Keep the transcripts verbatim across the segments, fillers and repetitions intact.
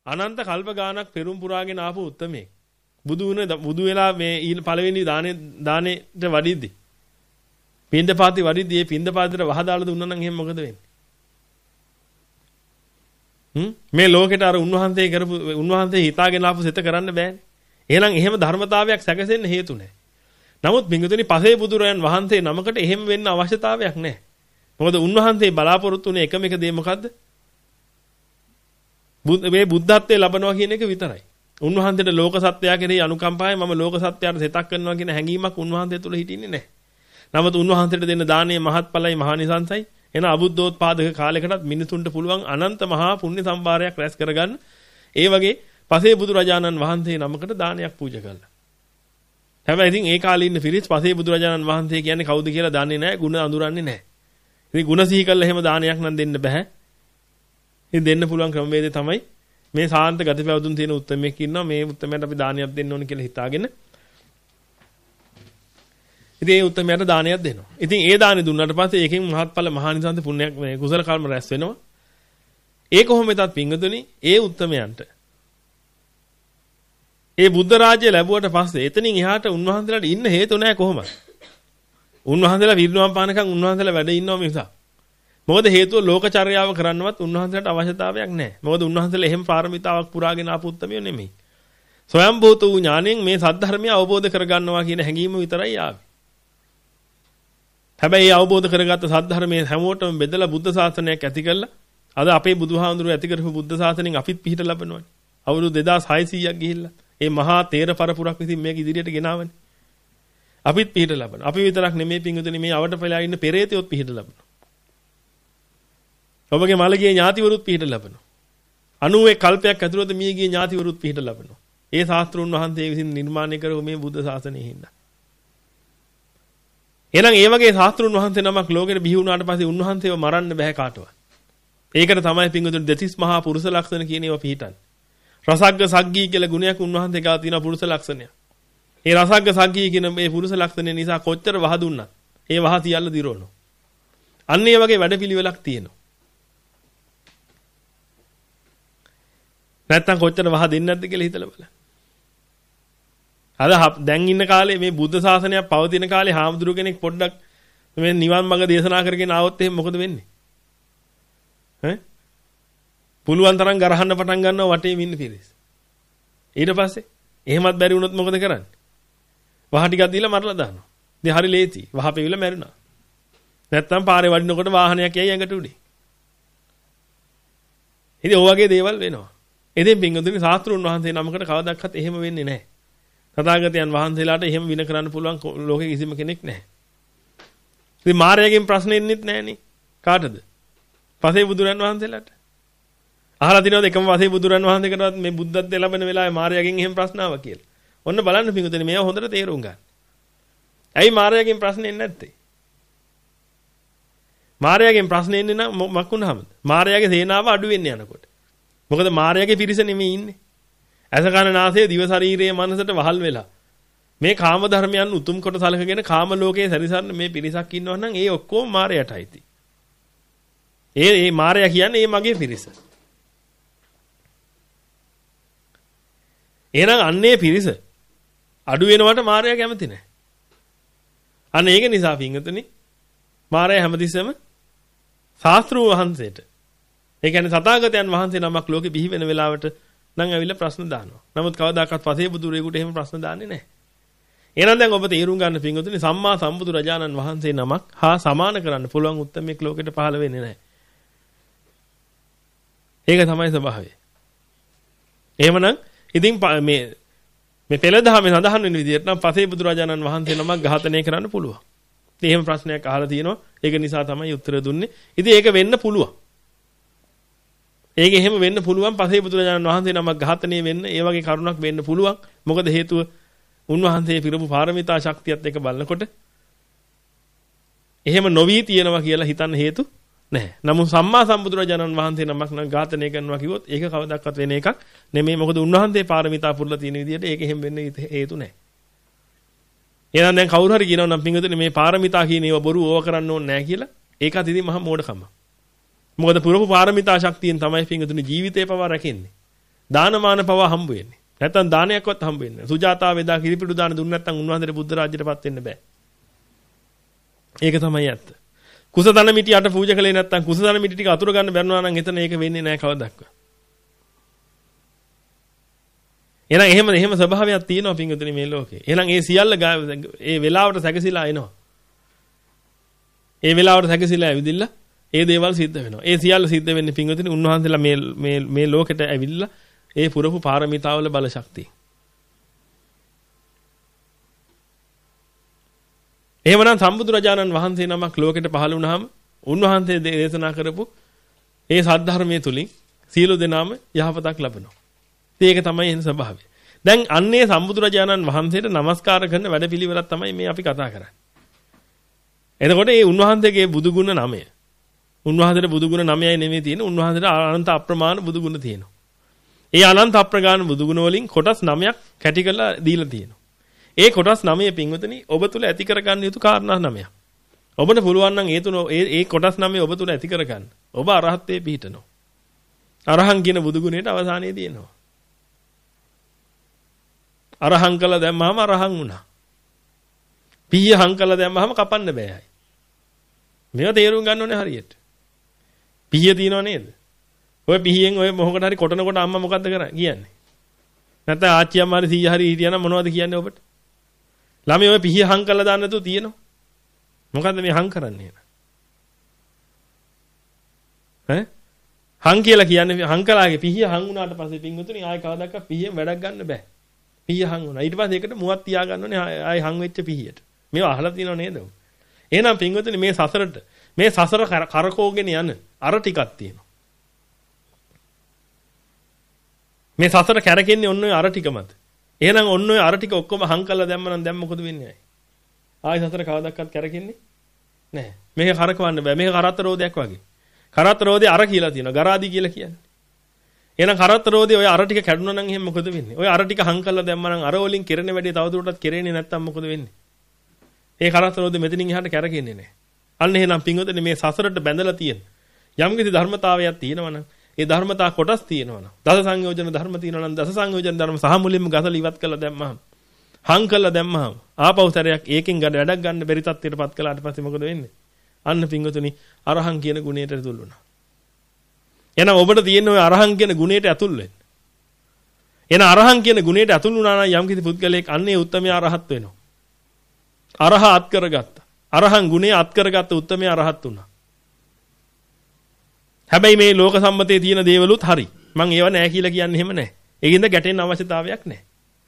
අනන්ත කල්ප ගානක් පෙරම් පුරාගෙන ආපු උත්තමේ. බුදු වුණ බුදු වෙලා මේ ඊළ පළවෙනි දානේ දානෙට වඩිද්දි. පින්දපාති වඩිද්දි මේ පින්දපාතේට වහ දාලා දුන්නා නම් එහෙනම් මොකද වෙන්නේ? හ්ම් මේ ලෝකෙට අර උන්වහන්සේ කරපු උන්වහන්සේ හිතාගෙන ආපු සිත කරන්න බෑනේ. එහෙනම් එහෙම ධර්මතාවයක් සැකසෙන්න හේතු නැහැ. නමුත් බින්දුතුනි පසේ බුදුරයන් වහන්සේ නමකට එහෙම වෙන්න අවශ්‍යතාවයක් නැහැ. මොකද උන්වහන්සේ බලාපොරොත්තු වුණේ එකම එක දේ මොකද්ද? මේ බුද්ධත්වයේ ලබනවා කියන එක විතරයි. උන්වහන්සේට ලෝක සත්‍යය කෙරෙහි අනුකම්පාවෙන් මම ලෝක සත්‍යයට සිතක් කරනවා කියන හැඟීමක් උන්වහන්සේ තුල හිටින්නේ නැහැ. නමුත් උන්වහන්සේට දෙන්න දානීය මහත්ඵලයි මහානිසංසයි. එන අබුද්ධෝත්පාදක කාලයකටත් මිනිසුන්ට පුළුවන් අනන්ත මහා පුණ්‍ය සම්භාරයක් රැස් කරගන්න. ඒ වගේ පසේ බුදුරජාණන් වහන්සේ නමකට දානයක් පූජා කළා. හැබැයි ඉතින් ඒ කාලේ ඉන්න පිරිස් පසේ බුදුරජාණන් වහන්සේ කියන්නේ කවුද කියලා දන්නේ නැහැ, ಗುಣ අඳුරන්නේ නැහැ. ඉතින් ಗುಣ සිහි කළා එහෙම දානයක් නම් දෙන්න බෑ. ඉතින් දෙන්න පුළුවන් ක්‍රමවේදය තමයි මේ සාන්ත ගතිපැවතුම් තියෙන උත්තරමෙක් ඉන්නවා. මේ උත්තරමයට අපි දානයක් දෙන්න ඕන කියලා හිතාගෙන ඉතින් ඒ උත්තරමයට දානයක් දෙනවා. ඉතින් ඒ දානෙ දුන්නාට පස්සේ ඒකෙන් මහත්ඵල මහානිසංස පුණ්‍යයක් මේ කුසල කර්ම රැස් වෙනවා. ඒ කොහොමදත් පිංගුතුනි ඒ උත්තරමයන්ට ඒ බුද්ධ රාජ්‍ය ලැබුවට පස්සේ එතනින් එහාට උන්වහන්සේලාට ඉන්න හේතු නැහැ කොහොමද? උන්වහන්සේලා විරිණුවම් පානකම් උන්වහන්සේලා වැඩ ඉන්නවා මිසක්. මොකද හේතුව ලෝකචර්යාව කරන්නවත් උන්වහන්සේලාට අවශ්‍යතාවයක් නැහැ. මොකද උන්වහන්සේලා එහෙම පාරමිතාවක් පුරාගෙන ආපු උත්තරමියෝ නෙමෙයි. ස්වයම්භූත වූ ඥාණයෙන් මේ සද්ධර්මය අවබෝධ කරගන්නවා කියන හැඟීම විතරයි ආවේ. හැබැයි අවබෝධ කරගත්ත සද්ධර්මයේ හැමෝටම බෙදලා බුද්ධ ශාසනයක් ඇති කළා. අද අපේ බුදුහාමුදුරුවෝ ඇති කරපු බුද්ධ ශාසනයෙන් අපිත් පිහිට ලබනවානේ. අවුරුදු දෙදාස් හයසීයක් ගිහිල්ලා ඒ මහා තේර පරපුරක් විසින් මේක ඉදිරියට ගෙනාවනේ. අපිත් පිහිට ලබනවා. අපි විතරක් නෙමෙයි පිංගුතුනි මේ අවට පෙළලා ඉන්න පෙරේතයොත් පිහිට ලබනවා. ඔබගේ මළගිය ඥාතිවරුත් පිහිට ලබනවා. අනූ එක් කල්පයක් ඇතුළත මියගිය ඥාතිවරුත් පිහිට ලබනවා. ඒ ශාස්ත්‍රුන් වහන්සේ විසින් නිර්මාණය කරපු මේ බුද්ධ ශාසනයෙ හින්දා. එහෙනම් ඒ වගේ ශාස්ත්‍රුන් වහන්සේ නමක් ලෝකෙට බිහි වුණාට පස්සේ උන්වහන්සේව මරන්න බෑ කාටවත්. ඒකට තමයි පිංගුතුනි දෙතිස් මහා පුරුෂ ලක්ෂණ කියන ඒවා පිහිටන්නේ. රසග්ග සග්ගී කියලා ගුණයක් උන්වහන්සේ ගාව තියෙන පුරුෂ ලක්ෂණයක්. ඒ රසග්ග සග්ගී කියන මේ පුරුෂ ලක්ෂණය නිසා කොච්චර වහ දුන්නත් ඒ වහ සියල්ල දිරවනවා. අන්න ඒ වගේ වැඩපිළිවෙලක් තියෙනවා. නැත්තම් කොච්චර වහ දෙන්නේ නැද්ද කියලා හිතලා බලන්න. අද දැන් ඉන්න කාලේ මේ බුද්ධ ශාසනයක් පවතින කාලේ හාමුදුරු කෙනෙක් පොඩ්ඩක් මේ නිවන් මඟ දේශනා කරගෙන ආවොත් එහෙනම් මොකද වෙන්නේ? ඈ? පුළුවන් තරම් ගරහන්න පටන් ගන්නවා වටේම ඉන්න පිරිස. ඊට පස්සේ එහෙමත් බැරි වුණොත් මොකද කරන්නේ? වහ ටිකක් දීලා මරලා දානවා. ඉතින් හරි ලේසි. වහ පෙවිලා මැරුණා. නැත්තම් පාරේ වඩිනකොට වාහනයක් යයි ඇඟට උඩේ. ඉතින් ඔය වගේ දේවල් වෙනවා. ඉතින් පින්වතුනි ශාස්ත්‍රුන් වහන්සේ නමකට කවදාවත් එහෙම වෙන්නේ නැහැ. තථාගතයන් වහන්සේලාට එහෙම වින කරන්න පුළුවන් ලෝකේ කිසිම කෙනෙක් නැහැ. ඉතින් මාර්යාගෙන් ප්‍රශ්න එන්නෙත් නැහනේ. කාටද? පසේ බුදුරන් වහන්සේලාට. අහලා තිනවද එකම පසේ බුදුරන් වහන්සේකටවත් මේ බුද්ධත්වයට ලැබෙන වෙලාවේ මාර්යාගෙන් එහෙම ප්‍රශ්න ආවා කියලා. ඔන්න බලන්න පිටුතනේ මේව හොඳට තේරුම් ගන්න. ඇයි මාර්යාගෙන් ප්‍රශ්න එන්නේ නැත්තේ? මාර්යාගෙන් ප්‍රශ්න එන්නේ නම් මොකක් වුණාමද? මාර්යාගේ සේනාව අඩු වෙන්නේ යනකොට. මොකද මාර්යාගේ පිරිස නෙමෙයි ඉන්නේ. ඇස කන නාසය දිව ශරීරයේ මනසට වහල් වෙලා මේ කාම ධර්මයන් උතුම් කොට සලකගෙන කාම ලෝකයේ සැරිසරන මේ පිරිසක් ඉන්නවා නම් ඒ ඔක්කොම මාර්යාටයි තියෙන්නේ. ඒ ඒ මාර්යා කියන්නේ ඒ මගේ පිරිස. එහෙනම් අන්නේ පිරිස අඩු වෙනවට මාර්යා කැමති නැහැ. අන්න ඒක නිසා පින්වතුනි මාර්යා හැමතිස්සෙම ශාස්ත්‍රූ වහන්සේට ඒ කියන්නේ තථාගතයන් වහන්සේ නමක් ලෝකෙ බිහි වෙන වෙලාවට නම් ඇවිල්ලා ප්‍රශ්න දානවා. නමුත් කවදාකවත් පසේ බුදුරෙකුට එහෙම ප්‍රශ්න දාන්නේ නැහැ. එහෙනම් දැන් ඔබ තේරුම් ගන්න පින්වතුනි සම්මා සම්බුදු රජාණන් වහන්සේ නමක් හා සමාන කරන්න පුළුවන් උත්තරමෙක් ලෝකෙට පහළ වෙන්නේ නැහැ. ඒක තමයි ස්වභාවය. එහෙමනම් ඉතින් මේ මේ පෙළ දහමේ සඳහන් වෙන විදිහට නම් පසේ බුදුරජාණන් වහන්සේ නමක් ඝාතනය කරන්න පුළුවන්. ඉතින් එහෙම ප්‍රශ්නයක් අහලා තියෙනවා. ඒක නිසා තමයි උත්තර දුන්නේ. ඉතින් ඒක වෙන්න පුළුවන්. ඒක එහෙම වෙන්න පුළුවන් පසේ බුදුරජාණන් වහන්සේ නමක් ඝාතනය වෙන්න ඒ වගේ කරුණක් වෙන්න පුළුවන්. මොකද හේතුව උන්වහන්සේ පිරපු පාරමිතා ශක්තියත් එක්ක බලනකොට එහෙම නොවි තියෙනවා කියලා හිතන්න හේතු නැහැ. නමුත් සම්මා සම්බුදුරජාණන් වහන්සේ නමක් නම් ඝාතනය කරනවා කිව්වොත් ඒක කවදාවත් වෙන එකක් නෙමෙයි. මොකද උන්වහන්සේ පාරමිතා පුරලා තියෙන විදිහට ඒක එහෙම වෙන්න හේතු නැහැ. එහෙනම් දැන් කවුරු හරි කියනවා නම් පින්වතුනි මේ පාරමිතා කියන ඒවා බොරු ඕව කරන්න ඕනේ නැහැ කියලා ඒකත් ඉතින් මහා මෝඩකම. මොකද පුරපු පාරමිතා ශක්තියෙන් තමයි පින්වතුනි ජීවිතේ පවා රැකෙන්නේ. දානමාන පවා හම්බ වෙන්නේ. නැත්තම් දානයක්වත් හම්බ වෙන්නේ නැහැ. සුජාතාව එදා කිරිපිඩු දාන දුන්න නැත්තම් උන්වහන්සේට බුද්ධ රාජ්‍යයටපත් වෙන්න බෑ. ඒක තමයි ඇත්ත. කුසදන මිටි අට පූජා කළේ නැත්තම් කුසදන මිටි ටික අතුරු ගන්න බැරුණා නම් එතන ඒක වෙන්නේ නැහැ කවදාවත්. එහෙනම් එහෙම එහෙම ස්වභාවයක් තියෙනවා පින්වතුනි මේ ලෝකේ. එහෙනම් ඒ සියල්ල ඒ වෙලාවට සැකසීලා එනවා. ඒ වෙලාවට සැකසීලා ඇවිදින්න ඒ දේවල් සිද්ධ වෙනවා. ඒ සියල්ල සිද්ධ වෙන්නේ පින්වතුනි උන්වහන්සේලා මේ මේ මේ ලෝකෙට ඇවිල්ලා ඒ පුරපු පාරමිතාවල බල ශක්තිය. එහෙමනම් සම්බුදුරජාණන් වහන්සේ නමක් ලෝකෙට පහළ වුණාම උන්වහන්සේ දේශනා කරපු ඒ සද්ධර්මයේ තුලින් සියලු දෙනාම යහපතක් ලබනවා. ඒක තමයි එන ස්වභාවය. දැන් අන්නේ සම්බුදුරජාණන් වහන්සේට নমස්කාර කරන වැඩපිළිවෙලක් තමයි මේ අපි කතා කරන්නේ. එතකොට මේ උන්වහන්සේගේ බුදු ගුණ නමය. උන්වහන්සේට බුදු ගුණ නමයයි නෙමෙයි තියෙන්නේ. උන්වහන්සේට අනන්ත අප්‍රමාණ බුදු ගුණ තියෙනවා. ඒ අනන්ත අප්‍රමාණ බුදු ගුණ වලින් කොටස් නවයක් කැටි කරලා දීලා තියෙනවා. ඒ කොටස් නවයේ පින්වතුනි ඔබ තුල ඇති කරගන්න යුතු කාරණා නවයක්. ඔබට පුළුවන් නම් ඒ තුන ඒ ඒ කොටස් නවයේ ඔබ තුල ඇති කරගන්න. ඔබ අරහත්ත්වයේ පිහිටනවා. අරහං කියන බුදු ගුණයට අවසානයේදී එනවා. අරහං කළා දැම්මම අරහං වුණා. පීය හං කළා දැම්මම කපන්න බෑයි. මේවා තේරුම් ගන්න ඕනේ හරියට. පීය තියනව නේද? ඔය පීයෙන් ඔය මොහොකට හරි කොටනකොට අම්මා මොකද්ද කරන්නේ කියන්නේ? නැත්නම් ආච්චි අම්මා හරි සීයා හරි හිටියනම් මොනවද කියන්නේ ඔබට? ළමයි ඔය පීය හං කළා දාන්න නැතුව තියෙනවා. මොකද්ද මේ හං කරන්නේ නේද? ඈ? හං කියලා කියන්නේ හං කලාගේ පීය හං වුණාට පස්සේ පින්වතුනි ආයෙ කවදාවත් පීයෙන් වැඩක් ගන්න බෑ. පීය හං වුණා. ඊට පස්සේ ඒකට මුවක් තියා ගන්න ඕනේ ආයෙ හං වෙච්ච පීයට. මේවා අහලා තියෙනව නේද? එහෙනම් පින්වතුනි මේ සසරට මේ සසර කරකෝගෙන යන අර ටිකක් තියෙනවා. මේ සසර කැරකෙන්නේ ඔන්න ඔය අර ටික මත. එහෙනම් ඔන්න ඔය අර ටික ඔක්කොම හං කරලා දැම්ම නම් දැන් මොකද වෙන්නේ ආයි? ආයි සසර කවදාවත් කැරකෙන්නේ නැහැ. මේක කරකවන්න බෑ. මේක කරත්ත රෝදයක් වගේ. කරත්ත රෝදේ අර කියලා තියෙනවා. ගරාදි කියලා කියන්නේ. එහෙනම් කරත්ත රෝදේ ඔය අර ටික කැඩුණා නම් එහෙනම් මොකද වෙන්නේ? ඔය අර ටික හං කරලා දැම්ම නම් අර වලින් කෙරෙන වැඩේ තවදුරටත් කෙරෙන්නේ නැත්තම් මොකද වෙන්නේ? ඒ කරත්ත රෝදේ මෙතනින් එහාට කැරකෙන්නේ නැහැ. අන්න එහෙනම් පින්වතුනි මේ සසරට බැඳලා තියෙන යම්කිසි ධර්මතාවයක් තියෙනවනම් ඒ ධර්මතා කොටස් තියෙනවනම් දස සංයෝජන ධර්ම තියෙනවනම් දස සංයෝජන ධර්ම සහ මුලින්ම ගසලා ඉවත් කළා දැම්මහම හං කළා දැම්මහම ආපහු සැරයක් ඒකෙන් ගඩ වැඩක් ගන්න බැරි තත්ත්වයටපත් කළාට පස්සේ මොකද වෙන්නේ? අන්න පින්වතුනි අරහං කියන ගුණයට ඇතුල් වුණා. එහෙනම් ඔබට තියෙන ඔය අරහං කියන ගුණයට ඇතුල් වෙන්න. එහෙනම් අරහං කියන ගුණයට ඇතුල් වුණා නම් යම්කිසි පුද්ගලයෙක් අන්නේ උත්තමයා අරහත් වෙනවා. අරහ අත් කරගත්තා. අරහං ගුණය අත් කරගත්ත උත්තමයා අරහත් වුණා. හැබැයි මේ ලෝක සම්මතයේ තියෙන දේවලුත් හරි. මම ඒව නෑ කියලා කියන්නේ එහෙම නෑ. ඒකින්ද ගැටෙන්න අවශ්‍යතාවයක් නෑ.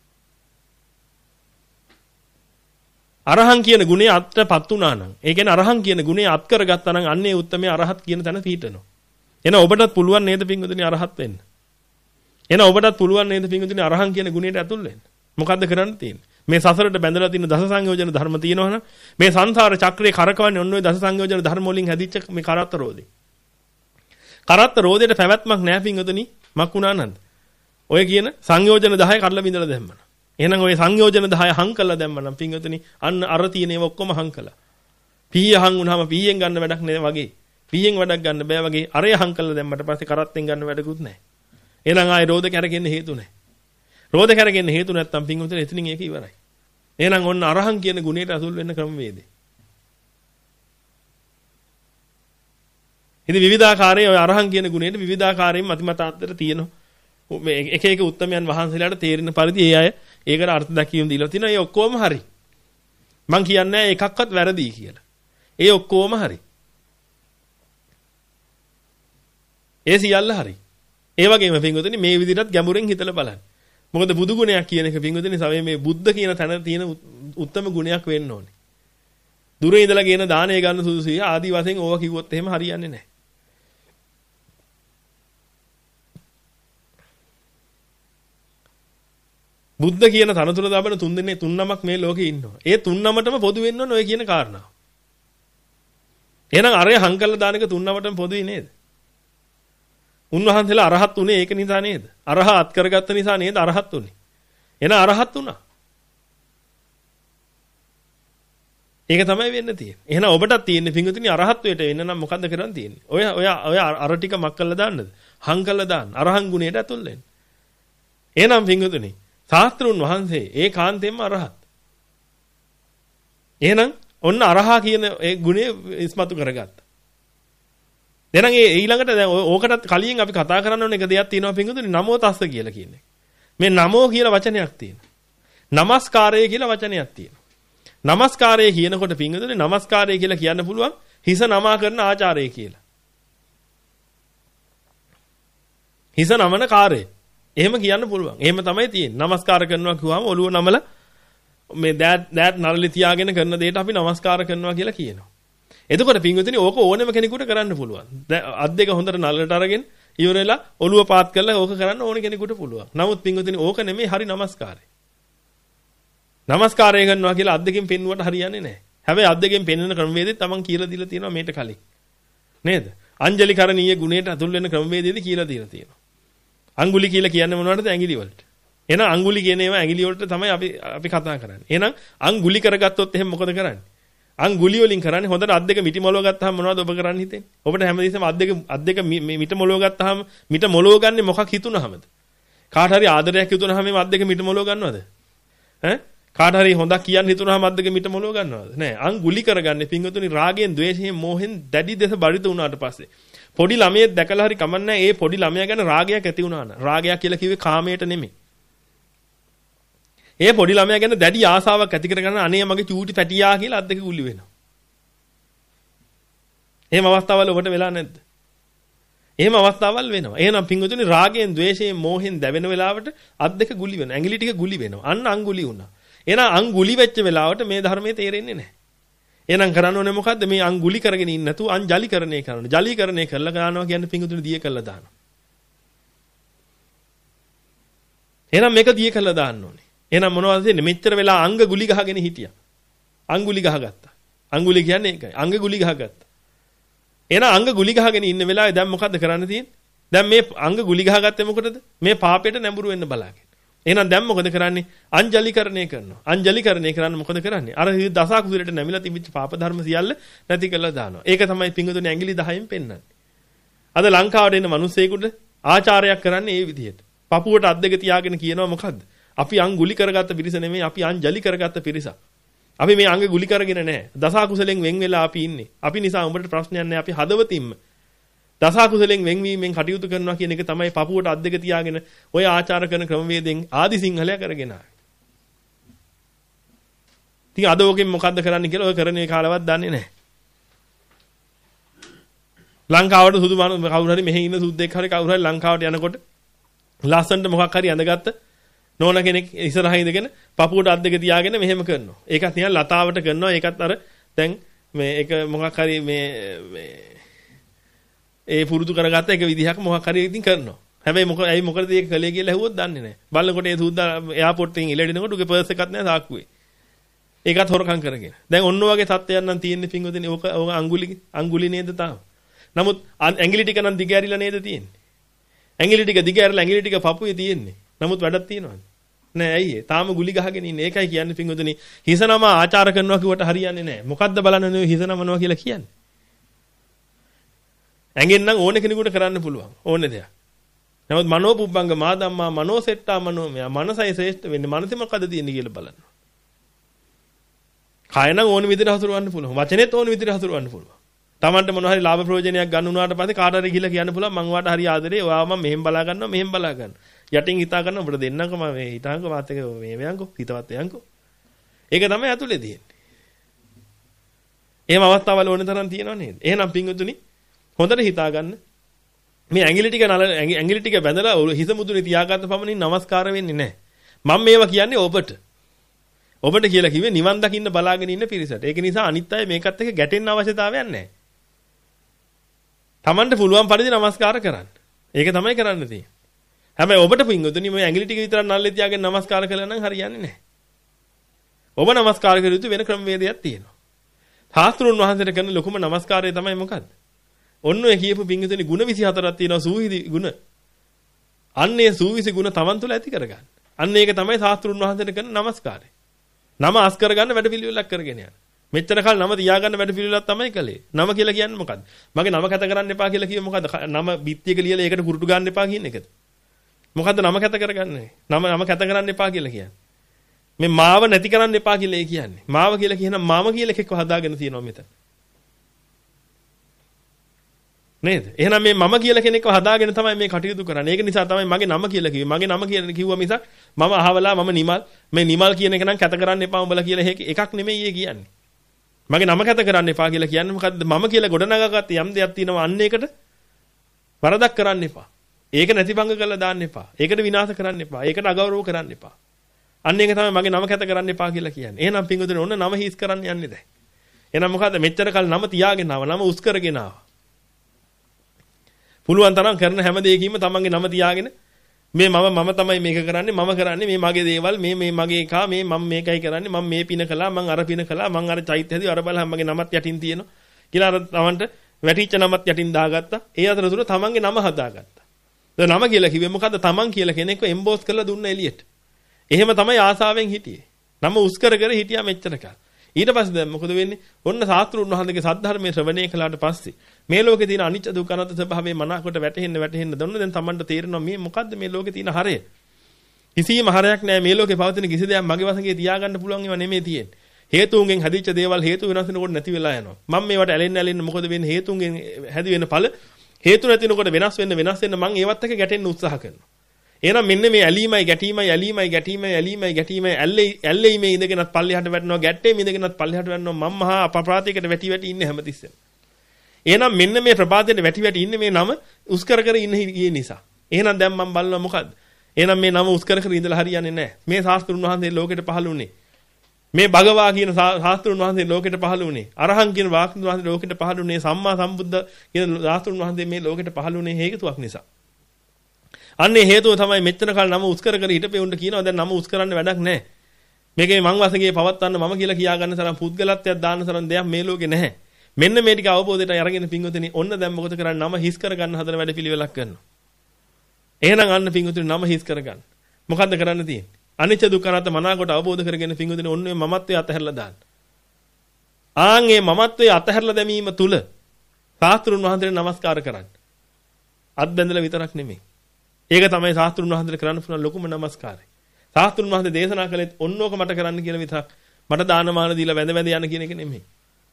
අරහං කියන ගුණය අත්පත් වුණා නම්, ඒ කියන්නේ අරහං කියන ගුණය අත් කරගත්තා නම් අන්නේ උත්තමයා අරහත් කියන තැන පිහිටනවා. එහෙනම් ඔබටත් පුළුවන් නේද පින්වතුනි අරහත් වෙන්න? එහෙනම් ඔබටත් පුළුවන් නේද පින්වතුනි අරහං කියන ගුණයට ඇතුල් වෙන්න? මොකද්ද කරන්න තියෙන්නේ? මේ සසරට බැඳලා තියෙන දස සංයෝජන ධර්ම තියෙනවනම් මේ සංසාර චක්‍රේ කරකවන්නේ ඔන්න ඔය දස සංයෝජන ධර්ම වලින් හැදිච්ච මේ කරත්ත රෝදේ. කරත්ත රෝදේට පැවැත්මක් නැහැ පින්වතුනි. මක් වුණා නන්ද? ඔය කියන සංයෝජන දහය කඩලා බිඳලා දැම්මන. එහෙනම් ඔය සංයෝජන දහය හං කළා දැම්මනම් පින්වතුනි අන්න අර තියෙන ඒවා ඔක්කොම හං කළා. පීය හං වුණාම පීයෙන් ගන්න වැඩක් නෑ වගේ. පීයෙන් වැඩක් ගන්න බෑ වගේ අරය හං කළා දැම්මට පස්සේ කරත්තෙන් ගන්න වැඩකුත් නෑ. එහෙනම් ආයේ රෝද කැරගෙන්න හේතු නෑ. රෝද කැරගෙන්න හේතු නැත්තම් පින්වතුනි එතනින් ඒක ඉවරයි. එහෙනම් ඔන්න අරහං කියන ගුණයට අසුල් වෙන්න ක්‍රමවේදේ. ඉතින් විවිධාකාරයේ ඔය අරහං කියන ගුණයට විවිධාකාරයෙන් මතිමතාන්තර තියෙනවා. මේ එක එක උත්තමයන් වහන්සේලාට තේරෙන පරිදි ඒ අය ඒකට අර්ථ දක්වීම් දීලා තිනවා. ඒ ඔක්කොම හරි. මං කියන්නේ එකක්වත් වැරදි කියලා. ඒ ඔක්කොම හරි. ඒ සියල්ල හරි. ඒ වගේම පින්වතුනි මේ විදිහටත් ගැඹුරෙන් හිතලා බලන්න. මොකද බුදු ගුණයක් කියන එක පින්වතුනි සමේ මේ බුද්ධ කියන තැන තියෙන උත්තම ගුණයක් වෙන්න ඕනේ. දුරේ ඉඳලා කියන දාණය ගන්න සුදුසුයි ආදි වශයෙන් ඕවා කිව්වොත් එහෙම හරියන්නේ නැහැ. බුද්ධ කියන තනතුර දබන තුන් දෙනේ තුන් නමක් මේ ලෝකේ ඉන්නවා. ඒ තුන් නමටම පොදු වෙන්න ඕන ඔය කියන කාරණා. එහෙනම් අරය හං කළා දාන එක තුන් නමටම පොදුයි නේද? උන්වහන්සේලා අරහත් උනේ ඒක නිසා නේද? අරහ අත් කරගත්ත නිසා නේද අරහත් උනේ? එහෙනම් අරහත් උනා. ඒක තමයි වෙන්න තියෙන්නේ. එහෙනම් ඔබටත් තියෙන්නේ පිංගුතුනි අරහත්වයට වෙන්න නම් මොකද්ද කරන්න තියෙන්නේ? ඔය ඔය ඔය අර ටික මක් කළා දාන්නද? හං කළා දාන්න. අරහං ගුණයට ඇතුල් වෙන්න. එහෙනම් පින්වතුනි ශාස්ත්‍රුන් වහන්සේ ඒකාන්තයෙන්ම අරහත්. එහෙනම් ඔන්න අරහා කියන ඒ ගුණය ඉස්මතු කරගත්තා. දැන් ඒ ඊළඟට දැන් ඕකටත් කලින් අපි කතා කරන්න ඕන එක දෙයක් තියෙනවා පින්වතුනි නමෝ තස්ස කියලා කියන්නේ. මේ නමෝ කියලා වචනයක් තියෙනවා. නමස්කාරය කියලා වචනයක් තියෙනවා. නමස්කාරය කියනකොට පින්වතුනි නමස්කාරය කියලා කියන්න පුළුවන් හිස නමා කරන ආචාරය කියලා. හිස නමන කාර්යය. එහෙම කියන්න පුළුවන්. එහෙම තමයි තියෙන්නේ. නමස්කාර කරනවා කිව්වම ඔළුව නමලා මේ දෑත් දෑත් නරලි තියාගෙන කරන දෙයට අපි නමස්කාර කරනවා කියලා කියනවා. එතකොට පින්වතුනි ඕක ඕනෙම කෙනෙකුට කරන්න පුළුවන්. දැන් අත් දෙක හොඳට නළලට අරගෙන ඉවරලා ඔළුව පාත් කරලා ඕක කරන්න ඕන කෙනෙකුට පුළුවන්. නමුත් පින්වතුනි ඕක නෙමෙයි හරි නමස්කාරය. නමස්කාරය කරනවා කියලා අත් දෙකෙන් පෙන්නුවට හරියන්නේ නැහැ. හැබැයි අත් දෙකෙන් පෙන්වන ක්‍රමවේදෙත් තමන් කියලා දීලා තියෙනවා මේට කලින්. නේද? අංජලි කරණීය ගුණයට අතුල් වෙන ක්‍රමවේදෙදි කියලා දීලා තියෙනවා. අඟුලි කියලා කියන්නේ මොනවටද? ඇඟිලි වලට. එහෙනම් අඟුලි කියන ඒවා ඇඟිලි වලට තමයි අපි අපි කතා කරන්නේ. එහෙනම් අඟුලි කරගත්තොත් එහෙනම් මොකද කරන්නේ? අඟුලි වලින් කරන්නේ හොඳට අත් දෙක මිටි මොලව ගත්තාම මොනවද ඔබ කරන්න හිතෙන්නේ? ඔබට හැමදේසම අත් දෙක අත් දෙක මිට මොලව ගත්තාම මිට මොලව ගන්නේ මොකක් හිතුනහමද? කාට හරි ආදරයක් හිතුනහම මේ අත් දෙක මිට මොලව ගන්නවද? ඈ? කාට හරි හොඳක් කියන්න හිතුනහම අත් දෙක මිට මොලව ගන්නවද? නෑ. අඟුලි කරගන්නේ පින්වතුනි රාගයෙන්, ද්වේෂයෙන්, මෝහෙන් දැඩි දෙස බරිත වුණාට පස්සේ. පොඩි ළමයෙක් දැකලා හරි කමන්නේ ඒ පොඩි ළමයා ගැන රාගයක් ඇති වුණා න ะ. රාගයක් කියලා කිව්වේ කාමයට නෙමෙයි. ඒ පොඩි ළමයා ගැන දැඩි ආසාවක් ඇති කරගන්න අනේ මගේ චූටි පැටියා කියලා අත් දෙක ගුලි වෙනවා. එහෙම අවස්ථාවල් ඔබට වෙලා නැද්ද? එහෙම අවස්ථාවල් වෙනවා. එහෙනම් පින්වතුනි රාගයෙන්, ද්වේෂයෙන්, මෝහෙන් දැවෙන වෙලාවට අත් දෙක ගුලි වෙනවා. ඇඟිලි ටික ගුලි වෙනවා. අන්න අංගුලි වුණා. එහෙනම් අංගුලි වෙච්ච වෙලාවට මේ ධර්මයේ තේරෙන්නේ නැහැ. එහෙනම් කරන්න ඕනේ මොකද්ද? මේ අංගුලි කරගෙන ඉන්න නැතුව අංජලිකරණය කරන්න. ජලීකරණය කරලා ගන්නවා කියන්නේ පිංගුතුනේ දිය කළා දානවා. එහෙනම් මේක දිය කළා දාන්න ඕනේ. එහෙනම් මොනවද වෙන්නේ? මෙච්චර වෙලා අංග ගුලි ගහගෙන හිටියා. අංගුලි ගහගත්තා. අංගුලි කියන්නේ ඒකයි. අංග ගුලි ගහගත්තා. එහෙනම් අංග ගුලි ගහගෙන ඉන්න වෙලාවේ දැන් මොකද්ද කරන්න තියෙන්නේ? දැන් මේ අංග ගුලි ගහගත්තේ මොකටද? මේ පාපයට නැඹුරු වෙන්න බලාගෙන. එහෙනම් දැන් මොකද කරන්නේ? අංජලිකරණය කරනවා. අංජලිකරණය කරන්න මොකද කරන්නේ? අර දස කුසලයට නැමිලා තිබිච්ච පාප ධර්ම සියල්ල නැති කරලා දානවා. ඒක තමයි පිංගුතුනේ ඇඟිලි දහයෙන් පෙන්වන්නේ. අද ලංකාවට එන මිනිස්සෙකුට ආචාරයක් කරන්නේ ඒ විදිහට. පපුවට අත් දෙක තියාගෙන කියනවා මොකද්ද? අපි අංගුලි කරගත්ත පිරිස නෙමෙයි අපි අංජලි කරගත්ත පිරිසක්. අපි මේ අංග ගුලි කරගෙන නැහැ. දස කුසලෙන් වෙන් වෙලා අපි ඉන්නේ. අපි නිසා උඹට ප්‍රශ්නයක් නැහැ. අපි හදවතින්ම දස කුසලෙන් වෙන්වීමෙන් කටයුතු කරනවා කියන එක තමයි පපුවට අත් දෙක තියාගෙන ඔය ආචාර කරන ක්‍රමවේදෙන් ආදි සිංහලයා කරගෙන ආවේ. ඉතින් අද ඔකෙන් මොකද්ද කරන්න කියලා ඔය කරන කාලවත් දන්නේ නැහැ. ලංකාවට සුදු කවුරු හරි මෙහි ඉන්න සුද්දෙක් හරි කවුරු හරි ලංකාවට යනකොට ලස්සනට මොකක් හරි ඇඳගත්ත නෝන කෙනෙක් ඉස්සරහා ඉඳගෙන පපුවට අත් දෙක තියාගෙන මෙහෙම කරනවා. ඒකත් නිකන් ලතාවට කරනවා. ඒකත් අර දැන් මේ ඒක මොකක් හරි මේ මේ ඒ පුරුදු කරගත්ත එක විදිහක් මොකක් හරි ඉතින් කරනවා. හැබැයි මොකද ඇයි මොකද ඒක කළේ කියලා ඇහුවොත් දන්නේ නැහැ. බලනකොට ඒ සුද්දා එයාපෝට් එකෙන් එළෙඩිනකොට උගේ පර්ස් එකක් නැහැ සාක්කුවේ. ඒකත් හොරකම් කරගෙන. දැන් ඔන්න ඔයගේ තත්ත්වයක් නම් තියෙන්නේ පින්වදිනේ. ඕක ඕක අඟුලි අඟුලි නේද තාම. නමුත් ඇඟිලි ටික නම් දිග ඇරිලා නේද තියෙන්නේ. ඇඟිලි ටික දිග ඇරිලා ඇඟිලි ටික පපුවේ තියෙන්නේ. නමුත් වැඩක් තියෙනවද? නෑ ඇයි ඒ? තාම ගුලි ගහගෙන ඉන්නේ. ඒකයි කියන්නේ පින්වදිනේ. හිසනම ආචාර කරනවා කිව්වට හරියන්නේ නැහැ. මොකද්ද බලන්නේ හිසනමනවා කියලා කියන්නේ? ඇඟෙන් නම් ඕන කෙනෙකුට කරන්න පුළුවන් ඕනේ දෙයක්. නමුත් මනෝ පුබ්බංග මා ධම්මා මනෝ සෙට්ටා මනෝමය මනසයි ශ්‍රේෂ්ඨ වෙන්නේ. මනසේ මොකද තියෙන්නේ කියලා බලන්න. කය නම් ඕන විදිහට හසුරවන්න පුළුවන්. වචනේත් ඕන විදිහට හසුරවන්න පුළුවන්. Tamanට මොන හරි ලාභ ප්‍රයෝජනයක් ගන්න උනාට පස්සේ කාට හරි ගිහලා කියන්න පුළුවන් මං වාට හරි ආදරේ. ඔයාව මම මෙහෙම බලා ගන්නවා මෙහෙම බලා ගන්නවා. යටින් හිතා ගන්න ඔබට දෙන්නකම මේ හිතාංග මාත් එක මේ මෙයන්කෝ හිතවත් යන්කෝ. ඒක තමයි අතුලේ තියෙන්නේ. එහෙම අවස්ථාවල් ඕන තරම් තියෙනව නේද? එහෙනම් පින්වතුනි හොඳට හිතා ගන්න. මේ ඇඟිලි ටික නල ඇඟිලි ටික බැඳලා හිස මුදුනේ තියාගත්ත පමණින් නමස්කාර වෙන්නේ නැහැ. මම මේවා කියන්නේ ඔබට. ඔබට කියලා කිව්වේ නිවන් දකින්න බලාගෙන ඉන්න පිරිසට. ඒක නිසා අනිත් අය මේකත් එක්ක ගැටෙන්න අවශ්‍යතාවයක් නැහැ. Tamanට පුළුවන් පරිදි නමස්කාර කරන්න. ඒක තමයි කරන්න තියෙන්නේ. හැබැයි ඔබට පින්වතුනි මේ ඇඟිලි ටික විතර නල්ලේ තියාගෙන නමස්කාර කළා නම් හරියන්නේ නැහැ. ඔබ නමස්කාර කළ යුතු වෙන ක්‍රමවේදයක් තියෙනවා. ශාස්ත්‍රුන් වහන්සේට කරන ලොකුම නමස්කාරය තමයි මොකද්ද? ඔන්න ඔය කියපු පින්විතනේ ಗುಣ විසිහතරක් තියෙනවා සූවිසි ගුණ. අන්නේ සූවිසි ගුණ Taman තුල ඇති කරගන්න. අන්න ඒක තමයි ශාස්ත්‍රුන් වහන්සේට කරන නමස්කාරය. නම අස් කරගන්න වැඩ පිළිවෙලක් කරගෙන යන. මෙච්චර කල් නම තියාගන්න වැඩ පිළිවෙලක් තමයි කළේ. නම කියලා කියන්නේ මොකද්ද? මගේ නම කැත කරන්න එපා කියලා කිව්වේ මොකද්ද? නම බිත්තියක ලියලා ඒකට කුරුටු ගන්න එපා කියන එකද? මොකද්ද නම කැත කරගන්නේ? නම නම කැත කරන්න එපා කියලා කියන්නේ. මේ මාව නැති කරන්න එපා කියලා ඒ කියන්නේ. මාව කියලා කියනනම් මාම කියලා එකෙක්ව හදාගෙන තියෙනවා මෙතන. නේද? එහෙනම් මේ මම කියලා කෙනෙක්ව හදාගෙන තමයි මේ කටයුතු කරන්නේ. ඒක නිසා තමයි මගේ නම කියලා කිව්වේ. මගේ නම කියලා කිව්වා මිසක් මම අහවලා මම නිමල් මේ නිමල් කියන එක නම් කැත කරන්න එපා උඹලා කියලා එකක් නෙමෙයි ඒ කියන්නේ. මගේ නම කැත කරන්න එපා කියලා කියන්නේ මොකද්ද? මම කියලා ගොඩනගාගත්ත යම් දෙයක් තියෙනවා අන්න ඒකට වරදක් කරන්න එපා. ඒක නැතිබංග කරලා දාන්න එපා. ඒකට විනාශ කරන්න එපා. ඒකට අගෞරව කරන්න එපා. අන්න ඒක තමයි මගේ නම කැත කරන්න එපා කියලා කියන්නේ. එහෙනම් පින්වතුනි ඔන්න නම හිස් කරන්න යන්නේ දැන්. එහෙනම් මොකද්ද මෙච්චර කල් නම තියාගෙන ආව නම උස් කරගෙන ආව. පුළුවන් තරම් කරන හැම දෙයකින්ම තමන්ගේ නම තියාගෙන මේ මම මම තමයි මේක කරන්නේ මම කරන්නේ මේ මගේ දේවල් මේ මේ මගේ එකා මේ මම මේකයි කරන්නේ මම මේ පින කළා මම අර පින කළා මම අර චෛත්‍ය හැදුවා අර බලහන් මගේ නමත් යටින් තියෙනවා කියලා අර තමන්ට වැටිච්ච නමත් යටින් දාගත්තා. ඒ අතරතුර තමන්ගේ නම හදාගත්තා. දැන් නම කියලා කිව්වේ මොකද්ද? තමන් කියලා කෙනෙක්ව එම්බෝස් කරලා දුන්න එළියට. එහෙම තමයි ආසාවෙන් හිටියේ. නම උස් කර කර හිටියා මෙච්චර කාල. ඊට පස්සේ දැන් මොකද වෙන්නේ? ඔන්න ශාස්ත්‍රුන් වහන්සේගේ සද්ධර්මයේ ශ්‍රවණය කළාට පස්සේ මේ ලෝකේ තියෙන අනිච්ච දුක්ඛ අනාත්ම ස්වභාවය මනකට වැටහෙන්න වැටහෙන්න දොන්න දැන් Tamanට තේරෙනවා මේ මොකද්ද මේ ලෝකේ තියෙන හරය. කිසිම හරයක් නැහැ මේ ලෝකේ පවතින කිසි දෙයක් මගේ වශයෙන් තියාගන්න පුළුවන් ඒවා නෙමෙයි තියෙන්නේ. හේතුන්ගෙන් හැදිච්ච දේවල් හේතු වෙනස් වෙනකොට නැති වෙලා යනවා. මම මේවට ඇලෙන්න ඇලෙන්න මොකද වෙන්නේ? හේතුන්ගෙන් හැදි වෙන ඵල හේතු නැතිනකොට වෙනස් වෙන්න වෙනස් වෙන්න මම ඒවත් එක්ක ගැටෙන්න උත්සාහ කරනවා. එහෙනම් මෙන්න මේ ඇලීමයි ගැටීමයි ඇලීමයි ගැටීමයි ඇලීමයි ගැටීමයි ඇල්ලේ ඇල්ලේ මේ ඉඳගෙනත් පල්ලෙහාට වැටෙනවා ගැට්ටේ මේ ඉඳගෙනත් පල්ලෙහාට වැටෙනවා මම මහා අප්‍රාප්තියකට වැටි වැටි ඉන්නේ හැමතිස්සෙම. එහෙනම් මෙන්න මේ ප්‍රපාතයට වැටි වැටි ඉන්නේ මේ නම උස් කර කර ඉන්න ගියේ නිසා. එහෙනම් දැන් මම බලනවා මොකද්ද? එහෙනම් මේ නම උස් කර කර ඉඳලා හරියන්නේ නැහැ. මේ ශාස්ත්‍රුන් වහන්සේ ලෝකෙට පහළ වුණේ. මේ භගවා කියන ශාස්ත්‍රුන් වහන්සේ ලෝකෙට පහළ වුණේ. අරහන් කියන වාක්‍යුන් වහන්සේ ලෝකෙට පහළ වුණේ. සම්මා සම්බුද්ධ කියන ශාස්ත්‍රුන් වහන්සේ මේ ලෝකෙට පහළ වුණේ හේතුවක් නිසා. අන්නේ හේතුව තමයි මෙච්චර කල් නම උස් කර කර හිටපෙවුන්ට කියනවා දැන් නම උස් කරන්න වැඩක් නැහැ. මේකේ මං වශයෙන් පවත්වන්න මම කියලා කියා ගන්න තරම් පුද්ගලත්වයක් දාන්න තරම් දෙයක් මේ ලෝකේ නැහැ. මෙන්න මේ ටික අවබෝධයට අරගෙන පිංගුතුනි ඔන්න දැන් මොකද කරන්නේ නම හිස් කර ගන්න හදන වැඩ පිළිවෙලක් කරනවා. එහෙනම් අන්න පිංගුතුනි නම හිස් කර ගන්න. මොකද්ද කරන්න තියෙන්නේ? අනිච්ච දුක්ඛ අනාත්ම මනාකොට අවබෝධ කරගෙන පිංගුතුනි ඔන්න මේ මමත්වයේ අතහැරලා දාන්න. ආන් මේ මමත්වයේ අතහැරලා දැමීම තුල ශාස්ත්‍රුන් වහන්සේට නමස්කාර කරන්න. අත් බැඳලා විතරක් නෙමෙයි. ඒක තමයි ශාස්ත්‍රුන් වහන්සේට කරන්න පුළුවන් ලොකුම නමස්කාරය. ශාස්ත්‍රුන් වහන්සේ දේශනා කළෙත් ඔන්නෝක මට කරන්න කියලා විතරක් මට දානමාන දීලා වැඳ වැඳ යන කියන එක නෙමෙයි.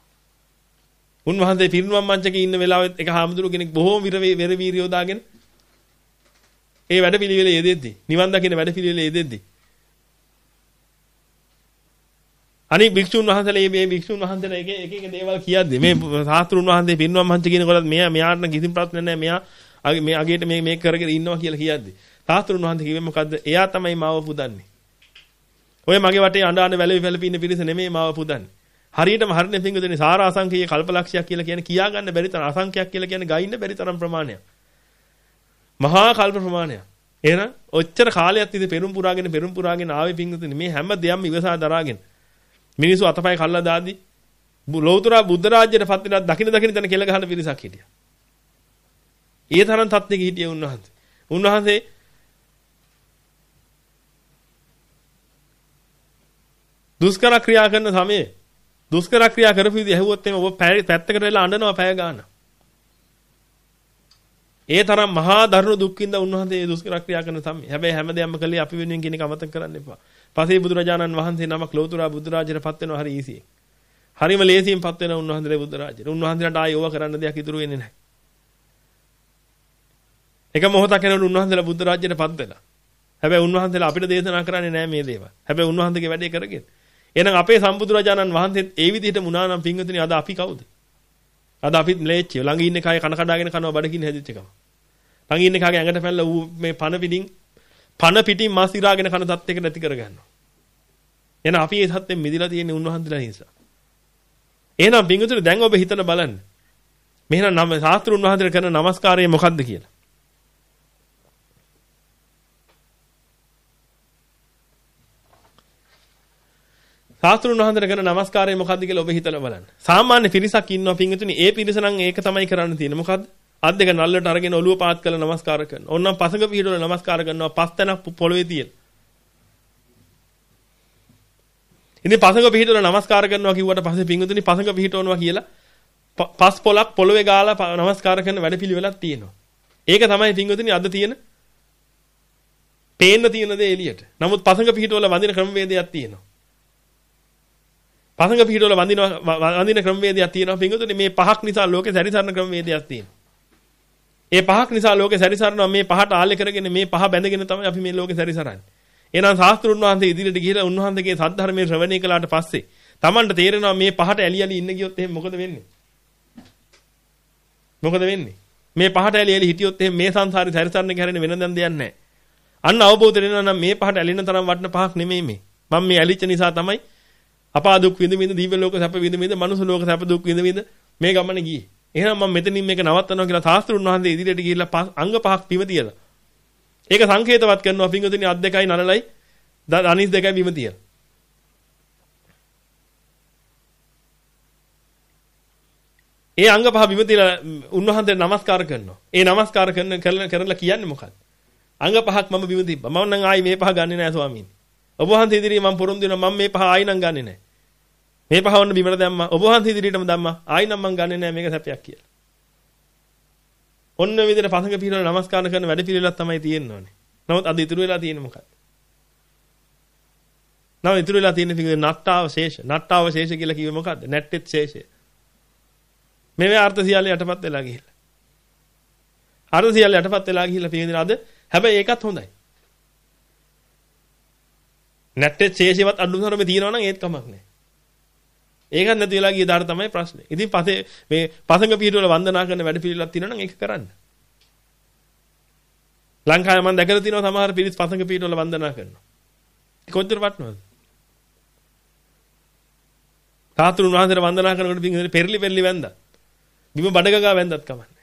උන්වහන්සේ පිරිනුවම් මංචකේ ඉන්න වෙලාවෙත් එක හාමුදුරු කෙනෙක් බොහෝම වෙර වීරියෝ දාගෙන ඒ වැඩ පිළිවෙලේ යෙදෙද්දි නිවන් දකින්න වැඩ පිළිවෙලේ යෙදෙද්දි අනික භික්ෂුන් වහන්සේලා මේ භික්ෂුන් වහන්සේලා එක එක එක දේවල් කියද්දි මේ ශාස්ත්‍රුන් වහන්සේ පිරිනුවම් මංච කියනකොටත් මෙයා මෙයාට කිසිම ප්‍රශ්න නැහැ මෙයා මේ අගේට මේ මේක කරගෙන ඉන්නවා කියලා කියද්දි ශාස්ත්‍රුන් වහන්සේ කිව්වේ මොකද්ද? එයා තමයි මාව පුදන්නේ. ඔය මගේ වටේ අඬ අඬ වැළවි වැළපි ඉන්න පිරිස නෙමෙයි මාව පුදන්නේ. හරියටම හරිනේ පිංගුදෙනි සාර අසංඛ්‍යය කල්පලක්ෂයක් කියලා කියන්නේ කියා ගන්න බැරි තරම් අසංඛ්‍යයක් කියලා කියන්නේ ගයින්න බැරි තරම් ප්‍රමාණයක්. මහා කල්ප ප්‍රමාණයක්. එහෙනම් ඔච්චර කාලයක් තිස්සේ පෙරම් පුරාගෙන පෙරම් පුරාගෙන ආවේ පිංගුදෙනි මේ හැම දෙයක්ම ඉවසා දරාගෙන මිනිස්සු අතපය කල්ලා දාද්දි ලෞතර බුද්ධ රාජ්‍යයට පත් වෙලා දකින්න දකින්න තන කෙල ගහන පිරිසක් හිටියා. ඒ තරම් තත්ත්වයක හිටියේ උන්වහන්සේ. උන්වහන්සේ දුෂ්කර ක්‍රියා කරන සමයේ දුෂ්කර ක්‍රියා කරපු විදිහ ඇහුවොත් එimhe ඔබ පැත්තකට වෙලා අඬනවා පැය ගන්න. ඒ තරම් මහා දරුණු දුක්ඛින්ද උන්වහන්සේ දුෂ්කර ක්‍රියා කරන සමයේ. හැබැයි හැමදේම කළේ අපි වෙනුවෙන් කියන එක අමතක කරන්න එපා. පසේ බුදුරජාණන් වහන්සේ නමක් ලෞතර බුදු රාජ්‍යයට පත් වෙනවා හරි ඊසියෙන්. හරිම ලේසියෙන් පත් වෙනවා උන්වහන්සේලා බුදු රාජ්‍යයට. උන්වහන්සේලාට ආයෙ ඕවා කරන්න දෙයක් ඉතුරු වෙන්නේ නැහැ. එක මොහොතක් යනකොට උන්වහන්සේලා බුද්ධ රාජ්‍යයට පත් වෙලා. හැබැයි උන්වහන්සේලා අපිට දේශනා කරන්නේ නැහැ මේ දේවල්. හැබැයි උන්වහන්සේගේ වැඩේ කරගෙන. එහෙනම් අපේ සම්බුදුරජාණන් වහන්සේත් ඒ විදිහට මුණා නම් පින්වතුනි අද අපි කවුද? අද අපිත් ලේච්චිය. ළඟ ඉන්න කය කන කඩාගෙන කනවා බඩකින් හැදිච්ච එකම. ළඟ ඉන්න කගේ ඇඟට පැනලා ඌ මේ පන පිටින් පන පිටින් මාස් ඉරාගෙන කන තත් එක නැති කරගන්නවා. එහෙනම් අපි ඒ සත්‍යෙන් මිදිලා තියෙන උන්වහන්සේලා නිසා. එහෙනම් පින්වතුනි දැන් ඔබ හිතන බලන්න. මෙහෙනම් නම් ශාස්ත්‍රුන් වහන්සේට කරන নমස්කාරය මොකද්ද කියලා? ශාස්ත්‍රුන් වහන්සේට කරන নমස්කාරය මොකද්ද කියලා ඔබ හිතලා බලන්න. සාමාන්‍ය පිරිසක් ඉන්නවා පින්විතුනි. ඒ පිරිස නම් ඒක තමයි කරන්න තියෙන්නේ. මොකද්ද? අත් දෙක නල්ලට අරගෙන ඔළුව පාත් කරලා নমස්කාර කරනවා. ඕනනම් පසඟ පිටවල নমස්කාර කරනවා. පස් තැනක් පොළවේ තියෙන. ඉතින් පසඟ පිටවල নমස්කාර කරනවා කිව්වට පස්සේ පින්විතුනි පසඟ පිටවනවා කියලා පස් පොලක් පොළවේ ගාලා নমස්කාර කරන වැඩපිළිවෙලක් තියෙනවා. ඒක තමයි පින්විතුනි අද තියෙන පේන්න තියෙන දේ එළියට. නමුත් පසඟ පිහිටවල වඳින ක්‍රමවේදයක් තියෙනවා. පසඟ පිහිටවල වඳින වඳින ක්‍රමවේදයක් තියෙනවා. පින්වතුනි මේ පහක් නිසා ලෝකේ සැරිසරන ක්‍රමවේදයක් තියෙනවා. ඒ පහක් නිසා ලෝකේ සැරිසරනවා මේ පහට ආලේ කරගෙන මේ පහ බැඳගෙන තමයි අපි මේ ලෝකේ සැරිසරන්නේ. එහෙනම් ශාස්ත්‍රුන් වහන්සේ ඉදිරියට ගිහිලා උන්වහන්සේගේ සද්ධර්මයේ ශ්‍රවණය කළාට පස්සේ Tamanට තේරෙනවා මේ පහට ඇලි ඇලි ඉන්න ගියොත් එහෙනම් මොකද වෙන්නේ? මොකද වෙන්නේ? මේ පහට ඇලි ඇලි හිටියොත් එහෙනම් මේ සංසාරේ සැරිසරන්න ගැරෙන වෙන දන් දෙයක් නැහැ. අන්න අවබෝධ වෙනවා නම් මේ පහට ඇලෙන තරම් වටින පහක් නෙමෙයි මේ. මම මේ ඇලිච්ච නිසා තමයි අපා දුක් විඳ විඳ දීව ලෝක සැප විඳ විඳ මනුස්ස ලෝක සැප දුක් විඳ විඳ මේ ගමන ගියේ. එහෙනම් මම මෙතනින් මේක නවත්තනවා කියලා ශාස්ත්‍රුන් වහන්සේ ඉදිරියට ගිහිල්ලා අංග පහක් පිම තියලා. ඒක සංකේතවත් කරනවා පිංගුතුනි අත් දෙකයි නලලයි අනිස් දෙකයි බිම තියලා. ඒ අංග පහ බිම තියලා උන්වහන්සේට নমස්කාර කරනවා. ඒ নমස්කාර කරන කරලා කියන්නේ මොකක්ද? අංග පහක් මම බිම තිබ්බා. මම නම් ආයි මේ පහ ගන්නෙ නෑ ස්වාමීනි. ඔබ වහන්සේ ඉදිරියේ මම පොරොන්දු වෙනවා මම මේ පහ ආයි නම් ගන්නෙ නෑ. මේ පහ වන්න බිමට දැම්මා. ඔබ වහන්සේ ඉදිරියටම දැම්මා. ආයි නම් මම ගන්නෙ නෑ මේක සැපයක් කියලා. ඔන්න විදිහට පසඟ පිළිවෙල নমස්කාර කරන වැඩ පිළිවෙලක් තමයි තියෙන්නේ. නමුත් අද ඉතුරු වෙලා තියෙන්නේ මොකක්ද? නම ඉතුරු වෙලා තියෙන්නේ පිළිවෙල නට්ටාව ශේෂ. නට්ටාව ශේෂ කියලා කිව්වේ මොකද්ද? නැට්ටෙත් ශේෂය. මේ අර්ථ සියල්ල යටපත් වෙලා ගිහිල්ලා. අර්ථ සියල්ල යටපත් වෙලා ගිහිල්ලා පිළිවෙල අද හැබැයි ඒකත් හොඳයි. නැට්ටෙත් ශේෂයවත් අඳුනරම තියෙනවා නම් ඒත් කමක් නැහැ. ඒකත් නැති වෙලා ගිය දාට තමයි ප්‍රශ්නේ. ඉතින් පස්සේ මේ පසඟ පිටවල වන්දනා කරන වැඩ පිළිවෙලක් තියෙනවා නම් ඒක කරන්න. ලංකාවේ මම දැකලා තියෙනවා සමහර පිරිස් පසඟ පිටවල වන්දනා කරනවා. කොච්චර වටනවද? තාතුරුන් වහන්සේට වන්දනා කරනකොට පිටින් පෙරලි පෙරලි වැන්දා. බිම බඩගගා වැන්දත් කමන්නේ.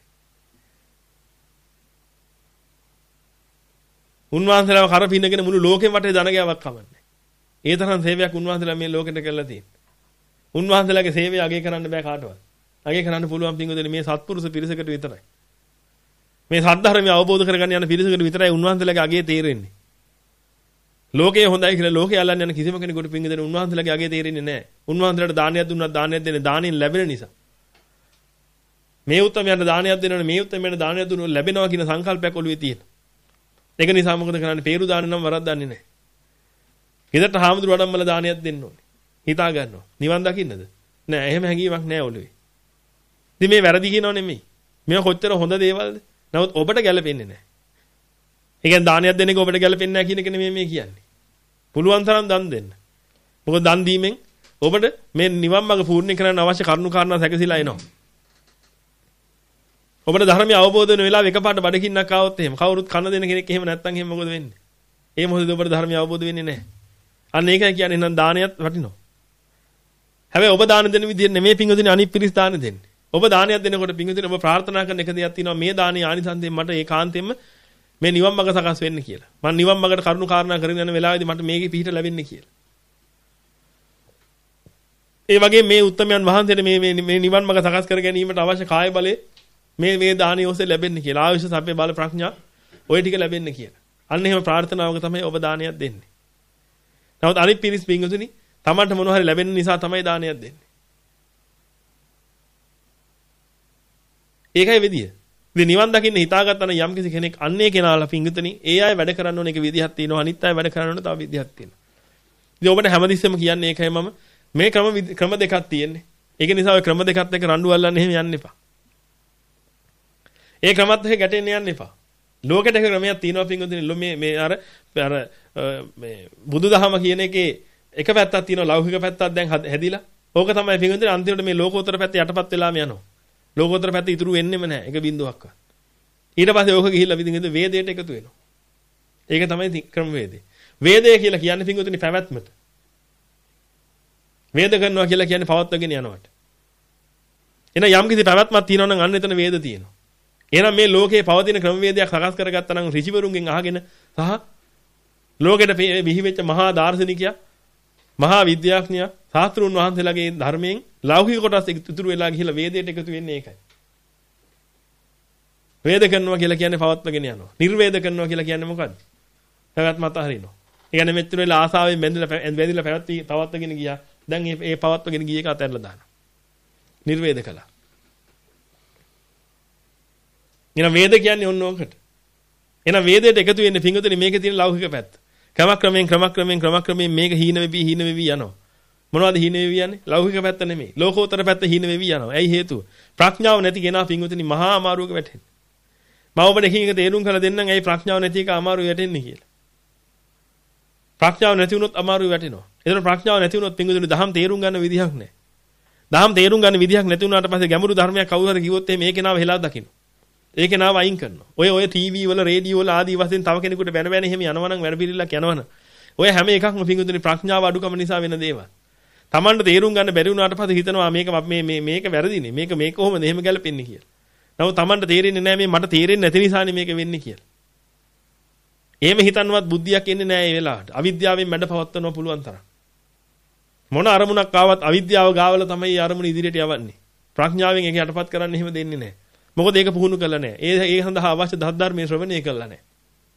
උන්වහන්සේලාව කර පින්නගෙන මුළු ලෝකෙම වටේ දන ගෑවක් කමන්නේ. ඒ තරම් සේවයක් උන්වහන්සේලා මේ ලෝකෙට කරලා තියෙනවා. උන්වහන්සේලාගේ සේවය අගය කරන්න බෑ කාටවත්. අගය කරන්න පුළුවන් පින්වතුනි මේ සත්පුරුෂ පිරිසකට විතරයි. මේ සද්ධර්මය අවබෝධ කරගන්න යන පිරිසකට විතරයි උන්වහන්සේලාගේ අගය තේරෙන්නේ. ලෝකයේ හොඳයි කියලා ලෝකයේ අල්ලන්න යන කිසිම කෙනෙකුට පින්වතුනි උන්වහන්සේලාගේ අගය තේරෙන්නේ නැහැ. උන්වහන්සේලාට දානයක් දුන්නත් දානයක් දෙන්නේ දානෙන් ලැබෙන නිසා. මේ උත්තරමයන්ට දානයක් දෙනවනේ මේ උත්තරමයන්ට දානයක් දුන්නොත් ලැබෙනවා කියන සංකල්පයක් ඔළුවේ තියෙනවා. ඒක නිසා මොකද කරන්නේ? peeru දාන නම් වරද්දන්නේ නැහැ. ඊදට හාමුදුරුවෝ වඩම්මල දානයක් දෙන්න ඕනේ. හිතා ගන්නවා. නිවන් දකින්නද? නෑ එහෙම හැඟීමක් නෑ ඔළුවේ. ඉතින් මේ වැරදි කියනව නෙමෙයි. මේවා කොච්චර හොඳ දේවල්ද? නමුත් ඔබට ගැලපෙන්නේ නෑ. ඒ කියන්නේ දානයක් දෙන එක ඔබට ගැලපෙන්නේ නෑ කියන එක නෙමෙයි මේ කියන්නේ. පුළුවන් තරම් දන් දෙන්න. මොකද දන් දීමෙන් ඔබට මේ නිවන් මඟ පූර්ණ කරන්න අවශ්‍ය කරුණු කාරණා සැකසීලා එනවා. ඔබට ධර්මය අවබෝධ වෙන වෙලාව එකපාරට බඩගින්නක් ආවොත් එහෙම කවුරුත් කන දෙන කෙනෙක් එහෙම නැත්නම් එහෙම මොකද වෙන්නේ? ඒ මොහොතේ ඔබට ධර්මය අවබෝධ වෙන්නේ නැහැ. අන්න ඒකයි කියන්නේ එහෙනම් දානයත් වටිනවා. හැබැයි ඔබ දාන දෙන විදිහ නෙමෙයි පිංගුතුනි අනිත් පිරිස් දාන දෙන්නේ. ඔබ දානයක් දෙනකොට පිංගුතුනි ඔබ ප්‍රාර්ථනා කරන එක දෙයක් තියෙනවා මේ දානේ ආනිසංසයෙන් මට ඒකාන්තයෙන්ම මේ නිවන් මඟ සකස් වෙන්න කියලා. මම නිවන් මඟට කරුණු කාරණා කරගෙන යන වෙලාවේදී මට මේකේ පිහිට ලැබෙන්නේ කියලා. ඒ වගේ මේ උත්තමයන් වහන්සේට මේ මේ නිවන් මඟ සකස් කර ගැනීමට අවශ්‍ය කාය බලය මේ මේ දානිය ඔස්සේ ලැබෙන්නේ කියලා. ආයුෂ සප්පේ බල ප්‍රඥා ওই ටික ලැබෙන්නේ කියලා. අන්න එහෙම ප්‍රාර්ථනාවක තමයි ඔබ දානයක් දෙන්නේ. නමුත් අනිත් පිරිස් පිංගුතුනි තමන්ට මොන හරි ලැබෙන නිසා තමයි දානයක් දෙන්නේ. ඒකයි විදිය. ඉතින් නිවන් දකින්න හිතාගත්තා නම් යම්කිසි කෙනෙක් අන්නේ කෙනාලා පිංගුතුනි ඒ අය වැඩ කරන්න ඕන එක විදිහක් තියෙනවා. අනිත් අය වැඩ කරන්න ඕන තව විදිහක් තියෙනවා. ඉතින් ඔබට හැමතිස්සෙම කියන්නේ ඒකයි මම මේ ක්‍රම ක්‍රම දෙකක් තියෙන්නේ. ඒක නිසා ඔය ක්‍රම දෙකත් එක්ක රණ්ඩු අල්ලන්න එහෙම යන්න එපා. ඒ ක්‍රමත් එක්ක ගැටෙන්න යන්න එපා. ලෝකෙට එක ක්‍රමයක් තියෙනවා පිංගුතුනි මේ මේ අර අර මේ බුදුදහම කියන එකේ එක පැත්තක් තියෙනවා ලෞකික පැත්තක් දැන් හැදිලා. ඕක තමයි පිංගුතුනි අන්තිමට මේ ලෝකෝත්තර පැත්ත යටපත් වෙලාම යනවා. ලෝකෝත්තර පැත්ත ඉතුරු වෙන්නෙම නැහැ. එක බිඳුවක්වත්. ඊට පස්සේ ඕක ගිහිල්ලා පිටින් වේදයට එකතු වෙනවා. ඒක තමයි ක්‍රම වේදේ. වේදය කියලා කියන්නේ පිංගුතුනි පැවැත්මට. වේද කරනවා කියලා කියන්නේ පවත්වගෙන යනවට. එන යම් කිසි පැවැත්මක් තියෙනවා නම් අන්න එතන වේද තියෙනවා. එහෙනම් මේ ලෝකේ පවතින ක්‍රමවේදයක් සකස් කරගත්තා නම් ඍෂිවරුන්ගෙන් අහගෙන සහ ලෝකෙට බිහිවෙච්ච මහා දාර්ශනිකයා මහා විද්‍යාඥයා ශාස්ත්‍රුන් වහන්සේලාගේ ධර්මයෙන් ලෞකික කොටස් ඉතුරු වෙලා ගිහිල්ලා වේදයට එකතු වෙන්නේ ඒකයි. වේද කරනවා කියලා කියන්නේ පවත්වගෙන යනවා. නිර්වේද කරනවා කියලා කියන්නේ මොකද්ද? පැවැත්ම අතහරිනවා. ඒ කියන්නේ මෙච්චර වෙලා ආසාවෙන් බැඳිලා බැඳිලා පැවැත්වි පවත්වගෙන ගියා. දැන් මේ මේ පවත්වගෙන ගිය එක අතහැරලා දානවා. නිර්වේද කළා. ඊන වේද කියන්නේ ඔන්න ඕකට. එහෙනම් වේදයට එකතු වෙන්නේ පිංගුතුනි මේකේ තියෙන ලෞකික පැත්ත. ක්‍රමක්‍රමයෙන් ක්‍රමක්‍රමයෙන් ක්‍රමක්‍රමයෙන් මේක හීන වෙවි හීන වෙවි යනවා. මොනවද හීන වෙවි යන්නේ? ලෞකික පැත්ත නෙමෙයි. ලෝකෝත්තර පැත්ත හීන වෙවි යනවා. ඇයි හේතුව? ප්‍රඥාව නැති කෙනා පිංගුතුනි මහා අමාරුවක වැටෙන්නේ. මම ඔබට එකින් එක තේරුම් කරලා දෙන්නම් ඇයි ප්‍රඥාව නැති එක අමාරුව වැටෙන්නේ කියලා. ප්‍රඥාව නැති වුණොත් අමාරුව වැටෙනවා. ඒතර ප්‍රඥාව නැති වුණොත් පිංගුතුනි දහම් තේරුම් ගන්න විදිහක් නැහැ. දහම් තේරුම් ගන්න විදිහක් නැති වුණාට පස්සේ ගැඹුරු ධර්මයක් කවුරු හරි කිව්වොත් එහෙනම් මේකේ නාව හෙලා දකින්න. ඒකේ නාව අයින් කරනවා. ඔය ඔය ටීවී වල රේඩියෝ වල ආදී වශයෙන් තව කෙනෙකුට බැන බැන එහෙම යනවනම් වැඩ පිළිලක් යනවනම් ඔය හැම එකක්ම පිංගුතුනි ප්‍රඥාව අඩුකම නිසා වෙන දේවල්. Tamanට තේරුම් ගන්න බැරි වුණාට පස්සේ හිතනවා මේක මේ මේ මේක වැරදිනේ. මේක මේක කොහොමද එහෙම ගැලපෙන්නේ කියලා. නමුත් Tamanට තේරෙන්නේ නැහැ මේ මට තේරෙන්නේ නැති නිසානේ මේක වෙන්නේ කියලා. එහෙම හිතන්නවත් බුද්ධියක් එන්නේ නැහැ මේ වෙලාවට. අවිද්‍යාවෙන් මැඩ පවත්වන්න පුළුවන් තරම්. මොන අරමුණක් ආවත් අවිද්‍යාව ගාවල තමයි අරමුණ ඉදිරියට යවන්නේ. ප්‍රඥාවෙන් ඒක යටපත් කරන්න එහෙම දෙන්නේ නැහැ. මොකද ඒක පුහුණු කළා නැහැ. ඒ ඒ සඳහා අවශ්‍ය ධර්මයේ ශ්‍රවණය කළා නැහැ.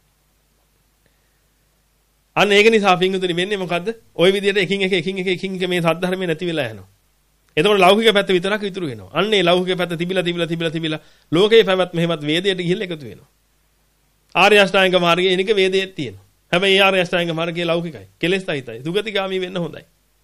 අන්න ඒක නිසා පිංගුතුනි වෙන්නේ මොකද්ද? ওই විදිහට එකින් එක එකින් එක එකින් එක මේ සද්ධර්මයේ නැති වෙලා යනවා. එතකොට ලෞකික පැත්ත විතරක් ඉතුරු වෙනවා. අන්න ඒ ලෞකික පැත්ත තිබිලා තිබිලා තිබිලා තිබිලා ලෝකේ පැවැත්ම මෙහෙමත් වේදයට ගිහිල්ලා එකතු වෙනවා. ආර්ය අෂ්ටාංග මාර්ගයේ එනික වේදයේ තියෙනවා. හැබැයි ඒ ආර්ය අෂ්ටාංග මාර්ගයේ ලෞකිකයි. කෙලෙස් සහිතයි. සුගතිගාමී වෙන්න හොඳයි.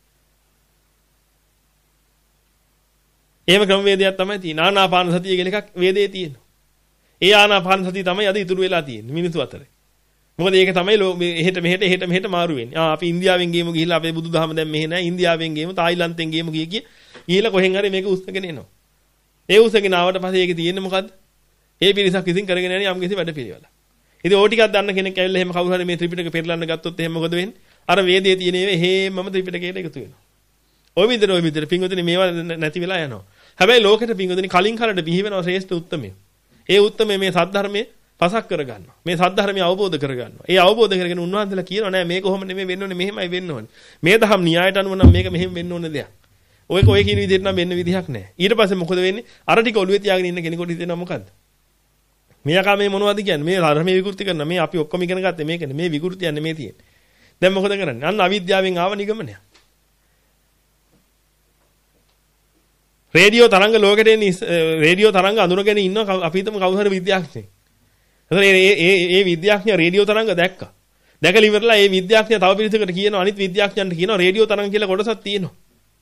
එහෙම ක්‍රමවේදයක් තමයි තියෙන්නේ. ආනාපාන සතිය කියලා එකක් වේදයේ තියෙනවා. ඒ ආනාපාන සතිය තමයි අද ඉතුරු වෙලා තියෙන්නේ මිනිස්සු අතරේ. මොකද ඒක තමයි එහෙට මෙහෙට එහෙට මෙහෙට මාරු වෙන්නේ. ආ අපි ඉන්දියාවෙන් ගියමු ගිහිල්ලා අපේ බුදුදහම දැන් මෙහෙ නැහැ. ඉන්දියාවෙන් ගියමු තායිලන්තෙන් ගියමු කිය කිය ගිහිල්ලා කොහෙන් හරි මේක උස්සගෙන එනවා. ඒ උස්සගෙන ආවට පස්සේ ඒකේ තියෙන්නේ මොකද්ද? ඒ පිරිසක් විසින් කරගෙන යන්නේ යම් කිසි වැඩ පිළිවෙල. ඉතින් ඕ ටිකක් දන්න කෙනෙක් ඇවිල්ලා එහෙම කවුරු හරි මේ ත්‍රිපිටක පෙරලන්න ගත්තොත් එහෙම මොකද වෙන්නේ? අර වේදයේ තියෙන ඒවා එහෙමම ත්‍රිපිටකයට එකතු වෙනවා. ওই විදිහට ওই විදිහට පිංගුතුනි මේවා නැති වෙලා යනවා. හැබැයි ලෝකෙට පිංගුතුනි කලින් කාලෙට බිහි වෙනවා ශ්‍රේෂ්ඨ උත්තමය. ඒ උත්තමය මේ සද්ධර්මයේ පසක් කරගන්නවා. මේ සද්ධර්මය අවබෝධ කරගන්නවා. ඒ අවබෝධ කරගෙන උන්වහන්සේලා කියනවා නෑ මේක කොහොම නෙමෙයි වෙන්න ඕනේ මෙහෙමයි වෙන්න ඕනේ. මේ දහම් න්‍යායට අනුව නම් මේක මෙහෙම වෙන්න ඕනේ දෙයක්. ඔයක ඔය කියන විදිහට නම් වෙන්න විදිහක් නෑ. ඊට පස්සේ මොකද වෙන්නේ? අර ටික ඔළුවේ තියාගෙන ඉන්න කෙනෙකුට හිතෙනවා මොකද්ද? මෙයාකා මේ මොනවද කියන්නේ? මේ ධර්මයේ විකෘති කරනවා. මේ අපි ඔක්කොම ඉගෙන ගත්තේ මේකනේ. මේ විකෘතිය නෙමෙයි තියෙන්නේ. දැන් මොකද කරන්නේ? අන්න අවිද්‍යාවෙන් ආව නිගමනය. රේඩියෝ තරංග ලෝකෙට එන්නේ රේඩියෝ තරංග අඳුරගෙන ඉන්න අපි හිතමු කවුරු හරි විද්‍යාඥයෙක්. එතකොට මේ මේ මේ විද්‍යාඥයා රේඩියෝ තරංග දැක්කා. දැකලා ඉවරලා මේ විද්‍යාඥයා තව පිරිසකට කියනවා අනිත් විද්‍යාඥයන්ට කියනවා රේඩියෝ තරංග කියලා කොටසක් තියෙනවා.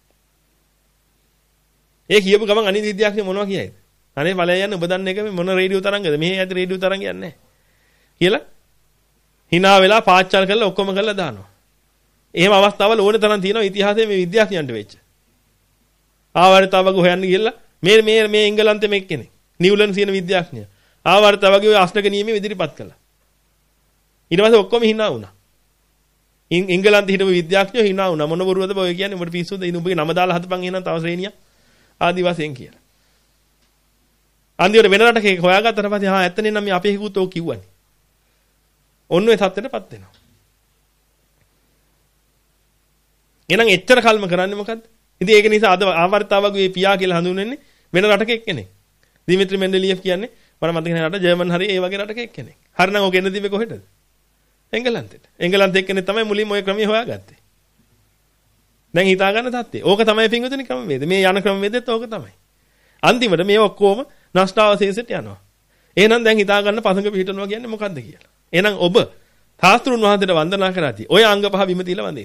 ඒ කියපු ගමන් අනිත් විද්‍යාඥයා මොනවා කියයිද? අනේ ඵලය යන්නේ ඔබ දන්න එක මේ මොන රේඩියෝ තරංගද? මෙහි ඇති රේඩියෝ තරංගයක් නැහැ. කියලා hina වෙලා පාච්චල් කරලා ඔක්කොම කරලා දානවා. එහෙම අවස්ථාවල ඕනේ තරම් තියෙනවා ඉතිහාසයේ මේ විද්‍යාඥයන්ට වෙච්ච. ආවර්ත වගේ හොයන්න ගිහලා මේ මේ මේ එංගලන්තෙ මේක කෙනෙක්. නිව්ලන් කියන විද්‍යාඥයා. ආවර්ත වගේ ඔය අස්නක නියමෙ ඉදිරිපත් කළා. ඊට පස්සේ ඔක්කොම hina වුණා. එංගලන්තේ හිටපු විද්‍යාඥයෝ hina වුණා. මොන බොරුවද ඔය කියන්නේ? උඹට පිස්සුද? ඉතින් උඹගේ නම දාලා හදපන් එහෙනම් තව ශ්‍රේණියක්. ආදි වශයෙන් කියලා. අන්තිමට වෙන රටක හොයාගත්තට පස්සේ හා ඇත්තනේ නම් මේ අපේ හිකුත් ඕක කිව්වනේ. ඔන්න ඔය තත්ත්වයටපත් වෙනවා. එහෙනම් එච්චර කල්ම කරන්නේ මොකද්ද? ඉතින් ඒක නිසා අද ආවර්තාවගේ පියා කියලා හඳුන්වන්නේ වෙන රටක එක්කෙනෙක්. දිමිත්‍රි මෙන්ඩලියේව් කියන්නේ මම මතක නැහැ රට ජර්මන් හරි ඒ වගේ රටක එක්කෙනෙක්. හරිනම් ඔක එන්න තිබ්බේ කොහෙටද? එංගලන්තෙට. එංගලන්ත එක්කෙනෙක් තමයි මුලින්ම ඔය ක්‍රමය හොයාගත්තේ. දැන් හිතා ගන්න තත්ත්වය. ඕක තමයි පින්විතනි ක්‍රමවේද. මේ යන ක්‍රමවේදෙත් ඕක තමයි. අන්තිමට මේ ඔක්කොම නෂ්ටාවශේෂයට යනවා. එහෙනම් දැන් හිතා ගන්න පසඟ පිහිටනවා කියන්නේ මොකද්ද කියලා. එහෙනම් ඔබ ශාස්ත්‍රුන් වහන්සේට වන්දනා කරාදී ඔය අංග පහ බිම තියලා වඳින්න.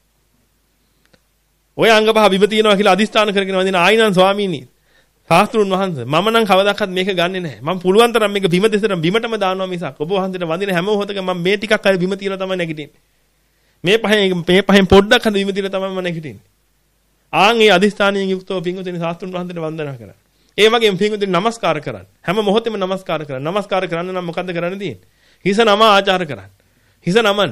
ඔය අංග පහ බිම තියනවා කියලා අදිස්ථාන කරගෙන වඳින ආයිනන් ස්වාමීනි ශාස්ත්‍රුන් වහන්සේ මම නම් කවදාවත් මේක ගන්නෙ නැහැ. මම පුළුවන් තරම් මේක බිම දෙසට බිමටම දානවා මිසක් ඔබ වහන්සේට වඳින හැම මොහොතකම මම මේ ටිකක් හරි බිම තියලා තමයි නැගිටින්නේ. මේ පහෙන් මේ පහෙන් පොඩ්ඩක් හරි බිම තියලා තමයි මම නැගිටින්නේ. ආන් ඒ අදිස්ථානයෙන් යුක්තව පින්වතුනි ශාස්ත්‍රුන් වහන්සේට වන්දනා කරා. ඒ වගේම පින්වතුනි নমස්කාර කරන්න. හැම මොහොතෙම নমස්කාර කරන්න. নমස්කාර කරන්න නම් මොකද්ද කරන්න තියෙන්නේ? හිස නම ආචාර කරන්න. හිස නමන්න.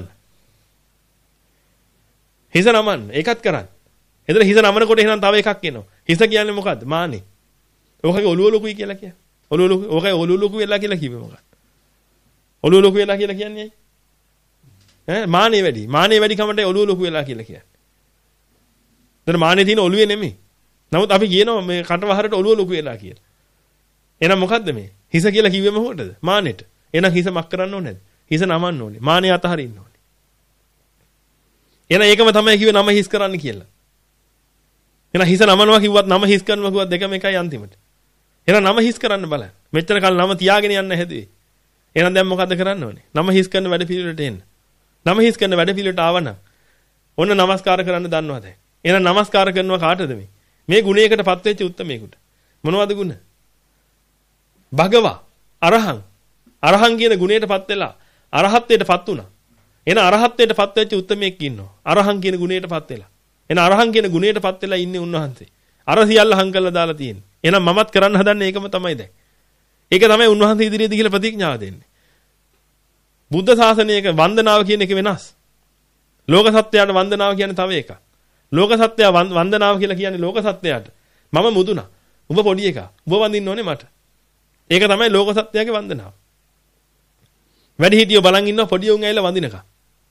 හිස නමන්න. ඒකත් කරන්න. එතන හිස නමනකොට එහෙනම් තව එකක් එනවා. හිස කියන්නේ මොකද්ද? මානේ. ඕකගේ ඔළුව ලොකුයි කියලා කියන්නේ. ඔළුව ලොකු ඕකයි ඔළුව ලොකු වෙලා කියලා කිව්වේ මොකක්ද? ඔළුව ලොකු වෙලා කියලා කියන්නේ ඇයි? ඈ මානේ වැඩි. මානේ වැඩි කමට ඔළුව ලොකු වෙලා කියලා කියන්නේ. එතන මානේ තියෙන ඔළුවේ නෙමෙයි. නමුත් අපි කියනවා මේ කටවහරට ඔළුව ලොකු වෙලා කියලා. එහෙනම් මොකද්ද මේ? හිස කියලා කිව්වෙම මොකටද? මානෙට. එහෙනම් හිස මක් කරන්න ඕනේ නැද්ද? හිස නමන්න ඕනේ. මානේ අතහරින්න ඕනේ. එහෙනම් ඒකම තමයි කිව්වේ නම හිස් කරන්න කියලා. එහෙනම් හිස නමනවා කිව්වත් නම හිස් කරනවා කිව්වත් දෙකම එකයි අන්තිමට. එහෙනම් නම හිස් කරන්න බලන්න. මෙච්චර කල් නම තියාගෙන යන්න හැදුවේ. එහෙනම් දැන් මොකද්ද කරන්න ඕනේ? නම හිස් කරන වැඩ පිළිවෙලට එන්න. නම හිස් කරන වැඩ පිළිවෙලට ආවනම් ඔන්න නමස්කාර කරන්න දන්නවද? එහෙනම් නමස්කාර කරනවා කාටද මේ? මේ ගුණයකටපත් වෙච්ච උත්තමයෙකුට. මොනවද ගුණ? භගවා අරහං අරහං කියන ගුණයටපත් වෙලා අරහත්ත්වයටපත් වුණා. එන අරහත්ත්වයටපත් වෙච්ච උත්තමයෙක් ඉන්නවා. අරහං කියන ගුණයටපත් වෙලා. එන අරහං කියන ගුණයටපත් වෙලා ඉන්නේ උන්වහන්සේ. අර සියල්ල හං කරලා දාලා තියෙන්නේ. එහෙනම් මමත් කරන්න හදන්නේ ඒකම තමයි දැන්. ඒක තමයි උන්වහන්සේ ඉදිරියේදී කියලා ප්‍රතිඥාව දෙන්නේ. බුද්ධ ශාසනයක වන්දනාව කියන එක වෙනස්. ලෝක සත්‍යයට වන්දනාව කියන්නේ තව එකක්. ලෝක සත්‍යය වන්දනාව කියලා කියන්නේ ලෝක සත්‍යයට. මම මුදුනා. ඔබ පොඩි එකා. ඔබ වඳින්න ඕනේ මට. ඒක තමයි ලෝක සත්‍යයේ වන්දනාව. වැඩි හිටියෝ බලන් ඉන්නවා පොඩි උන් ඇවිල්ලා වඳිනකම්.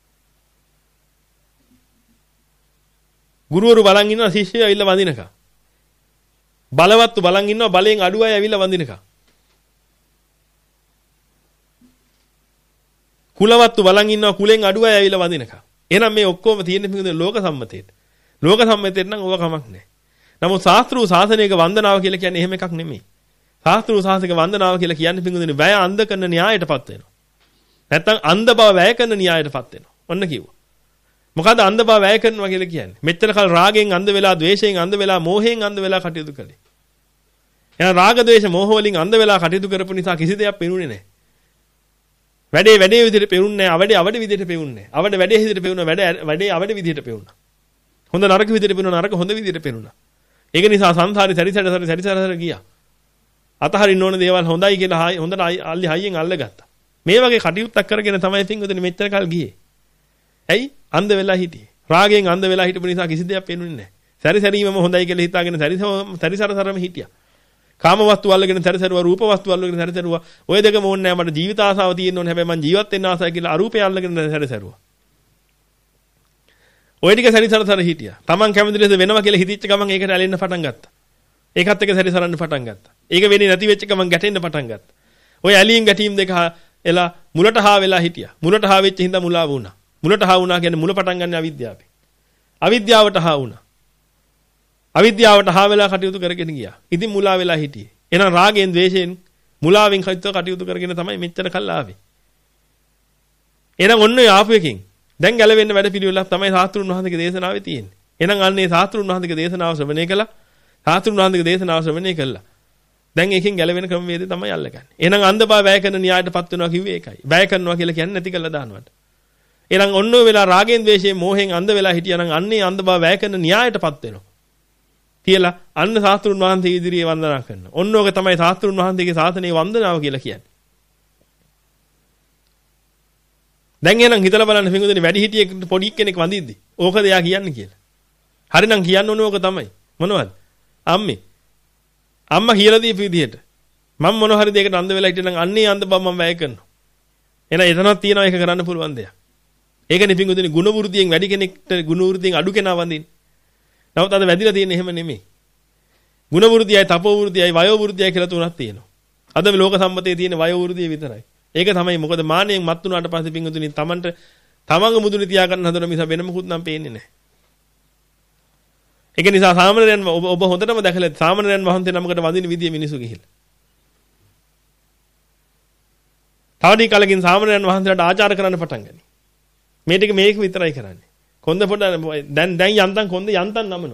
ගුරුවරු බලන් ඉන්නවා ශිෂ්‍යයෝ ඇවිල්ලා වඳිනකම්. බලවත්තු බලන් ඉන්නවා බලයෙන් අඩු අය ඇවිල්ලා වඳිනකම්. කුලවත්තු බලන් ඉන්නවා කුලෙන් අඩු අය ඇවිල්ලා වඳිනකම්. එහෙනම් මේ ඔක්කොම තියෙන්නේ මොකද ලෝක සම්මතයට. ලෝක සම්මතයට නම් ඕක කමක් නැහැ. නමුත් ශාස්ත්‍රීය ශාසනයක වන්දනාව කියලා කියන්නේ එහෙම එකක් නෙමෙයි. ශාස්ත්‍රීය ශාසනික වන්දනාව කියලා කියන්නේ පිංගුදෙනේ වැය අන්ධ කරන න්‍යායයටපත් වෙනවා. නැත්තම් අන්ධ බව වැය කරන න්‍යායයටපත් වෙනවා. ඔන්න කිව්වා. මොකද අන්ධ බව වැය කරනවා කියලා කියන්නේ? මෙච්චර කල් රාගෙන් අන්ධ වෙලා, ද්වේෂයෙන් අන්ධ වෙලා, මෝහයෙන් අන්ධ වෙලා කටයුතු කළේ. එහෙනම් රාග, ද්වේෂ, මෝහ වලින් අන්ධ වෙලා කටයුතු කරපු නිසා කිසි දෙයක් පෙනුනේ නැහැ. වැඩේ වැඩේ විදිහට පෙවුන්නේ නැහැ. අවඩේ අවඩේ විදිහට පෙවුන්නේ නැහැ. අවඩ වැඩේ විදිහට පෙවුණා. වැඩ වැඩේ අවඩේ විදිහට පෙවුණා. හොඳ නරක විදිහට පෙවුණා. නරක හොඳ විදිහට පෙවුණා. ඒක නිසා සංසාරේ සැරිසැර සැරිසැර ගියා. අතහරින්න ඕන දේවල් හොඳයි කියලා හොඳට අල්ලි හයියෙන් අල්ලගත්තා. මේ වගේ කටයුත්තක් කරගෙන තමයි පින්වතුනි මෙච්චර කල් ගියේ. ඇයි? අන්ධ වෙලා හිටියේ. රාගයෙන් අන්ධ වෙලා හිටපු නිසා කිසි දෙයක් පේන්නේ නැහැ. සැරිසැරීමම හොඳයි කියලා හිතාගෙන සැරිසරසරම හිටියා. කාම වස්තු අල්ලගෙන සැරිසරුවා, රූප වස්තු අල්ලගෙන සැරිසරුවා. ඔය දෙකම ඕනේ නැහැ මට ජීවිත ආසාව තියෙන්න ඕනේ. හැබැයි මං ජීවත් වෙන්න ආසයි කියලා අරූපය අල්ලගෙන සැරිසරුවා. ඔය ටික සැරිසරසර හිටියා. Taman කැමති ලෙස වෙනවා කියලා හිතච්ච ගමන් ඒකට ඇලෙන්න පටන් ගත්තා. ඒකත් එක්ක සැරිසරන්න පටන් ගත්තා. ඒක වෙන්නේ නැති වෙච්ච ගමන් ගැටෙන්න පටන් ගත්තා. ඔය ඇලීම් ගැටීම් දෙක එලා මුලට හා වෙලා හිටියා. මුලට හා වෙච්ච හින්දා මුලා වුණා. මුලට හා වුණා කියන්නේ මුල පටන් ගන්න අවිද්‍යාවෙන්. අවිද්‍යාවට හා වුණා. අවිද්‍යාවට හා වෙලා කටයුතු කරගෙන ගියා. ඉතින් මුලා වෙලා හිටියේ. එහෙනම් රාගයෙන්, ද්වේෂයෙන්, මුලාවෙන් කටයුතු කරගෙන තමයි මෙච්චර කල් ආවේ. එහෙනම් ඔන්න ඔය ආපු එකෙන් දැන් ගැලවෙන්න වැඩ පිළිවෙලක් තමයි සාස්ත්‍රුන් වහන්සේගේ දේශනාවේ තියෙන්නේ. එහෙනම් අන්නේ සාස්ත්‍රුන් වහන්සේගේ දේශනාව ශ්‍රවණය කළා. සාස්ත්‍රුන් වහන්සේගේ දේශනාව ශ්‍රවණය කළා. දැන් එකෙන් ගැලවෙන ක්‍රමවේදය තමයි අල්ලගන්නේ. එහෙනම් අන්ධබව වැය කරන න්‍යායයටපත් වෙනවා කිව්වේ ඒකයි. වැය කරනවා කියලා කියන්නේ නැති කළා දානවට. එහෙනම් ඔන්න ඔය වෙලාව රාගෙන්, ද්වේෂයෙන්, මෝහෙන් අන්ධ වෙලා හිටියානම් අන්නේ අන්ධබව වැය කරන න්‍යායයටපත් වෙනවා. කියලා අන්න සාස්ත්‍රුන් වහන්සේ ඉදිරියේ වන්දනා කරනවා. ඔන්න ඕක තමයි සාස්ත්‍රුන් වහන්සේගේ ශාසනයේ වන්දනාව කියලා කියන්නේ. දැන් එහෙනම් හිතලා බලන්න පින්වතුනි වැඩි හිටියෙක් පොඩි කෙනෙක් වඳිද්දි ඕකද එයා කියන්නේ කියලා. හරිනම් කියන්න ඕනේ ඕක තමයි. මොනවද? අම්මේ. අම්මා කියලා දීපු විදිහට මම මොන හරි දෙයකට අන්ධ වෙලා හිටියනම් අන්නේ අන්ධ බව මම වැය කරනවා. එහෙනම් එතනක් තියෙනවා ඒක කරන්න පුළුවන් දෙයක්. ඒකනේ පින්වතුනි ගුණ වෘද්ධියෙන් වැඩි කෙනෙක්ට ගුණ වෘද්ධියෙන් අඩු කෙනා වඳින්නේ. නමුත් අද වැඩිලා තියෙන්නේ එහෙම නෙමෙයි. ගුණ වෘද්ධියයි, තපෝ වෘද්ධියයි, වයෝ වෘද්ධියයි කියලා තුනක් තියෙනවා. අද මේ ලෝක සම්මතයේ තියෙන වයෝ වෘද්ධිය විතරයි. ඒක තමයි මොකද මානෙන් මත් වුණාට පස්සේ පින්වතුනි තමන්ට තමන්ග මුදුනේ තියාගන්න හදන මිස වෙන මොකුත් නම් පේන්නේ නැහැ. ඒක නිසා සාමණේරයන් ඔබ ඔබ හොඳටම දැකලා සාමණේරයන් වහන්සේ නමකට වඳින විදිය මිනිසු ගිහිල්ලා. තවදී කලකින් සාමණේරයන් වහන්සේලාට ආචාර කරන්න පටන් ගනි. මේ ටික මේක විතරයි කරන්නේ. කොන්ද පොඩ දැන් දැන් යන්තම් කොන්ද යන්තම් නමනෝ.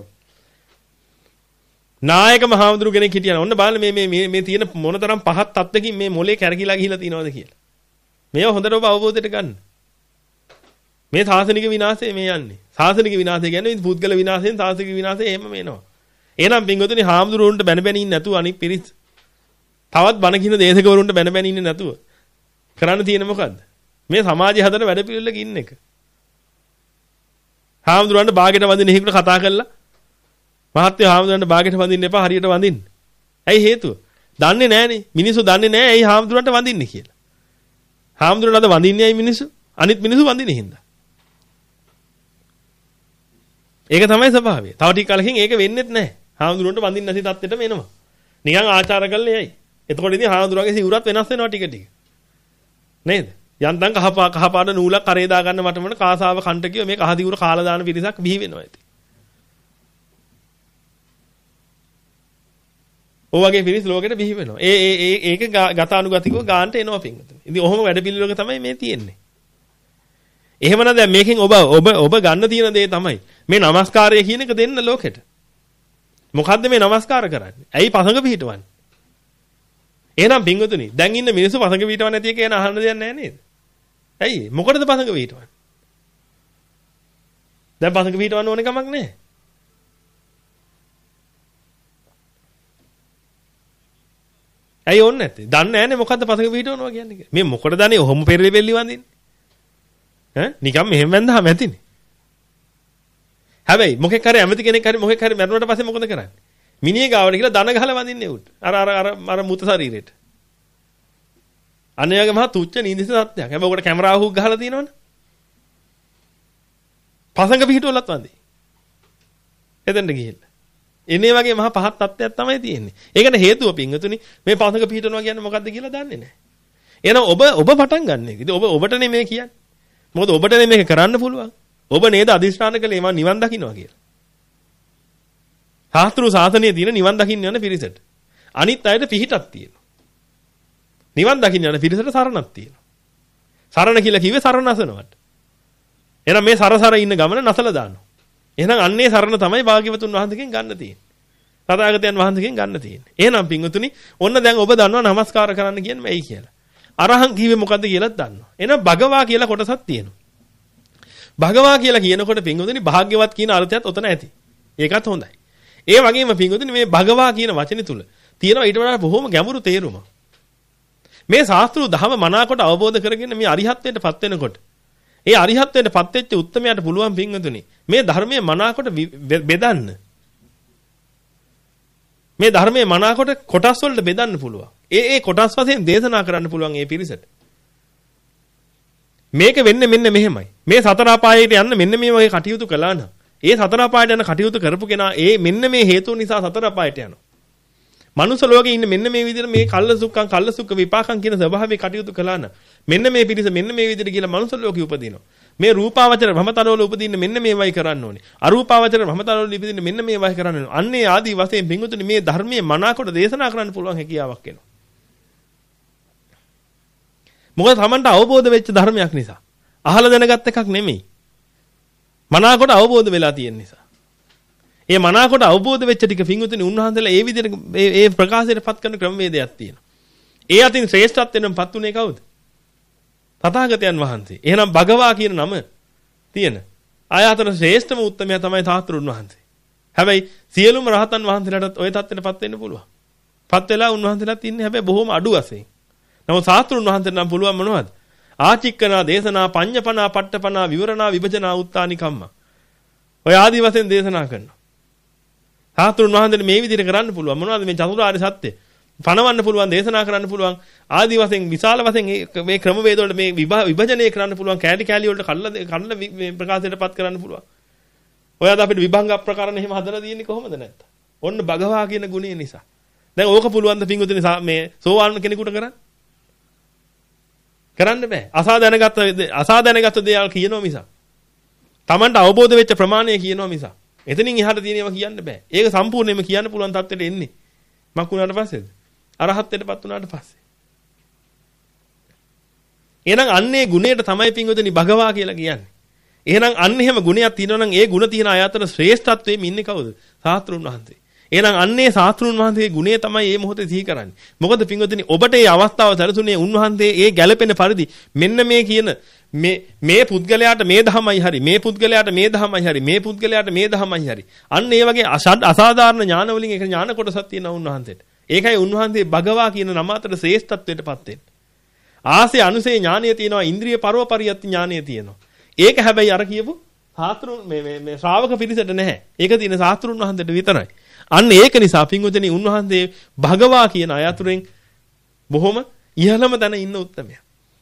නායක මහවඳුරු කෙනෙක් හිටියන ඔන්න බලන්න මේ මේ මේ තියෙන මොනතරම් පහත් තත්ත්වකින් මේ මොලේ කැරකිලා ගිහිලා තියනවද කියලා. මේව හොඳට ඔබ අවබෝධයට ගන්න. මේ සාසනික විනාශය මේ යන්නේ. සාසනික විනාශය කියන්නේ පුද්ගල විනාශයෙන් සාසනික විනාශය එහෙම මේනවා. එහෙනම් පින්වතුනි හාමුදුරුවන්ට බැන බැන ඉන්නේ නැතුව අනික් පිරිස් තවත් බණ කියන දේශකවරුන්ට බැන බැන ඉන්නේ නැතුව කරන්න තියෙන මොකද්ද? මේ සමාජය හදන වැඩ පිළිවෙලක ඉන්න එක. හාමුදුරුවන්ට බාගෙට වඳින හේකුට කතා කරලා මහත්තයෝ හාමුදුරුවන්ට බාගෙට වඳින්න එපා හරියට වඳින්න. ඇයි හේතුව? දන්නේ නැහනේ. මිනිස්සු දන්නේ නැහැ ඇයි හාමුදුරුවන්ට වඳින්නේ කියලා. හාමුදුරුවන්ට අද වඳින්නේ ඇයි මිනිස්සු? අනිත් මිනිස්සු වඳින්නේ හින්දා. ඒක තමයි ස්වභාවය. තව ටික කලකින් ඒක වෙන්නේත් නැහැ. හාමුදුරුවන්ට වඳින්න නැති තත්ත්වෙටම එනවා. නිකන් ආචාර කළේ ඇයි? එතකොට ඉතින් හාමුදුරුවන්ගේ සිවුරත් වෙනස් වෙනවා ටික ටික. නේද? යන්තම් කහපා කහපාට නූලක් කරේ දා ගන්න මට මොන කාසාව කන්ට කිව්ව මේ කහදිවුර කාලා දාන පිරිසක් බිහි වෙනවා ඉතින්. ඔය වගේ පිරිස් ලෝකෙට බිහි වෙනවා. ඒ ඒ ඒක ගතානුගතිකව ගානට එනවා පින්වතුනි. ඉතින් ඔහොම වැඩ පිළිවෙලක තමයි මේ තියෙන්නේ. එහෙමනම් දැන් මේකෙන් ඔබ ඔබ ඔබ ගන්න තියෙන දේ තමයි මේ নমස්කාරය කියන එක දෙන්න ලෝකෙට. මොකද්ද මේ নমස්කාර කරන්නේ? ඇයි පසඟ පිහිටවන්නේ? එහෙනම් පින්වතුනි දැන් ඉන්න මිනිස්සු පසඟ පිහිටවන්නේ නැති එක ගැන අහන්න දෙයක් නැහැ නේද? ඇයි? මොකටද පසඟ පිහිටවන්නේ? දැන් පසඟ පිහිටවන්න ඕනේ කමක් නැහැ. ඇයි ඕනේ නැත්තේ? දන්නේ නැහැනේ මොකද්ද පසඟ පිහිටවනවා කියන්නේ. මේ මොකටද අනේ ඔහොම පෙරලි පෙරලි වඳින්නේ? ඈ නිකම් මෙහෙම වැන්දාම ඇතිනේ. හැබැයි මොකෙක් හරි ඇමති කෙනෙක් හරි මොකෙක් හරි මැරුණාට පස්සේ මොකද කරන්නේ? මිනිහ ගාවට ගිහලා දන ගහලා වඳින්නේ උට. අර අර අර අර මුත ශරීරෙට. අනේයගේ මහා තුච්ච නීදිස සත්‍යයක්. හැබැයි ඔකට කැමරාව හුක් ගහලා තියෙනවනේ. පසඟ පිහිටුවලත් වඳි. එතෙන්ට ගිහිල්ලා. එනේ වගේ මහා පහත් තත්ත්වයක් තමයි තියෙන්නේ. ඒකට හේතුව පින්වතුනි මේ පසඟ පිහිටනවා කියන්නේ මොකද්ද කියලා දන්නේ නැහැ. එහෙනම් ඔබ ඔබ පටන් ගන්න එක. ඉතින් ඔබ ඔබටනේ මේ කියන්නේ. මොකද ඔබටනේ මේක කරන්න පුළුවන්. ඔබ නේද අදිෂ්ඨාන කළේ මම නිවන් දකින්නවා කියලා. සාස්ත්‍රු සාසනයේ තියෙන නිවන් දකින්න යන පිරිසට. අනිත් අයට පිහිටක් තියෙනවා. නිවන් දකින්න යන පිරිසට සරණක් තියෙනවා. සරණ කියලා කිව්වේ සරණ අසනවට. එහෙනම් මේ සරසර ඉන්න ගමන නැසලා දානවා. එහෙනම් අන්නේ සරණ තමයි භාග්‍යවතුන් වහන්සේගෙන් ගන්න තියෙන්නේ. තථාගතයන් වහන්සේගෙන් ගන්න තියෙන්නේ. එහෙනම් පින්වතුනි ඔන්න දැන් ඔබ දන්නවා নমස්කාර කරන්න කියන්නේ මේයි කියලා. අරහං කිව්වේ මොකද්ද කියලාත් දන්නවා. එහෙනම් භගවා කියලා කොටසක් තියෙනවා. භගවා කියලා කියනකොට පින්වතුනි භාග්‍යවත් කියන අර්ථයත් ඔතන ඇති. ඒකත් හොඳයි. ඒ වගේම පින්වතුනි මේ භගවා කියන වචනේ තුල තියෙනවා ඊට වඩා බොහොම ගැඹුරු තේරුමක්. මේ ශාස්ත්‍රු දහම මනාකොට අවබෝධ කරගෙන මේ අරිහත්ත්වයටපත් වෙනකොට ඒ අරිහත්ත්වයටපත් වෙච්ච උත්තමයාට පුළුවන් පින්වතුනි මේ ධර්මයේ මනාකොට බෙදන්න. මේ ධර්මයේ මනාකොට කොටස් වලට බෙදන්න පුළුවන්. ඒ ඒ කොටස් වශයෙන් දේශනා කරන්න පුළුවන් මේ පිරිසට. මේක වෙන්නේ මෙන්න මෙහෙමයි. මේ සතර අපායට යන්න මෙන්න මේ වගේ කටයුතු කළා නම් ඒ සතර අපායට යන කටයුතු කරපු කෙනා ඒ මෙන්න මේ හේතු නිසා සතර අපායට යනවා. මනුස්ස ලෝකේ ඉන්න මෙන්න මේ විදිහට මේ කල්ල සුක්ඛං කල්ල සුක්ඛ විපාකං කියන ස්වභාවයේ කටයුතු කළා නම් මෙන්න මේ පිරිස මෙන්න මේ විදිහට කියලා මනුස්ස ලෝකෙ උපදිනවා. මේ රූපාවචර භ්‍රමතරවල උපදින්න මෙන්න මේවයි කරන්න ඕනේ. අරූපාවචර භ්‍රමතරවල උපදින්න මෙන්න මේවයි කරන්න ඕනේ. අන්නේ ආදී වශයෙන් පින්වතුනි මේ ධර්මයේ මනාකොට දේශනා කරන්න පුළුවන් හැකියාවක් එනවා. මොකද Tamanට අවබෝධ වෙච්ච ධර්මයක් නිසා. අහලා දැනගත් එකක් නෙමෙයි. මනාකොට අවබෝධ වෙලා තියෙන නිසා. ඒ මනාකොට අවබෝධ වෙච්ච ටික පින්වතුනි උන්වහන්සේලා ඒ විදිහට ඒ ප්‍රකාශයටපත් කරන ක්‍රමවේදයක් තියෙනවා. ඒ අතින් ශ්‍රේෂ්ඨත්වෙන්පත් උනේ කවුද? තථාගතයන් වහන්සේ. එහෙනම් භගවා කියන නම තියෙන. ආයතන ශ්‍රේෂ්ඨම උත්තමයා තමයි තාත්‍රුන් වහන්සේ. හැබැයි සියලුම රහතන් වහන්සේලාටත් ওই தත්ත්වයටපත් වෙන්න පුළුවන්. පත් වෙලා උන්වහන්සේලාත් ඉන්නේ හැබැයි බොහොම අඩු වශයෙන්. නමුත් තාත්‍රුන් වහන්සේට නම් පුළුවන් මොනවද? ආචික්කනා දේශනා පඤ්ඤපනා පට්ඨපනා විවරණා විභජනා උත්තානි කම්ම. ඔය ආදි වශයෙන් දේශනා කරනවා. තාත්‍රුන් වහන්සේට මේ විදිහට කරන්න පුළුවන්. මොනවද මේ චතුරාර්ය සත්‍ය? පණවන්න පුළුවන්, දේශනා කරන්න පුළුවන්. ආදි වශයෙන් විශාල වශයෙන් මේ ක්‍රමවේද වලට මේ විභජනය කරන්න පුළුවන්. කැටි කැලි වලට කල්ල කල්ල මේ ප්‍රකාශයටපත් කරන්න පුළුවන්. ඔය අද අපිට විභංග ප්‍රකරණ එහෙම හදලා තියෙන්නේ කොහොමද නැත්නම්? ඔන්න භගවා කියන ගුණය නිසා. දැන් ඕක පුළුවන් ද පිංගුතුනි මේ සෝවාන් කෙනෙකුට කරන්න? කරන්න බෑ. අසා දැනගත්ත අසා දැනගත්ත දේවල් කියනවා මිස. Tamanට අවබෝධ වෙච්ච ප්‍රමාණය කියනවා මිස. එතනින් එහාට තියෙන ඒවා කියන්න බෑ. ඒක සම්පූර්ණයෙන්ම කියන්න පුළුවන් තත්ත්වෙට එන්නේ. මක් වුණාට පස්සේද? අරහත්ත්වයටපත් වුණාට පස්සේ. එහෙනම් අන්නේ ගුණයට තමයි පිංගුතුනි භගවා කියලා කියන්නේ. එහෙනම් අන්න එහෙම ගුණයක් තියෙනවා නම් ඒ ගුණ තියෙන අය අතර ශ්‍රේෂ්ඨත්වයේ ඉන්නේ කවුද? සාස්ත්‍රුන් වහන්සේ. එහෙනම් අන්නේ සාස්ත්‍රුන් වහන්සේගේ ගුණය තමයි මේ මොහොතේ සිහි කරන්නේ. මොකද පින්වතුනි ඔබට මේ අවස්ථාව සැලසුනේ උන්වහන්සේ ඒ ගැළපෙන පරිදි මෙන්න මේ කියන මේ මේ පුද්ගලයාට මේ ධමයි හරි මේ පුද්ගලයාට මේ ධමයි හරි මේ පුද්ගලයාට මේ ධමයි හරි. අන්න ඒ වගේ අසාධාරණ ඥාන වලින් එක ඥාන කොටසක් තියෙනවා උන්වහන්සේට. ඒකයි උන්වහන්සේ භගවා කියන නම අතර ශ්‍රේෂ්ඨත්වයටපත් වෙන්නේ. ආසේ අනුසේ ඥානය තියෙනවා, ඉන්ද්‍රිය පරෝපරියත් ඥානය තියෙනවා. ඒක හැබැයි අර කියපු සාස්ත්‍රුන් මේ මේ මේ ශ්‍රාවක පිරිසට නැහැ. ඒක තියෙන සාස්ත්‍රුන් වහන්සේට විතරයි. අන්න ඒක නිසා පින්වතුනි උන්වහන්සේ භගවා කියන අය අතුරෙන් බොහොම ඉහළම තැන ඉන්න උත්තමයා.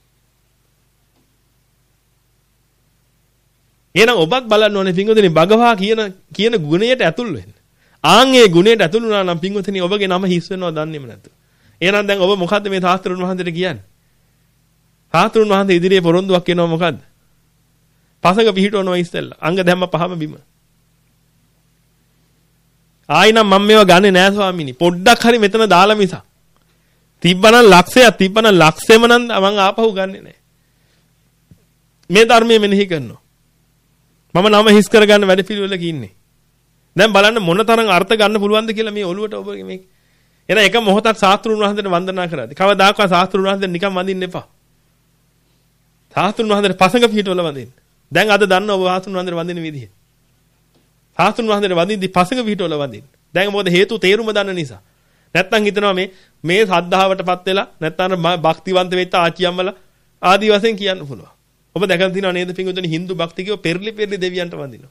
එහෙනම් ඔබත් බලන්න ඕනේ පින්වතුනි භගවා කියන කියන ගුණයට ඇතුල් වෙන්න. ආන් ඒ ගුණයට ඇතුල් වුණා නම් පින්වතුනි ඔබගේ නම හිස් වෙනව දන්නේම නැතු. එහෙනම් දැන් ඔබ මොකද්ද මේ සාස්ත්‍රුන් වහන්සේට කියන්නේ? සාස්ත්‍රුන් වහන්සේ ඉදිරියේ පොරොන්දුවක් කියනවා මොකද්ද? පසඟ පිහිටවනවා ඉස්සෙල්ලා. අංග දැම්ම පහම බිම. ආයි නම් මම මේවා ගන්නෙ නෑ ස්වාමීනි. පොඩ්ඩක් හරි මෙතන දාලා මිසක්. තිබ්බනම් ලක්ෂයක් තිබ්බනම් ලක්ෂෙම නම් මං ආපහු ගන්නෙ නෑ. මේ ධර්මයේ මෙනෙහි කරනවා. මම නම හිස් කරගන්න වැඩ පිළිවෙලක ඉන්නේ. දැන් බලන්න මොන තරම් අර්ථ ගන්න පුළුවන්ද කියලා මේ ඔළුවට ඔබ මේ එන එක මොහොතක් ශාස්ත්‍රුන් වහන්සේට වන්දනා කරාදී. කවදාකවත් ශාස්ත්‍රුන් වහන්සේට නිකන් වඳින්න එපා. ශාස්ත්‍රුන් වහන්සේට පසඟ පිටවල වඳින්න. දැන් අද දන්න ඔබ ශාස්ත්‍රුන් වහන්සේට වඳින විදිහ. ශාස්ත්‍රුන් වහන්සේට වඳින්දි පසඟ පිටවල වඳින්න. දැන් මොකද හේතු තේරුම දන්න නිසා. නැත්තම් හිතනවා මේ මේ සද්ධාවටපත් වෙලා නැත්තම් භක්තිවන්ත වෙච්ච ආච්චියම්මලා ආදි වශයෙන් කියන්න පුළුවන්. ඔබ දැකලා තියෙනව නේද පින්වතුනි Hindu භක්තිකයෝ පෙරලි පෙරලි දෙවියන්ට වඳිනවා.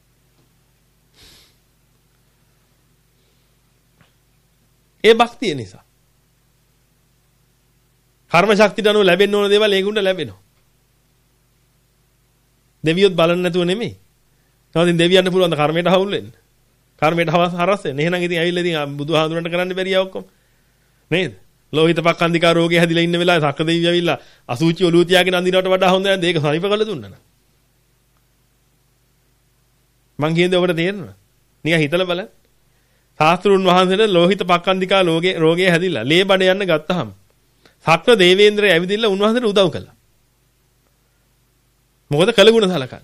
ඒ භක්තිය නිසා. කර්ම ශක්තියට අනුව ලැබෙන්න ඕන දේවල් ඒගොල්ලන්ට ලැබෙනවා. දෙවියොත් බලන්න නැතුව නෙමෙයි. නැවතින් දෙවියන්ට පුළුවන් ද කර්මයට හවුල් වෙන්න. කර්මයට හරස් වෙන්න. එහෙනම් ඉතින් ඇවිල්ලා ඉතින් බුදුහාඳුරන්ට කරන්න බැරිය ඔක්කොම. නේද? ලෝහිත පක්ඛන්දිකා රෝගේ හැදිලා ඉන්න වෙලාවේ සක්‍ර දෙවියෝ ඇවිල්ලා අසුචි ඔලුව තියාගෙන අඳිනවට වඩා හොඳ නැද්ද? ඒක සනීප කරලා දුන්නා න ะ. මං කියන්නේ ඔබට තේරෙනවද? නිකන් හිතලා බලන්න. ශාස්ත්‍රුන් වහන්සේට ලෝහිත පක්ඛන්දිකා රෝගේ රෝගේ හැදිලා ලේ බඩ යන්න ගත්තාම සක්‍ර දේවේන්ද්‍රය ඇවිදින්න උන්වහන්සේට උදව් කළා. මොකද කළගුණ සලකන්නේ.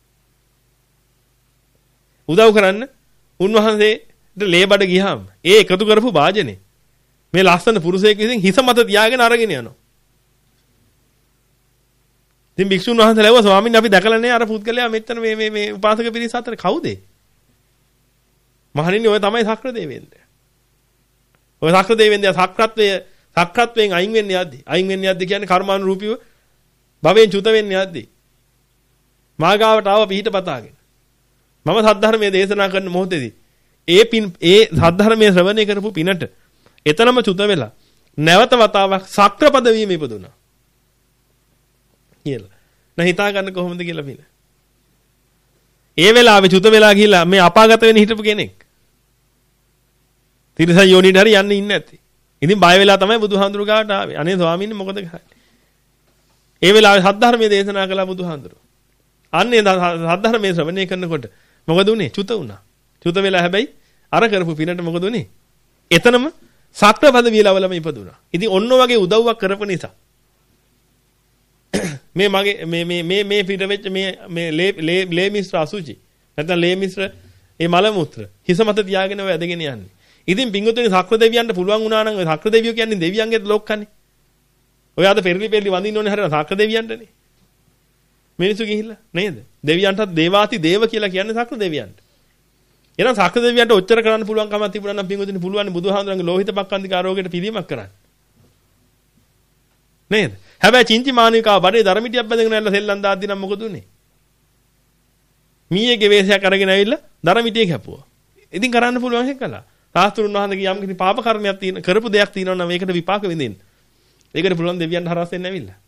උදව් කරන්න උන්වහන්සේට ලේ බඩ ගියාම ඒ එකතු කරපු වාජනේ මේ ලස්සන පුරුෂයෙක් විසින් හිස මත තියාගෙන අරගෙන යනවා. ඉතින් භික්ෂුන් වහන්සේ ලැබුවා ස්වාමීන් අපි දැකලා නැහැ අර පුද්ගලයා මෙතන මේ මේ මේ උපාසක පිරිස අතර කවුද? මහණෙනි ඔය තමයි සක්‍ර දේවේන්ද්‍රය. ඔය සක්‍ර දේවේන්ද්‍රය සක්‍රත්වය සක්‍රත්වයෙන් අයින් වෙන්නේ යද්දි. අයින් වෙන්නේ යද්දි කියන්නේ කර්මානුරූපීව භවයෙන් චුත වෙන්නේ යද්දි. මාගාවට ආව පිහිට පතාගෙන. මම සද්ධර්මයේ දේශනා කරන මොහොතේදී ඒ පින් ඒ සද්ධර්මයේ ශ්‍රවණය කරපු පිනට එතනම චුත වෙලා නැවත වතාවක් සක්‍ර පදවියෙම ඉපදුනා. කියලා. නැහ හිතා ගන්න කොහොමද කියලා පින. ඒ වෙලාවේ චුත වෙලා ගිහිල්ලා මේ අපාගත වෙන්න හිටපු කෙනෙක්. තිරසන් යෝනිට හරි යන්න ඉන්නේ නැති. ඉතින් බය වෙලා තමයි බුදුහාඳුරු ගාවට ආවේ. අනේ ස්වාමීන් වහන්සේ මොකද කරන්නේ? ඒ වෙලාවේ සද්ධර්මයේ දේශනා කළා බුදුහාඳුරු. අන්නේ සද්ධර්මයේ ශ්‍රවණය කරනකොට මොකද උනේ? චුත වුණා. චුත වෙලා හැබැයි අර කරපු පිනට මොකද උනේ? එතනම සක්‍ර පදවිය ලවලම ඉපදුනා. ඉතින් ඔන්න වගේ උදව්වක් කරපු නිසා මේ මගේ මේ මේ මේ මේ පිට වෙච්ච මේ මේ ලේ ලේ මිශ්‍ර අසුචි නැත්නම් ලේ මිශ්‍ර ඒ මල මුත්‍ර හිස මත තියාගෙන ඔය ඇදගෙන යන්නේ. ඉතින් පිංගුතුනි සක්‍ර දෙවියන්ට පුළුවන් වුණා නම් ඔය සක්‍ර දෙවියෝ කියන්නේ දෙවියන්ගේ ලෝකකනේ. ඔය ආද පෙරලි පෙරලි වඳින්න ඕනේ හරියට සක්‍ර දෙවියන්ටනේ. මිනිස්සු ගිහිල්ලා නේද? දෙවියන්ටත් දේවාති දේව කියලා කියන්නේ සක්‍ර දෙවියන්ට. එහෙනම් සක්‍ර දෙවියන්ට ඔච්චර කරන්න පුළුවන් කමක් තිබුණා නම් පිංගුතුනි පුළුවන් බුදුහාමුදුරන්ගේ ලෝහිත පක්ඛන්දිකා රෝගයට පිළියමක් කරන්න. නේද? හැබැයි චින්ති මානිකාව බඩේ ධර්මිටියක් බැඳගෙන ඇවිල්ලා සෙල්ලම් දාද්දි නම් මොකද උනේ? මීයේගේ වේශයක් අරගෙන ඇවිල්ලා ධර්මිටිය කැපුවා. ඉතින් කරන්න පුළුවන් එක කළා. සාස්ත්‍රුන් වහන්සේගේ යම් කිසි පාප කර්මයක් තියෙන කරපු දෙයක් තියෙනවා නම් ඒකට විපාක විඳින්න. ඒකට පුළුවන් දෙවියන්ට හරස් වෙන්න ඇවිල්ලා.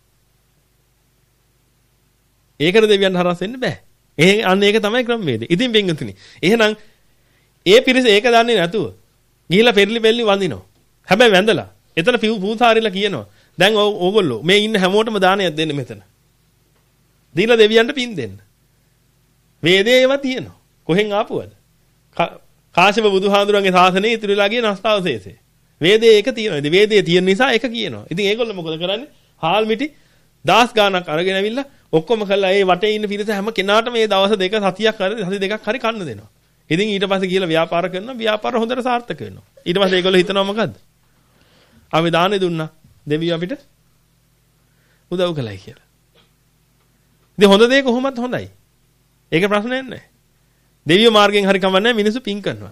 ඒකට දෙවියන්ට හරස් වෙන්න බෑ. ඒ අන්න ඒක තමයි ක්‍රමවේදය. ඉතින් බෙන්ගතුනි. එහෙනම් ඒ පිරිස ඒක දන්නේ නැතුව ගිහිලා පෙරලි පෙරලි වඳිනවා. හැබැයි වැඳලා එතන පූසාරිලා කියනවා දැන් ඕගොල්ලෝ මේ ඉන්න හැමෝටම දානයක් දෙන්න මෙතන. දීලා දෙවියන්ට පින් දෙන්න. වේදේ ඒවා තියෙනවා. කොහෙන් ආපුවද? කාශ්‍යප බුදුහාඳුරන්ගේ ශාසනයේ ඉතිරිලා ගිය නස්තාවශේෂේ. වේදේ ඒක තියෙනවා. ඉතින් වේදේ තියෙන නිසා ඒක කියනවා. ඉතින් ඒගොල්ලෝ මොකද කරන්නේ? හාල් මිටි දහස් ගාණක් අරගෙන ඇවිල්ලා ඔක්කොම කළා ඒ වටේ ඉන්න පිරිස හැම කෙනාටම මේ දවස් දෙක සතියක් හරි සති දෙකක් හරි කන්න දෙනවා. ඉතින් ඊට පස්සේ ගිහලා ව්‍යාපාර කරනවා. ව්‍යාපාර හොඳට සාර්ථක වෙනවා. ඊට පස්සේ ඒගොල්ලෝ හිතනවා මොකද්ද? අපි දානේ දුන්නා. දෙවියෝ අපිට උදව් කළයි කියලා. ඉතින් හොඳ දේ කොහොමද හොඳයි? ඒක ප්‍රශ්නයක් නැහැ. දෙවියෝ මාර්ගයෙන් හරි කමන්නේ මිනිස්සු පින් කරනවා.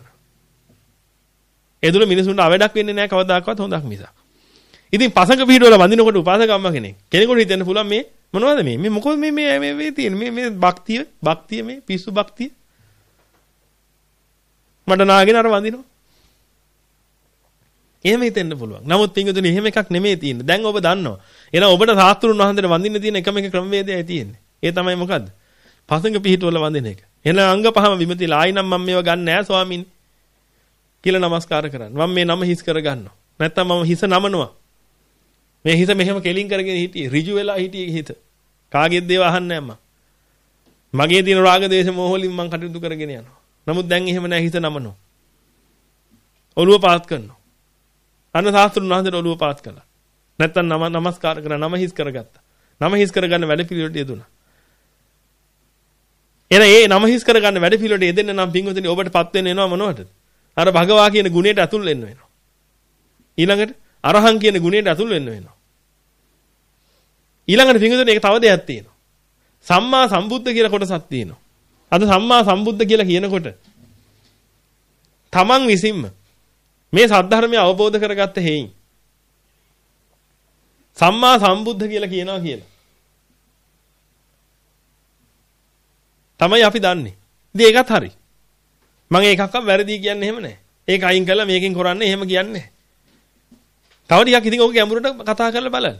ඒ දුර මිනිසුන්ට අවඩක් වෙන්නේ නැහැ කවදාකවත් හොඳක් මිසක්. ඉතින් පසඟ පිටවල වඳිනකොට උපාසක අම්මා කෙනෙක් කෙනෙකුට හිතෙන්න පුළුවන් මේ මොනවද මේ මේ මොකද මේ මේ මේ මේ තියෙන මේ මේ භක්තිය භක්තිය මේ පිස්සු භක්තිය මඩ නාගෙන අර වඳිනවා. එහෙම හිතෙන්න පුළුවන්. නමුත් පින්වතුනි එහෙම එකක් නෙමෙයි තියෙන්නේ. දැන් ඔබ දන්නවා. එහෙනම් ඔබට සාස්ත්‍රුන් වහන්සේට වඳින්න තියෙන එකම එක ක්‍රමවේදයයි තියෙන්නේ. ඒ තමයි මොකද්ද? පසඟ පිටවල වඳින එක. එහෙනම් අංග පහම විමතිලා ආයි නම් මම මේව ගන්න නෑ ස්වාමීනි කියලා නමස්කාර කරන්න. මම මේ නම හිස් කර ගන්නවා. නැත්තම් මම හිස නමනවා. මේ හිස මෙහෙම කෙලින් කරගෙන හිටියේ ඍජු වෙලා හිටියේ හිත. කාගේද දේව අහන්නේ නැහැ මම. මගේ දින රාග දේශ මොහ වලින් මම කටයුතු කරගෙන යනවා. නමුත් දැන් එහෙම නැහැ හිස නමනවා. ඔළුව පාත් කරනවා. අන්න සාස්ත්‍රුන් වහන්සේට ඔළුව පාත් කළා. නැත්තම් නම නමස්කාර කරලා නම හිස් කරගත්තා. නම හිස් කරගන්න වැඩ පිළිවෙලට යෙදුණා. එන ඒ නම හිස් කරගන්න වැඩ පිළිවෙලට යෙදෙන්න නම් පින්වතුනි ඔබටපත් වෙන්න වෙනවා මොනවටද? අර භගවා කියන ගුණයට ඇතුල් වෙන්න වෙනවා. ඊළඟට අරහං කියන ගුණයට ඇතුල් වෙන්න වෙනවා. ඊළඟට පින්වතුනි ඒක තව දෙයක් තියෙනවා. සම්මා සම්බුද්ධ කියලා කොටසක් තියෙනවා. අද සම්මා සම්බුද්ධ කියලා කියනකොට තමන් විසින්ම මේ සද්ධර්මය අවබෝධ කරගත්ත හේයින් සම්මා සම්බුද්ධ කියලා කියනවා කියලා. තමයි අපි දන්නේ. ඉතින් ඒකත් හරි. මම ඒකක්වත් වැරදි කියන්නේ එහෙම නැහැ. ඒක අයින් කරලා මේකෙන් කරන්නේ එහෙම කියන්නේ නැහැ. තව ටිකක් ඉතින් ඔක ගැඹුරට කතා කරලා බලන්න.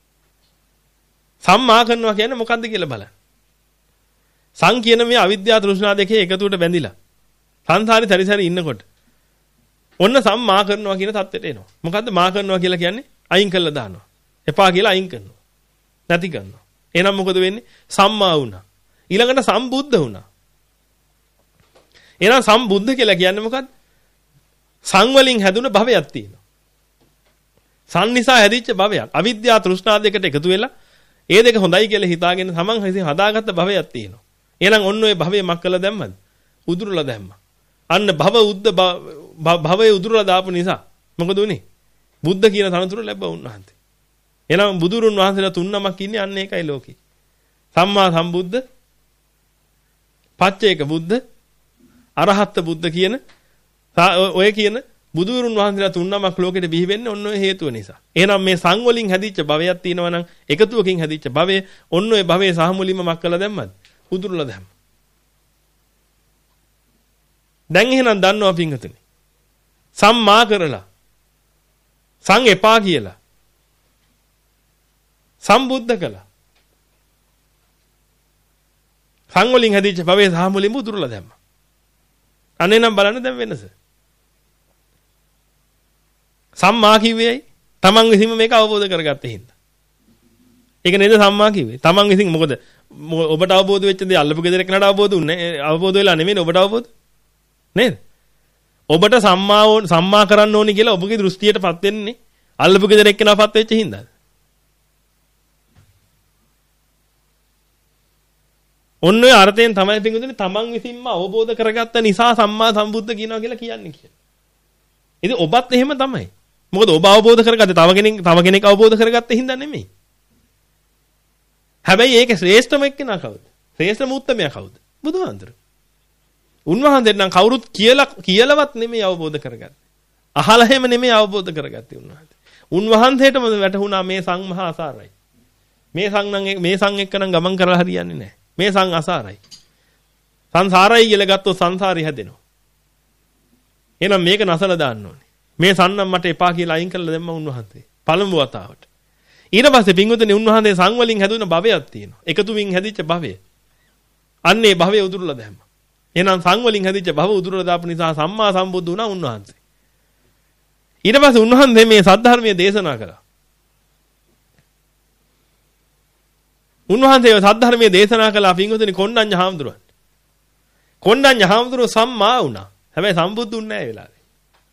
සම්මා කරනවා කියන්නේ මොකද්ද කියලා බලන්න. සං කියන මේ අවිද්‍යාව තෘෂ්ණා දෙකේ එකතුවට බැඳිලා සංසාරේ සැරිසැරි ඉන්නකොට ඔන්න සම්මා කරනවා කියන தත්ත්වයට එනවා. මොකද්ද මා කරනවා කියලා කියන්නේ? අයින් කරලා දානවා. එපා කියලා අයින් කරනවා. නැති කරනවා. එහෙනම් මොකද වෙන්නේ? සම්මා වුණා. ඊළඟට සම්බුද්ධ වුණා. එහෙනම් සම්බුද්ධ කියලා කියන්නේ මොකද්ද? සං වලින් හැදුන භවයක් තියෙනවා. සං නිසා හැදිච්ච භවයක්. අවිද්‍යාව තෘෂ්ණා දෙකට එකතු වෙලා ඒ දෙක හොඳයි කියලා හිතාගෙන තමන් හිතින් හදාගත්ත භවයක් තියෙනවා. එහෙනම් ඔන්න ඔය භවය මක් කළා දැම්මද? උදුරලා දැම්මා. අන්න භව උද්ද භවයේ උදුරලා දාපු නිසා මොකද උනේ? බුද්ධ කියන තනතුර ලැබුවා උන්වහන්සේ. එහෙනම් බුදුරුන් වහන්සේලා තුන් නමක් ඉන්නේ අන්න ඒකයි ලෝකේ. සම්මා සම්බුද්ධ, පච්චේක බුද්ධ, අරහත් බුද්ධ කියන ඔය කියන බුදුරුන් වහන්සේලා තුන් නමක් ලෝකෙට බිහි වෙන්නේ ඔන්න ඔය හේතුව නිසා. එහෙනම් මේ සං වලින් හැදිච්ච භවයක් තියෙනවා නම් එකතුවකින් හැදිච්ච භවය ඔන්න ඔය භවයේ සහ මුලින්ම මක් කළා දැම්මද? උදුරලා දැම්මා. දැන් එහෙනම් දන්නවා පින්වතුනි. සම්මා කරලා සං එපා කියලා සම්බුද්ධ කළා. සං වලින් හැදිච්ච භවයේ සහ මුලින්ම උදුරලා දැම්මා. අනේ නම් බලන්න දැන් වෙනස. සම්මා කිව්වේයි තමන් විසින්ම මේක අවබෝධ කරගත්තේ හින්දා. ඒක නේද සම්මා කිව්වේ. තමන් විසින් මොකද ඔබට අවබෝධ වෙච්ච දේ අල්ලපු ගෙදර එක්කනට අවබෝධ උන්නේ අවබෝධ වෙලා නෙමෙයි ඔබට අවබෝධ. නේද? ඔබට සම්මා සම්මා කරන්න ඕනි කියලා ඔබගේ දෘෂ්ටියටපත් වෙන්නේ අල්ලපු ගෙදර එක්කනපත් වෙච්ච හින්දාද? ඔන්න ඔය අර්ථයෙන් තමයි පිටුදුනේ තමන් විසින්ම අවබෝධ කරගත්ත නිසා සම්මා සම්බුද්ධ කියනවා කියලා කියන්නේ කියලා. ඉතින් ඔබත් එහෙම තමයි. මොකද ඔබ අවබෝධ කරගත්තේ තව කෙනෙක් තව කෙනෙක් අවබෝධ කරගත්තේ හින්දා නෙමෙයි. හැබැයි ඒක ශ්‍රේෂ්ඨම එක්කෙනා කවුද? ශ්‍රේෂ්ඨම උත්තමයා කවුද? බුදුහාඳුර. උන්වහන්සේ නම් කවුරුත් කියලා කියලාවත් නෙමෙයි අවබෝධ කරගත්තේ. අහලා හැම නෙමෙයි අවබෝධ කරගත්තේ උන්වහන්සේ. උන්වහන්සේටම වැටහුණා මේ සං මහා අසාරයි. මේ සං නම් මේ සං එක්ක නම් ගමන් කරලා හරියන්නේ නැහැ. මේ සං අසාරයි. සංසාරයි කියලා ගත්තොත් සංසාරي හැදෙනවා. එහෙනම් මේක නැසලා දාන්න ඕනේ. මේ සං නම් මට එපා කියලා අයින් කරලා දැම්මා උන්වහන්සේ. පළමු වතාවට. ඊට පස්සේ පින්වතුනි උන්වහන්සේ සං වලින් හැදුන භවයක් තියෙනවා. එකතු වින් හැදිච්ච භවය. අන්නේ භවය උදුරලා දැම්මා. එහෙනම් සං වලින් හැදිච්ච භව උදුරලා දාපු නිසා සම්මා සම්බුද්ධ වුණා උන්වහන්සේ. ඊට පස්සේ උන්වහන්සේ මේ සද්ධර්මයේ දේශනා කළා. උන්වහන්සේ සද්ධර්මයේ දේශනා කළා පින්වතුනි කොණ්ඩඤ්ඤ හාමුදුරුවන්ට. කොණ්ඩඤ්ඤ හාමුදුරුවෝ සම්මා වුණා. හැබැයි සම්බුද්ධුන්නේ නැහැ ඒ වෙලාවේ.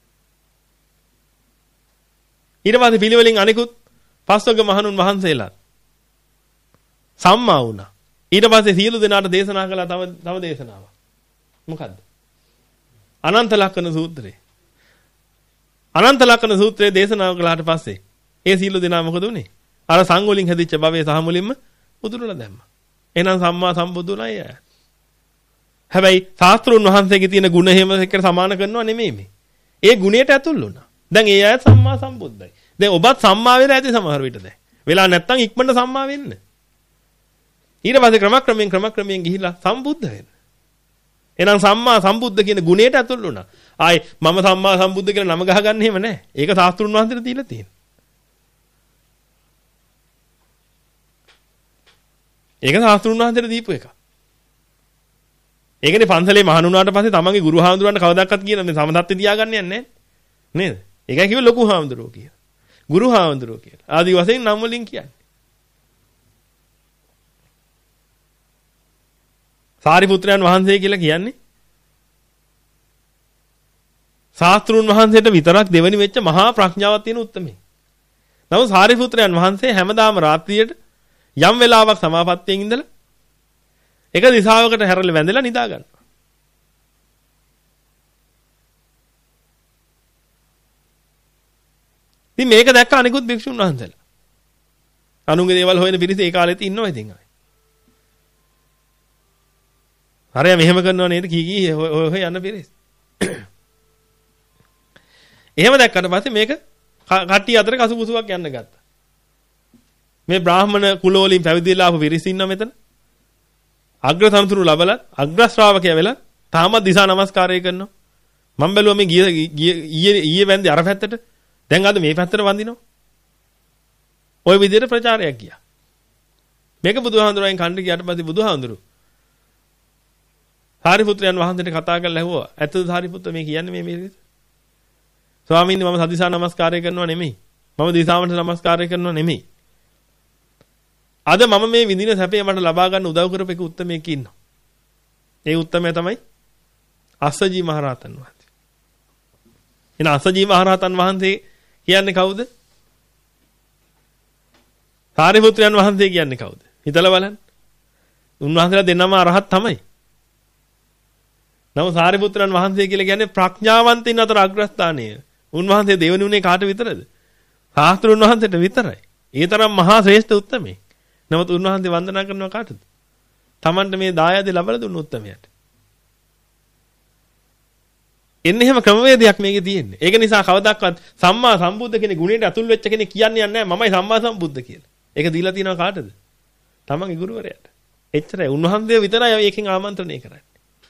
ඊට පස්සේ පිළිවෙලින් අනිකුත් පස්වග මහණුන් වහන්සේලා සම්මා වුණා. ඊට පස්සේ සියලු දෙනාට දේශනා කළා තව තව දේශනාවක්. මොකද්ද? අනන්ත ලක්ෂණ සූත්‍රය. අනන්ත ලක්ෂණ සූත්‍රයේ දේශනාව කළාට පස්සේ ඒ සියලු දෙනා මොකද උනේ? අර සං වලින් හැදිච්ච භවයේ සහ මුලින්ම උදුරලා දැම්මා. එහෙනම් සම්මා සම්බුදුණයි අය. හැබැයි ශාස්ත්‍රුන් වහන්සේගේ තියෙන ගුණ හැම එකට සමාන කරනවා නෙමෙයි මේ. ඒ ගුණයට ඇතුල් වුණා. දැන් ඒ අය සම්මා සම්බුද්ධයි. දැන් ඔබත් සම්මා වෙලා ඇති සමහර විට දැන්. වෙලා නැත්තම් ඉක්මනට සම්මා වෙන්න. ඊට පස්සේ ක්‍රමක්‍රමයෙන් ක්‍රමක්‍රමයෙන් ගිහිලා සම්බුද්ධ වෙන්න. එහෙනම් සම්මා සම්බුද්ධ කියන ගුණයට ඇතුල් වුණා. ආයි මම සම්මා සම්බුද්ධ කියලා නම ගහගන්න එහෙම නැහැ. ඒක ශාස්ත්‍රුන් වහන්සේට දීලා තියෙනවා. ඒක ශාස්ත්‍රුන් වහන්සේට දීපු එක. ඒකනේ පන්සලේ මහණුනාට පස්සේ තමන්ගේ ගුරු හාමුදුරන්ට කවදාවත් කියන මේ සමතත්ත්‍ය තියාගන්නේ නැහැ නේද? ඒකයි කිව්වේ ලොකු හාමුදුරුවෝ කියලා. ගුරු හාමුදුරුවෝ කියලා. ආදි වශයෙන් නම් වලින් කියන්නේ. සාරිපුත්‍රයන් වහන්සේ කියලා කියන්නේ ශාස්ත්‍රුන් වහන්සේට විතරක් දෙවෙනි වෙච්ච මහා ප්‍රඥාවක් තියෙන උත්තමයි. නමුත් සාරිපුත්‍රයන් වහන්සේ හැමදාම රාත්‍රියට යම් වෙලාවක් සමාපත්තියෙන් ඉඳලා එක දිශාවකට හැරලා වැඳලා නිදා ගන්නවා. ඉතින් මේක දැක්ක අනිකුත් භික්ෂුන් වහන්සේලා. අනුන්ගේ දේවල් හොයන පිරිස ඒ කාලෙත් ඉන්නවා ඉතින් ආයි. හරිය මෙහෙම කරනවා නේද කී කී ඔය ඔය යන පිරිස. එහෙම දැක්කට පස්සේ මේක කට්ටිය අතර කසුබුසුවක් යන්න ගත්තා. මේ බ්‍රාහමණ කුලවලින් පැවිදිලා ආපු පිරිස ඉන්නවා මෙතන. අග්‍ර සම්තුරු ලබලා අග්‍ර ශ්‍රාවකයා වෙලා තාමත් දිසා නමස්කාරය කරනවා. මම බැලුවා මේ ගිය ඊයේ ඊයේ වැන්දේ අර පැත්තට. දැන් අද මේ පැත්තට වඳිනවා. ওই විදිහට ප්‍රචාරයක් ගියා. මේක බුදුහාඳුරෙන් කණ්ඩ ගියාට පස්සේ බුදුහාඳුරු සාරිපුත්‍රයන් වහන්සේට කතා කරලා ඇහුවා. ඇත්තද සාරිපුත්‍ර මේ කියන්නේ මේ මේ විදිහට? ස්වාමීන් වහන්සේ මම සදිසා නමස්කාරය කරනවා නෙමෙයි. මම දිසාවට නමස්කාරය කරනවා නෙමෙයි. අද මම මේ විඳින සැපේ මට ලබා ගන්න උදව් කරපු එක උත්තමයෙක් ඉන්නවා. ඒ උත්තමයා තමයි අස්සජී මහරහතන් වහන්සේ. එන අස්සජී මහරහතන් වහන්සේ කියන්නේ කවුද? සාරිපුත්‍රයන් වහන්සේ කියන්නේ කවුද? හිතලා බලන්න. උන්වහන්සේලා දෙන්නම අරහත් තමයි. නමුත් සාරිපුත්‍රයන් වහන්සේ කියලා කියන්නේ ප්‍රඥාවන්තයින් අතර අග්‍රස්ථානීය. උන්වහන්සේ දෙවෙනි උනේ කාට විතරද? ශාස්ත්‍රුන් වහන්සේට විතරයි. ඒ තරම් මහා ශ්‍රේෂ්ඨ උත්තමයෙක්. නමුත් උන්වහන්සේ වන්දනා කරනවා කාටද? Tamanට මේ දායාදේ ලබලා දුන්න උත්තමයාට. එන්නේ එහෙම ක්‍රමවේදයක් මේකේ තියෙන්නේ. ඒක නිසා කවදාවත් සම්මා සම්බුද්ධ කෙනෙක් ගුණයට අතුල් වෙච්ච කෙනෙක් කියන්නේ නැහැ මමයි සම්මා සම්බුද්ධ කියලා. ඒක දීලා තියෙනවා කාටද? තමන්ගේ ගුරුවරයාට. එච්චරයි. උන්වහන්සේ විතරයි ඒකෙන් ආමන්ත්‍රණය කරන්නේ.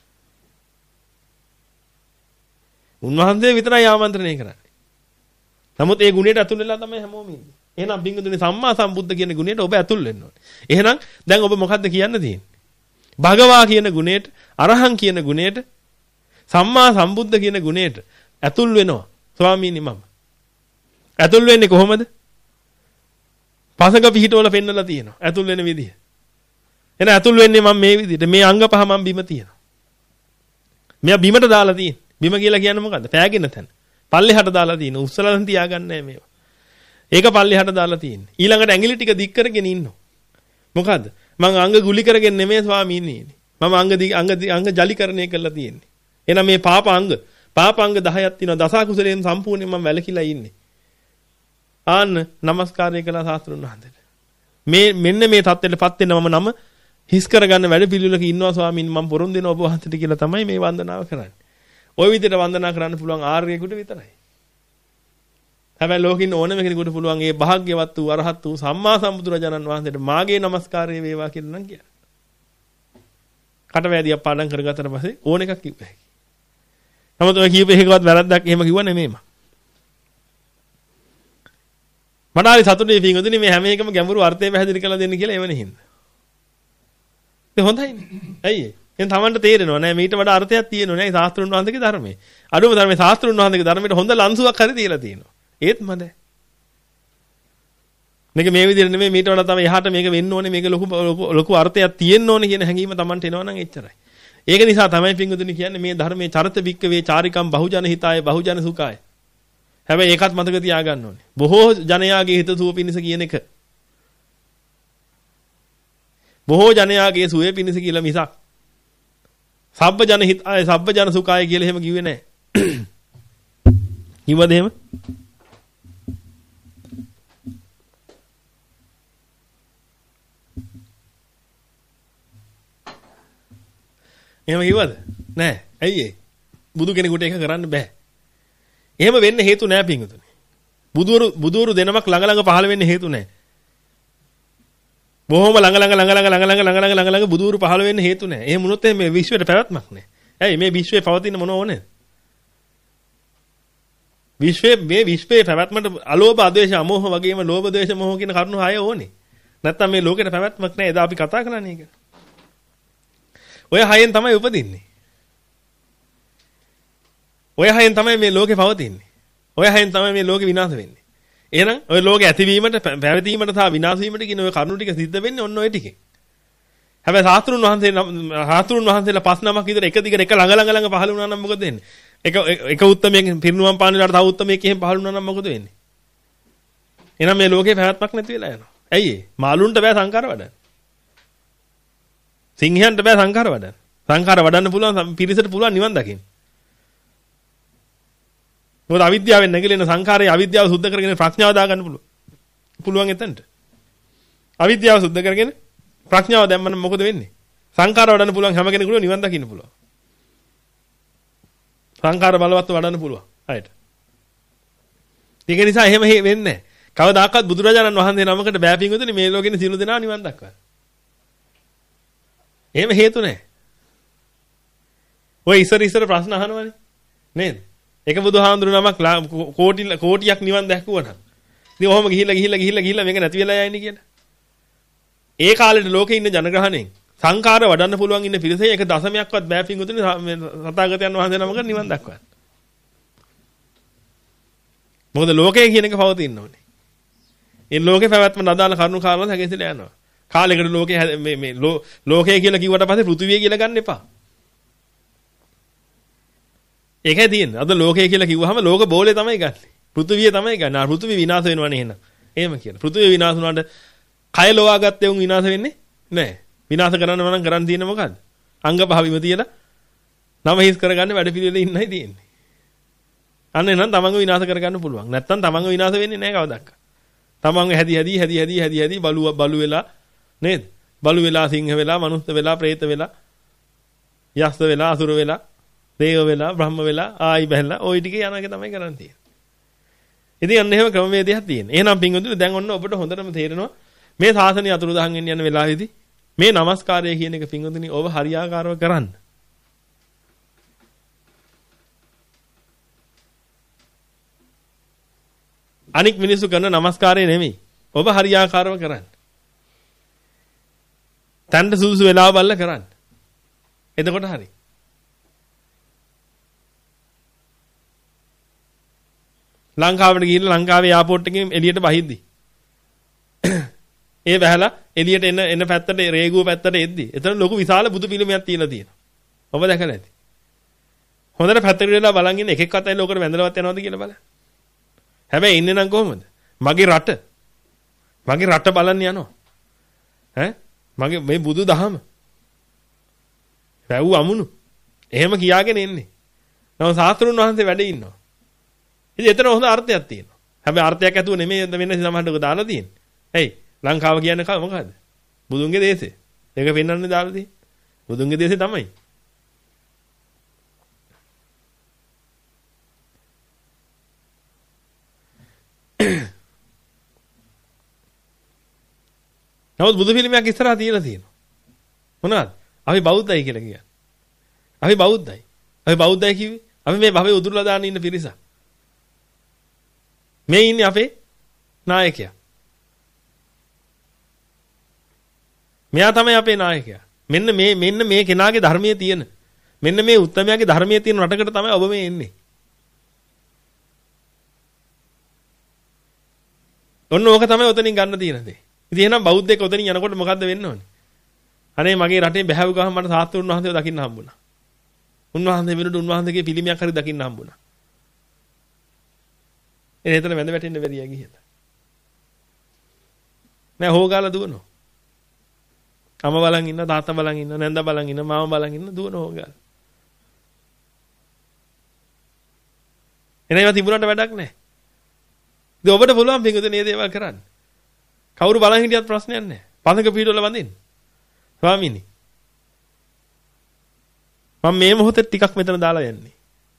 උන්වහන්සේ විතරයි ආමන්ත්‍රණය කරන්නේ. නමුත් ඒ ගුණයට අතුල් වෙලා තමයි හැමෝම ඉන්නේ. එහෙනම් බින්දුනේ සම්මා සම්බුද්ධ කියන ගුණයට ඔබ ඇතුල් වෙන්න ඕනේ. එහෙනම් දැන් ඔබ මොකද්ද කියන්න තියෙන්නේ? භගවා කියන ගුණයට, අරහං කියන ගුණයට, සම්මා සම්බුද්ධ කියන ගුණයට ඇතුල් වෙනවා. ස්වාමීනි මම. ඇතුල් වෙන්නේ කොහොමද? පසක පිහිටවල පෙන්නලා තියෙනවා. ඇතුල් වෙන විදිය. එහෙනම් ඇතුල් වෙන්නේ මම මේ විදිහට. මේ අංග පහ මම බිම තියනවා. මෙයා බිමට දාලා තියෙන්නේ. බිම කියලා කියන්නේ මොකද්ද? පෑගෙන තැන. පල්ලෙහාට දාලා තියෙන. උස්සලෙන් තියාගන්නේ මේවා. ඒක පල්ලෙහාට දාලා තියෙන්නේ. ඊළඟට ඇඟිලි ටික දික් කරගෙන ඉන්නවා. මොකද්ද? මම අංග ගුලි කරගෙන නෙමෙයි ස්වාමීනි. මම අංග අංග අංග ජලිකරණය කරලා තියෙන්නේ. එහෙනම් මේ පාප අංග පාප අංග දහයක් තියෙනවා. දස කුසලයෙන් සම්පූර්ණයෙන් මම වැළකීලා ඉන්නේ. ආන්න নমස්කාරය කළා ශාස්ත්‍රුන් වහන්සේට. මේ මෙන්න මේ தත්ත්වයටපත් වෙන මම නම හිස් කරගන්න වැඩ පිළිවෙලක ඉන්නවා ස්වාමීනි මම පොරොන්දු දෙනවා ඔබ වහන්සේට කියලා තමයි මේ වන්දනාව කරන්නේ. ওই විදිහට වන්දනා කරන්න පුළුවන් ආර්යෙකුට විතරයි. හැබැයි ලෝකින් ඕනම කෙනෙකුට පුළුවන් ඒ භාග්‍යවත් වූ අරහත් වූ සම්මා සම්බුදුරජාණන් වහන්සේට මාගේ নমස්කාරය වේවා කියලා නම් කියන්නේ. කටවැදියක් පාඩම් කරගත්තට පස්සේ ඕන එකක් කිව්ව හැකි. නමුත් ඔය කීප එකකවත් වැරද්දක් එහෙම කිව්ව නෙමෙයි මම. මට හරි සතුටුයි පින්වතුනි මේ හැම එකම ගැඹුරු අර්ථය පැහැදිලි කරලා දෙන්න කියලා එවනේ හින්දා. ඒ හොඳයිනේ. ඇයි ඒ? එහෙනම් Tamanට තේරෙනවා නෑ මීට වඩා අර්ථයක් තියෙනවා නෑ ශාස්ත්‍රුන් වහන්සේගේ ධර්මයේ. අඩුම ධර්මයේ ශාස්ත්‍රුන් වහන්සේගේ ධර්මයට හොඳ ලන්සුවක් හරි තියලා තියෙනවා. ඒත් මන්ද. මේක මේ විදිහට නෙමෙයි මීට වඩා තමයි එහාට මේක වෙන්න ඕනේ මේක ලොකු ලොකු අර්ථයක් තියෙන්න ඕනේ කියන හැඟීම Tamanට එනවා නම් එච්චරයි. ඒක නිසා තමයි පින්වතුනි කියන්නේ මේ ධර්මයේ චරිත වික්කවේ චාරිකම් බහුජන හිතාය බහුජන සුඛාය. හැබැයි ඒකත් මතක තියාගන්න ඕනේ. බොහෝ ජනයාගේ හිත සුව පිණිස කියන එක. බොහෝ ජනයාගේ සුවේ පිණිස කියලා මිසක් සබ්බ ජන හිතාය සබ්බ ජන සුඛාය කියලා එහෙම කිව්වේ නැහැ. කිව්වද එහෙම? එහෙම කිව්වද? නෑ. ඇයි ඒ? බුදු කෙනෙකුට ඒක කරන්න බෑ. එහෙම වෙන්න හේතු නෑ පින්වතුනි. බුදුවරු බුදුවරු දෙනමක් ළඟ ළඟ පහළ වෙන්න හේතු නෑ. බොහොම ළඟ ළඟ ළඟ ළඟ ළඟ ළඟ ළඟ ළඟ ළඟ ළඟ බුදුවරු පහළ වෙන්න හේතු නෑ. එහෙම වුණොත් මේ විශ්වයට පැවැත්මක් නෑ. ඇයි මේ විශ්වයේ පවතින මොන ඕනේ? විශ්වයේ මේ විශ්වයේ පැවැත්මට අලෝභ අධේශ අමෝහ වගේම ලෝභ ද්වේෂ මොහ කියන කරුණු හය ඕනේ. නැත්තම් මේ ලෝකෙට පැවැත්මක් නෑ. එදා අපි කතා කරන්නේ ඒක. ඔය හයෙන් තමයි උපදින්නේ. ඔය හයෙන් තමයි මේ ලෝකේ පවතින්නේ. ඔය හයෙන් තමයි මේ ලෝකේ විනාශ වෙන්නේ. එහෙනම් ඔය ලෝකේ ඇතිවීමට, පැවතීමට සහ විනාශ වීමට කියන ඔය කරුණු ටික සිද්ධ වෙන්නේ ඔන්න ඔය ටිකෙන්. හැබැයි සාස්ත්‍රුන් වහන්සේ සාස්ත්‍රුන් වහන්සේලා පස් නමක් විතර එක දිගට එක ළඟ ළඟ ළඟ පහළ වුණා නම් මොකද වෙන්නේ? එක එක උත්තමයෙක් පිරිනුවම් පාන වෙලාවට තව උත්තමයෙක් එහෙම පහළ වුණා නම් මොකද වෙන්නේ? එහෙනම් මේ ලෝකේ පැවැත්මක් නැති වෙලා යනවා. ඇයි ඒ? මාළුන්ට බෑ සංකාර වඩන්න. සිංහයන්ට බෑ සංකාර වඩන්න. සංකාර වඩන්න පුළුවන් පිරිසට පුළුවන් නිවන් දකින්න. මොකද අවිද්‍යාවෙන් නැගිලෙන සංකාරයේ අවිද්‍යාව සුද්ධ කරගෙන ප්‍රඥාව දාගන්න පුළුවන්. පුළුවන් එතනට. අවිද්‍යාව සුද්ධ කරගෙන ප්‍රඥාව දැම්මම මොකද වෙන්නේ? සංකාර වඩන්න පුළුවන් හැම කෙනෙකුට නිවන් දකින්න පුළුවන්. සංකාර බලවත් වඩන්න පුළුවන්. හරියට. ඒක නිසා එහෙම වෙන්නේ නැහැ. කවදාකවත් බුදුරජාණන් වහන්සේ නමකට බෑ පිංගුතුනි මේ ලෝකෙන සියලු දෙනා නිවන් දක්වන්න. එහෙම හේතු නැහැ. ඔය ඉස්සර ඉස්සර ප්‍රශ්න අහනවනේ. නේද? එක බුදුහාඳුරු නමක් කෝටි කෝටියක් නිවන් දැක්කුවා නම්. ඉතින් ඔහොම ගිහිල්ලා ගිහිල්ලා ගිහිල්ලා ගිහිල්ලා මේක නැති වෙලා යන්නේ කියලා. ඒ කාලේ ලෝකේ ඉන්න ජනගහණයෙන් සංකාර වඩන්න පුළුවන් ඉන්න පිරිසේ එක දශමයක්වත් බෑ පිංගුතුනි සතාගතයන් වහන්සේ නමකට නිවන් දක්වන්න. මොකද ලෝකය කියන එක පවතින්න ඕනේ. ඒ ලෝකේ පැවැත්ම නදාන කරුණු කාරණා හැගෙසිලා යනවා. කාලයකට ලෝකේ මේ මේ ලෝකය කියලා කිව්වට පස්සේ පෘථිවිය කියලා ගන්න එපා. ඒකයි තියෙන්නේ. අද ලෝකය කියලා කිව්වහම ලෝක බෝලේ තමයි ගන්න. පෘථිවිය තමයි ගන්න. ආ පෘථිවිය විනාශ වෙනවනේ එහෙනම්. එහෙම කියලා. පෘථිවිය විනාශ වුණාට කය ලෝවාගත්තේ උන් විනාශ වෙන්නේ නැහැ. විනාශ කරන්න නම් කරන්න තියෙන්නේ මොකද්ද? අංග පහ බිම තියලා නම හිස් කරගන්න වැඩ පිළිවෙලේ ඉන්නයි තියෙන්නේ. අන්න එනම් තමන්ව විනාශ කරගන්න පුළුවන්. නැත්තම් තමන්ව විනාශ වෙන්නේ නැහැ කවදාවත්. තමන්ව හැදි හැදි හැදි හැදි හැදි හැදි බලු බලු වෙලා නේද? බලු වෙලා සිංහ වෙලා මනුස්ස වෙලා പ്രേත වෙලා යස්ස වෙලා අසුර වෙලා දේව වෙලා බ්‍රහ්ම වෙලා ආයි බැලලා ওই ටිකේ යන එක තමයි කරන්න තියෙන්නේ. ඉතින් අන්න එහෙම ක්‍රමවේදයක් තියෙනවා. එහෙනම් පින්වතුනි දැන් ඔන්න ඔබට හොඳටම තේරෙනවා මේ ශාසනය අතුරුදහන් වෙන්න යන වෙලාවේදී මේ নমස්කාරය කියන එක පින්වතුනි ඔබ හරියාකාරව කරන්න. අනික් මිනිස්සු කරන নমස්කාරය නෙමෙයි. ඔබ හරියාකාරව කරන්න. තණ්ඩ සුසු වෙලාව බලලා කරන්න. එතකොට හරි. ලංකාවට ගිහිල්ලා ලංකාවේ එයාපෝට් එකෙන් එළියට බහිද්දි. ඒ බහැලා එළියට එන එන පැත්තට රේගුව පැත්තට එද්දි. එතන ලොකු විශාල බුදු පිළිමයක් තියලා තියෙනවා. ඔබ දැකලා ඇති. හොඳට පැත්තකට වෙලා බලන් ඉන්න එකෙක්වත් ඇයි ලෝකෙට වැඳලවත් යනවද කියලා බලන්න. හැබැයි ඉන්නේ නම් කොහොමද? මගේ රට. මගේ රට බලන්න යනවා. ඈ? මගේ මේ බුදු දහම. වැව් අමුණු. එහෙම කියාගෙන එන්නේ. නම සාස්ත්‍රුන් වහන්සේ වැඩ ඉන්නවා. ඉතින් එතන හොඳ අර්ථයක් තියෙනවා. හැබැයි අර්ථයක් ඇතුව නෙමෙයි වෙන සමහරකට දාලා තියෙන්නේ. ඇයි? ලංකාව කියන්නේ මොකද්ද? බුදුන්ගේ දේශය. ඒක පෙන්වන්නේ දාලා තියෙන්නේ. බුදුන්ගේ දේශය තමයි. නමුත් බුදු පිළිමයක් ඉස්සරහා තියලා තියෙනවා. මොනවාද? අපි බෞද්ධයි කියලා කියන්නේ. අපි බෞද්ධයි. අපි බෞද්ධයි කිව්වේ අපි මේ භවයේ උදුරලා දාන්න ඉන්න පිරිසක්. මේ ඉන්නේ අපේ නායකයා. මෙයා තමයි අපේ නායකයා. මෙන්න මේ මෙන්න මේ කෙනාගේ ධර්මයේ තියෙන. මෙන්න මේ උත්තමයාගේ ධර්මයේ තියෙන රටකට තමයි ඔබ මේ එන්නේ. ඔන්න ඕක තමයි ඔතනින් ගන්න තියෙන දේ. ඉතින් එහෙනම් බෞද්ධයෙක් ඔතනින් යනකොට මොකද්ද වෙන්න ඕනේ? අනේ මගේ රටේ බැහැව ගහම මට සාස්ත්‍රුන් වහන්සේව දකින්න හම්බුණා. උන්වහන්සේ වෙනුට උන්වහන්සේගේ පිළිමයක් හරි දකින්න හම්බුණා. එනේ එතන වැඳ වැටෙන්න බැරියා ගිහිල්ලා. නෑ හොගාලා දුවනවා. අම්මා බලන් ඉන්න, තාත්තා බලන් ඉන්න, නැන්දා බලන් ඉන්න, මාමා බලන් ඉන්න දුවනවා හොගාලා. එනේවා තිබුණාට වැඩක් නෑ. ඉතින් ඔබට පුළුවන් පිටුද මේ දේවල් කරන්න. කවුරු බලන් හිටියත් ප්‍රශ්නයක් නෑ. පසක පීඩවල වඳින්න. ස්වාමීනි. මම මේ මොහොතේ ටිකක් මෙතන දාලා යන්නේ.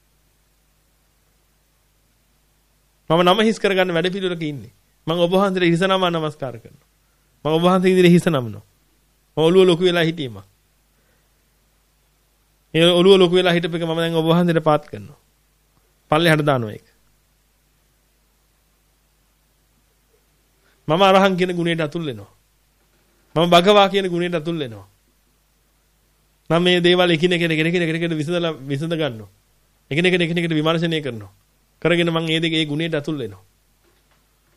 මම නම හිස් කරගන්න වැඩ පිළිවෙලක ඉන්නේ. මම ඔබ වහන්සේට හිස නම නමස්කාර කරනවා. මම ඔබ වහන්සේ ඉදිරියේ හිස නමනවා. මම ඔළුව ලොකු වෙලා හිටියේ මම. ඒ ඔළුව ලොකු වෙලා හිටපෙක මම දැන් ඔබ වහන්සේට පාත් කරනවා. පල්ලෙහාට දානවා ඒක. මම අරහන් කියන ගුණයට අතුල් වෙනවා. මම භගවා කියන ගුණයට අතුල් වෙනවා. මම මේ දේවල් එකිනෙක එකිනෙක එකිනෙක විසඳලා විසඳ ගන්නවා. එකිනෙක එකිනෙක විමර්ශනය කරනවා. කරගෙන මම මේ දෙකේ ගුණයට අතුල් වෙනවා.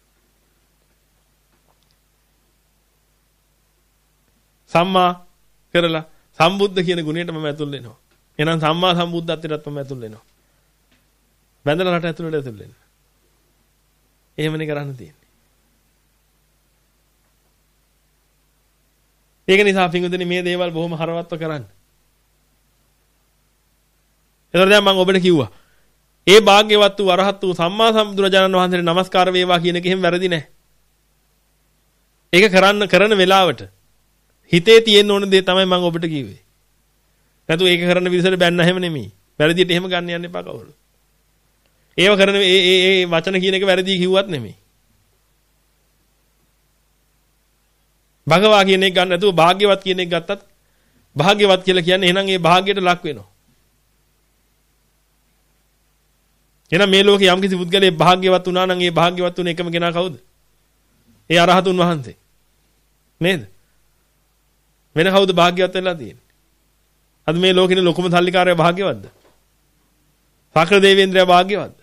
සම්මා කරලා සම්බුද්ධ කියන ගුණයට මම ඇතුල් වෙනවා. එහෙනම් සම්මා සම්බුද්ධත්වයටත් මම ඇතුල් වෙනවා. බැඳලා රට ඇතුළට ඇතුල් වෙන්න. එහෙමනේ කරන්න තියෙන්නේ. ඒක නිසා පින්වතුනි මේ දේවල් බොහොම හරවත්ව කරන්න. ඒතර දැන් මම ඔබට කිව්වා. ඒ භාග්‍යවත් වූ අරහත් වූ සම්මා සම්බුදුරජාණන් වහන්සේට නමස්කාර වේවා කියන එක එහෙම වැරදි නෑ. ඒක කරන්න කරන වෙලාවට හිතේ තියෙන්න ඕන දේ තමයි මම ඔබට කිව්වේ. නැතු ඒක කරන විදිහට බැන්න හැම නෙමෙයි. වැරදියට එහෙම ගන්න යන්න එපා කවුරු. ඒව කරන ඒ ඒ ඒ වචන කියන එක වැරදි කිව්වත් නෙමෙයි. භගවා කියන එක ගන්න නැතුව භාග්‍යවත් කියන එක ගත්තත් භාග්‍යවත් කියලා කියන්නේ එහෙනම් ඒ භාග්‍යයට ලක් වෙනවා. එහෙනම් මේ ලෝකේ යම්කිසි පුද්ගලයෙක් භාග්‍යවත් වුණා නම් ඒ භාග්‍යවත් වුණ එකම කෙනා කවුද? ඒ අරහතුන් වහන්සේ. නේද? වෙන කවුද භාග්‍යවත් වෙලා තියෙන්නේ? අද මේ ලෝකේ ලොකුම සල්ලිකාරයා භාග්‍යවත්ද? සක්‍ර දේවේන්ද්‍රයා භාග්‍යවත්ද?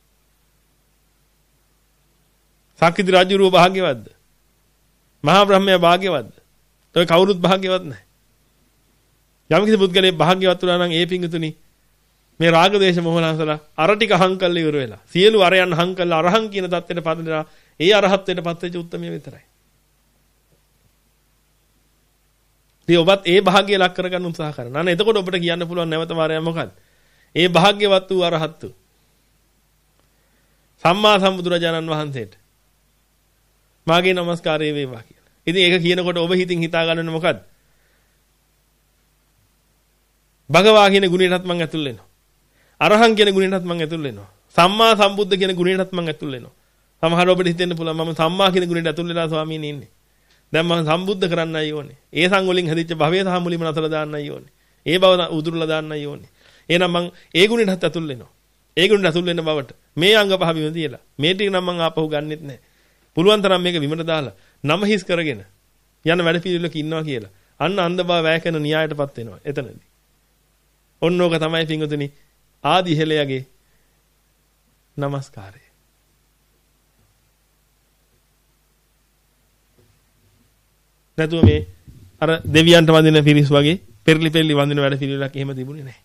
සක්විති රජුරුව භාග්‍යවත්ද? මහා බ්‍රහ්මයා භාග්‍යවත්ද? ඔය කවුරුත් භාග්‍යවත් නැහැ. යම්කිසි පුද්ගලයෙක් භාග්‍යවත් වුණා නම් ඒ පිංගුතුනි මේ රාග දේශ මොහලසලා අර ටික අහං කළා ඉවර වෙලා. සියලු අරයන් අහං කළා අරහං කියන தත්ත්වයට පදලා ඒ අරහත්ත්වයට පත් වෙච්ච උත්තරමිය විතරයි. ඉතින් ඔබත් ඒ භාග්‍ය ලක් කරගන්න උත්සාහ කරන්න. අනේ එතකොට ඔබට කියන්න පුළුවන් නැවත වාරයක් මොකක්ද? ඒ භාග්‍යවත් වූ අරහත්තු සම්මා සම්බුදුරජාණන් වහන්සේට මාගේ নমස්කාරය වේවා කියලා. ඉතින් ඒක කියනකොට ඔබ හිතින් හිතා ගන්නනේ මොකද්ද? භගවා කියන ගුණයටත් මම ඇතුල් වෙනවා. අරහං කියන ගුණයටත් මම ඇතුල් වෙනවා. සම්මා සම්බුද්ධ කියන ගුණයටත් මම ඇතුල් වෙනවා. සමහර ඔබට හිතෙන්න පුළුවන් මම සම්මා කියන ගුණයට ඇතුල් වෙලා ස්වාමීන් ඉන්නේ. දැන් මම සම්බුද්ධ කරන්නයි ඕනේ. ඒ සං වලින් හදිච්ච භවයේ සහ මුලින්ම නතර දාන්නයි ඕනේ. ඒ බව උදුරලා දාන්නයි ඕනේ. එහෙනම් මම ඒ ගුණයටත් ඇතුල් වෙනවා. ඒ ගුණයට ඇතුල් වෙන්න බවට මේ අංග පහ බිම තියලා මේ ටික නම් මම ආපහු ගන්නෙත් නැහැ. පුළුවන් තරම් මේක විමට දාලා නම හිස් කරගෙන යන වැඩ පිළිවෙලක ඉන්නවා කියලා. අන්න අන්ධ බව වැය කරන න්‍යායයටපත් වෙනවා එතනදී. ඔන්නෝක තමයි පිංගුතුනි ආදි හෙළයගේ নমස්කාරය. නැතුව මේ අර දෙවියන්ට වඳින පිරිස් වගේ පෙරලි පෙරලි වඳින වැඩ පිළිවෙලක් එහෙම තිබුණේ නැහැ.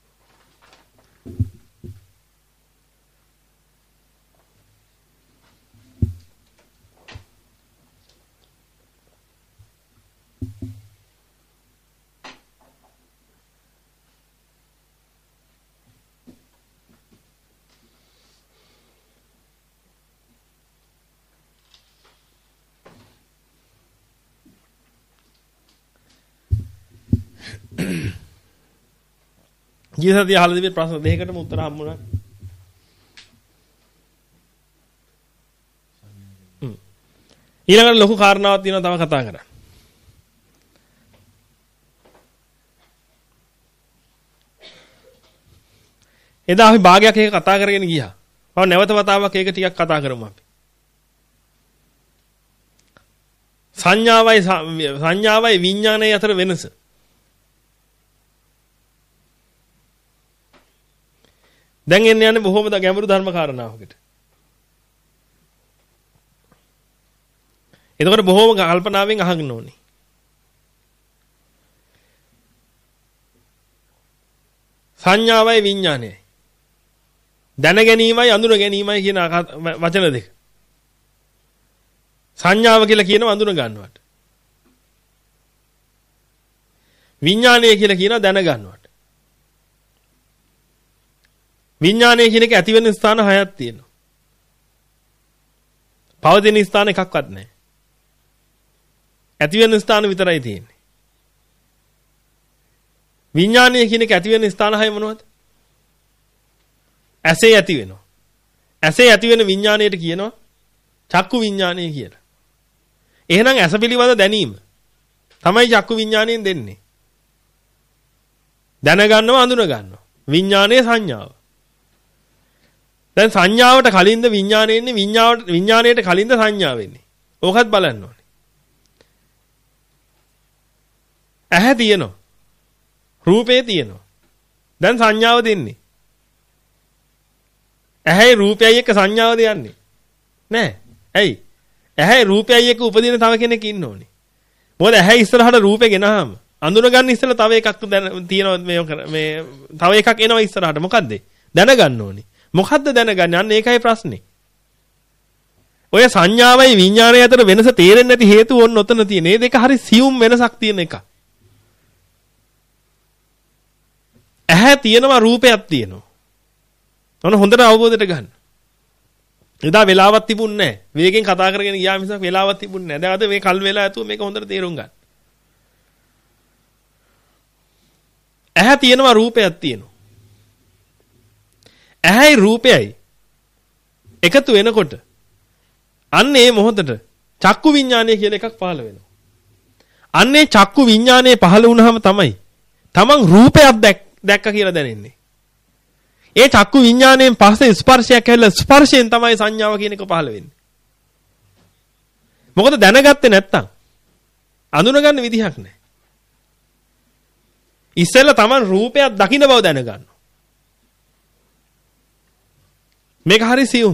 ජීසත් යහලා තිබේ ප්‍රශ්න දෙකකටම උත්තර හම්බුණා. හ්ම්. ඊළඟට ලොකු කාරණාවක් තියෙනවා තව කතා කරන්න. එදා අපි භාගයක් එක කතා කරගෙන ගියා. මම නැවත වතාවක් ඒක ටිකක් කතා කරමු අපි. සංඥාවයි සංඥාවයි විඥානයයි අතර වෙනස. දැන් එන්නේ යන්නේ බොහොම ගැඹුරු ධර්ම කාරණාවකට. එතකොට බොහොම කල්පනාවෙන් අහන්න ඕනේ. සංඥාවයි විඥානයයි. දැන ගැනීමයි අඳුන ගැනීමයි කියන වචන දෙක. සංඥාව කියලා කියනවා අඳුන ගන්නවට. විඥානය කියලා කියනවා දැන ගන්නවට. විඥානය කියන එක ඇති වෙන ස්ථාන හයක් තියෙනවා. පවතින ස්ථාන එකක්වත් නැහැ. ඇති වෙන ස්ථාන විතරයි තියෙන්නේ. විඥානය කියන එක ඇති වෙන ස්ථාන හය මොනවද? ඇසේ ඇති වෙනවා. ඇසේ ඇති වෙන විඥාණයට කියනවා චක්කු විඥානය කියලා. එහෙනම් ඇස පිළිබඳ දැනීම තමයි චක්කු විඥාණයෙන් දෙන්නේ. දැන ගන්නවා අඳුන ගන්නවා. විඥානයේ සංඥාව. දැන් සංඥාවට කලින්ද විඥානය එන්නේ විඥාවට විඥාණයට කලින්ද සංඥාව එන්නේ. ඕකත් බලන්න ඕනේ. ඇහැ තියෙනවා. රූපේ තියෙනවා. දැන් සංඥාව දෙන්නේ. ඇහැයි රූපයයි එක්ක සංඥාවද යන්නේ? නෑ. ඇයි? ඇහැයි රූපයයි එක්ක උපදින තව කෙනෙක් ඉන්න ඕනේ. මොකද ඇහැ ඉස්සරහට රූපේ ගෙනහම අඳුන ගන්න ඉස්සෙල්ලා තව එකක් තියෙනවා මේ මේ තව එකක් එනවා ඉස්සරහට. මොකද්ද? දැනගන්න ඕනේ. මොකද්ද දැනගන්නේ? අන්න ඒකයි ප්‍රශ්නේ. ඔය සංඥාවයි විඥානයයි අතර වෙනස තේරෙන්නේ නැති හේතුව ඔන්න ඔතන තියෙන. මේ දෙක හරි සියුම් වෙනසක් තියෙන එක. ඇහැ තියෙනවා රූපයක් තියෙනවා. ඔන්න හොඳට අවබෝධයට ගන්න. එදා වෙලාවක් තිබුණේ නැහැ. වේගෙන් කතා කරගෙන ගියා මිසක් වෙලාවක් තිබුණේ නැහැ. දැන් අද මේ කල් වෙලා ඇතුව මේක හොඳට තේරුම් ගන්න. ඇහැ තියෙනවා රූපයක් තියෙනවා. ඇහැයි රූපයයි එකතු වෙනකොට අන්න ඒ මොහොතට චක්කු විඥානය කියලා එකක් පහළ වෙනවා. අන්න ඒ චක්කු විඥානය පහළ වුණාම තමයි තමන් රූපයක් දැක්ක කියලා දැනෙන්නේ. ඒ චක්කු විඥාණයෙන් පස්සේ ස්පර්ශයක් ඇවිල්ලා ස්පර්ශයෙන් තමයි සංඥාව කියන එක පහළ වෙන්නේ. මොකද දැනගත්තේ නැත්තම් අඳුනගන්න විදිහක් නැහැ. ඉස්සෙල්ලා තමන් රූපයක් දකින්න බව දැනගන්නවා. මේක හරි සියුම්.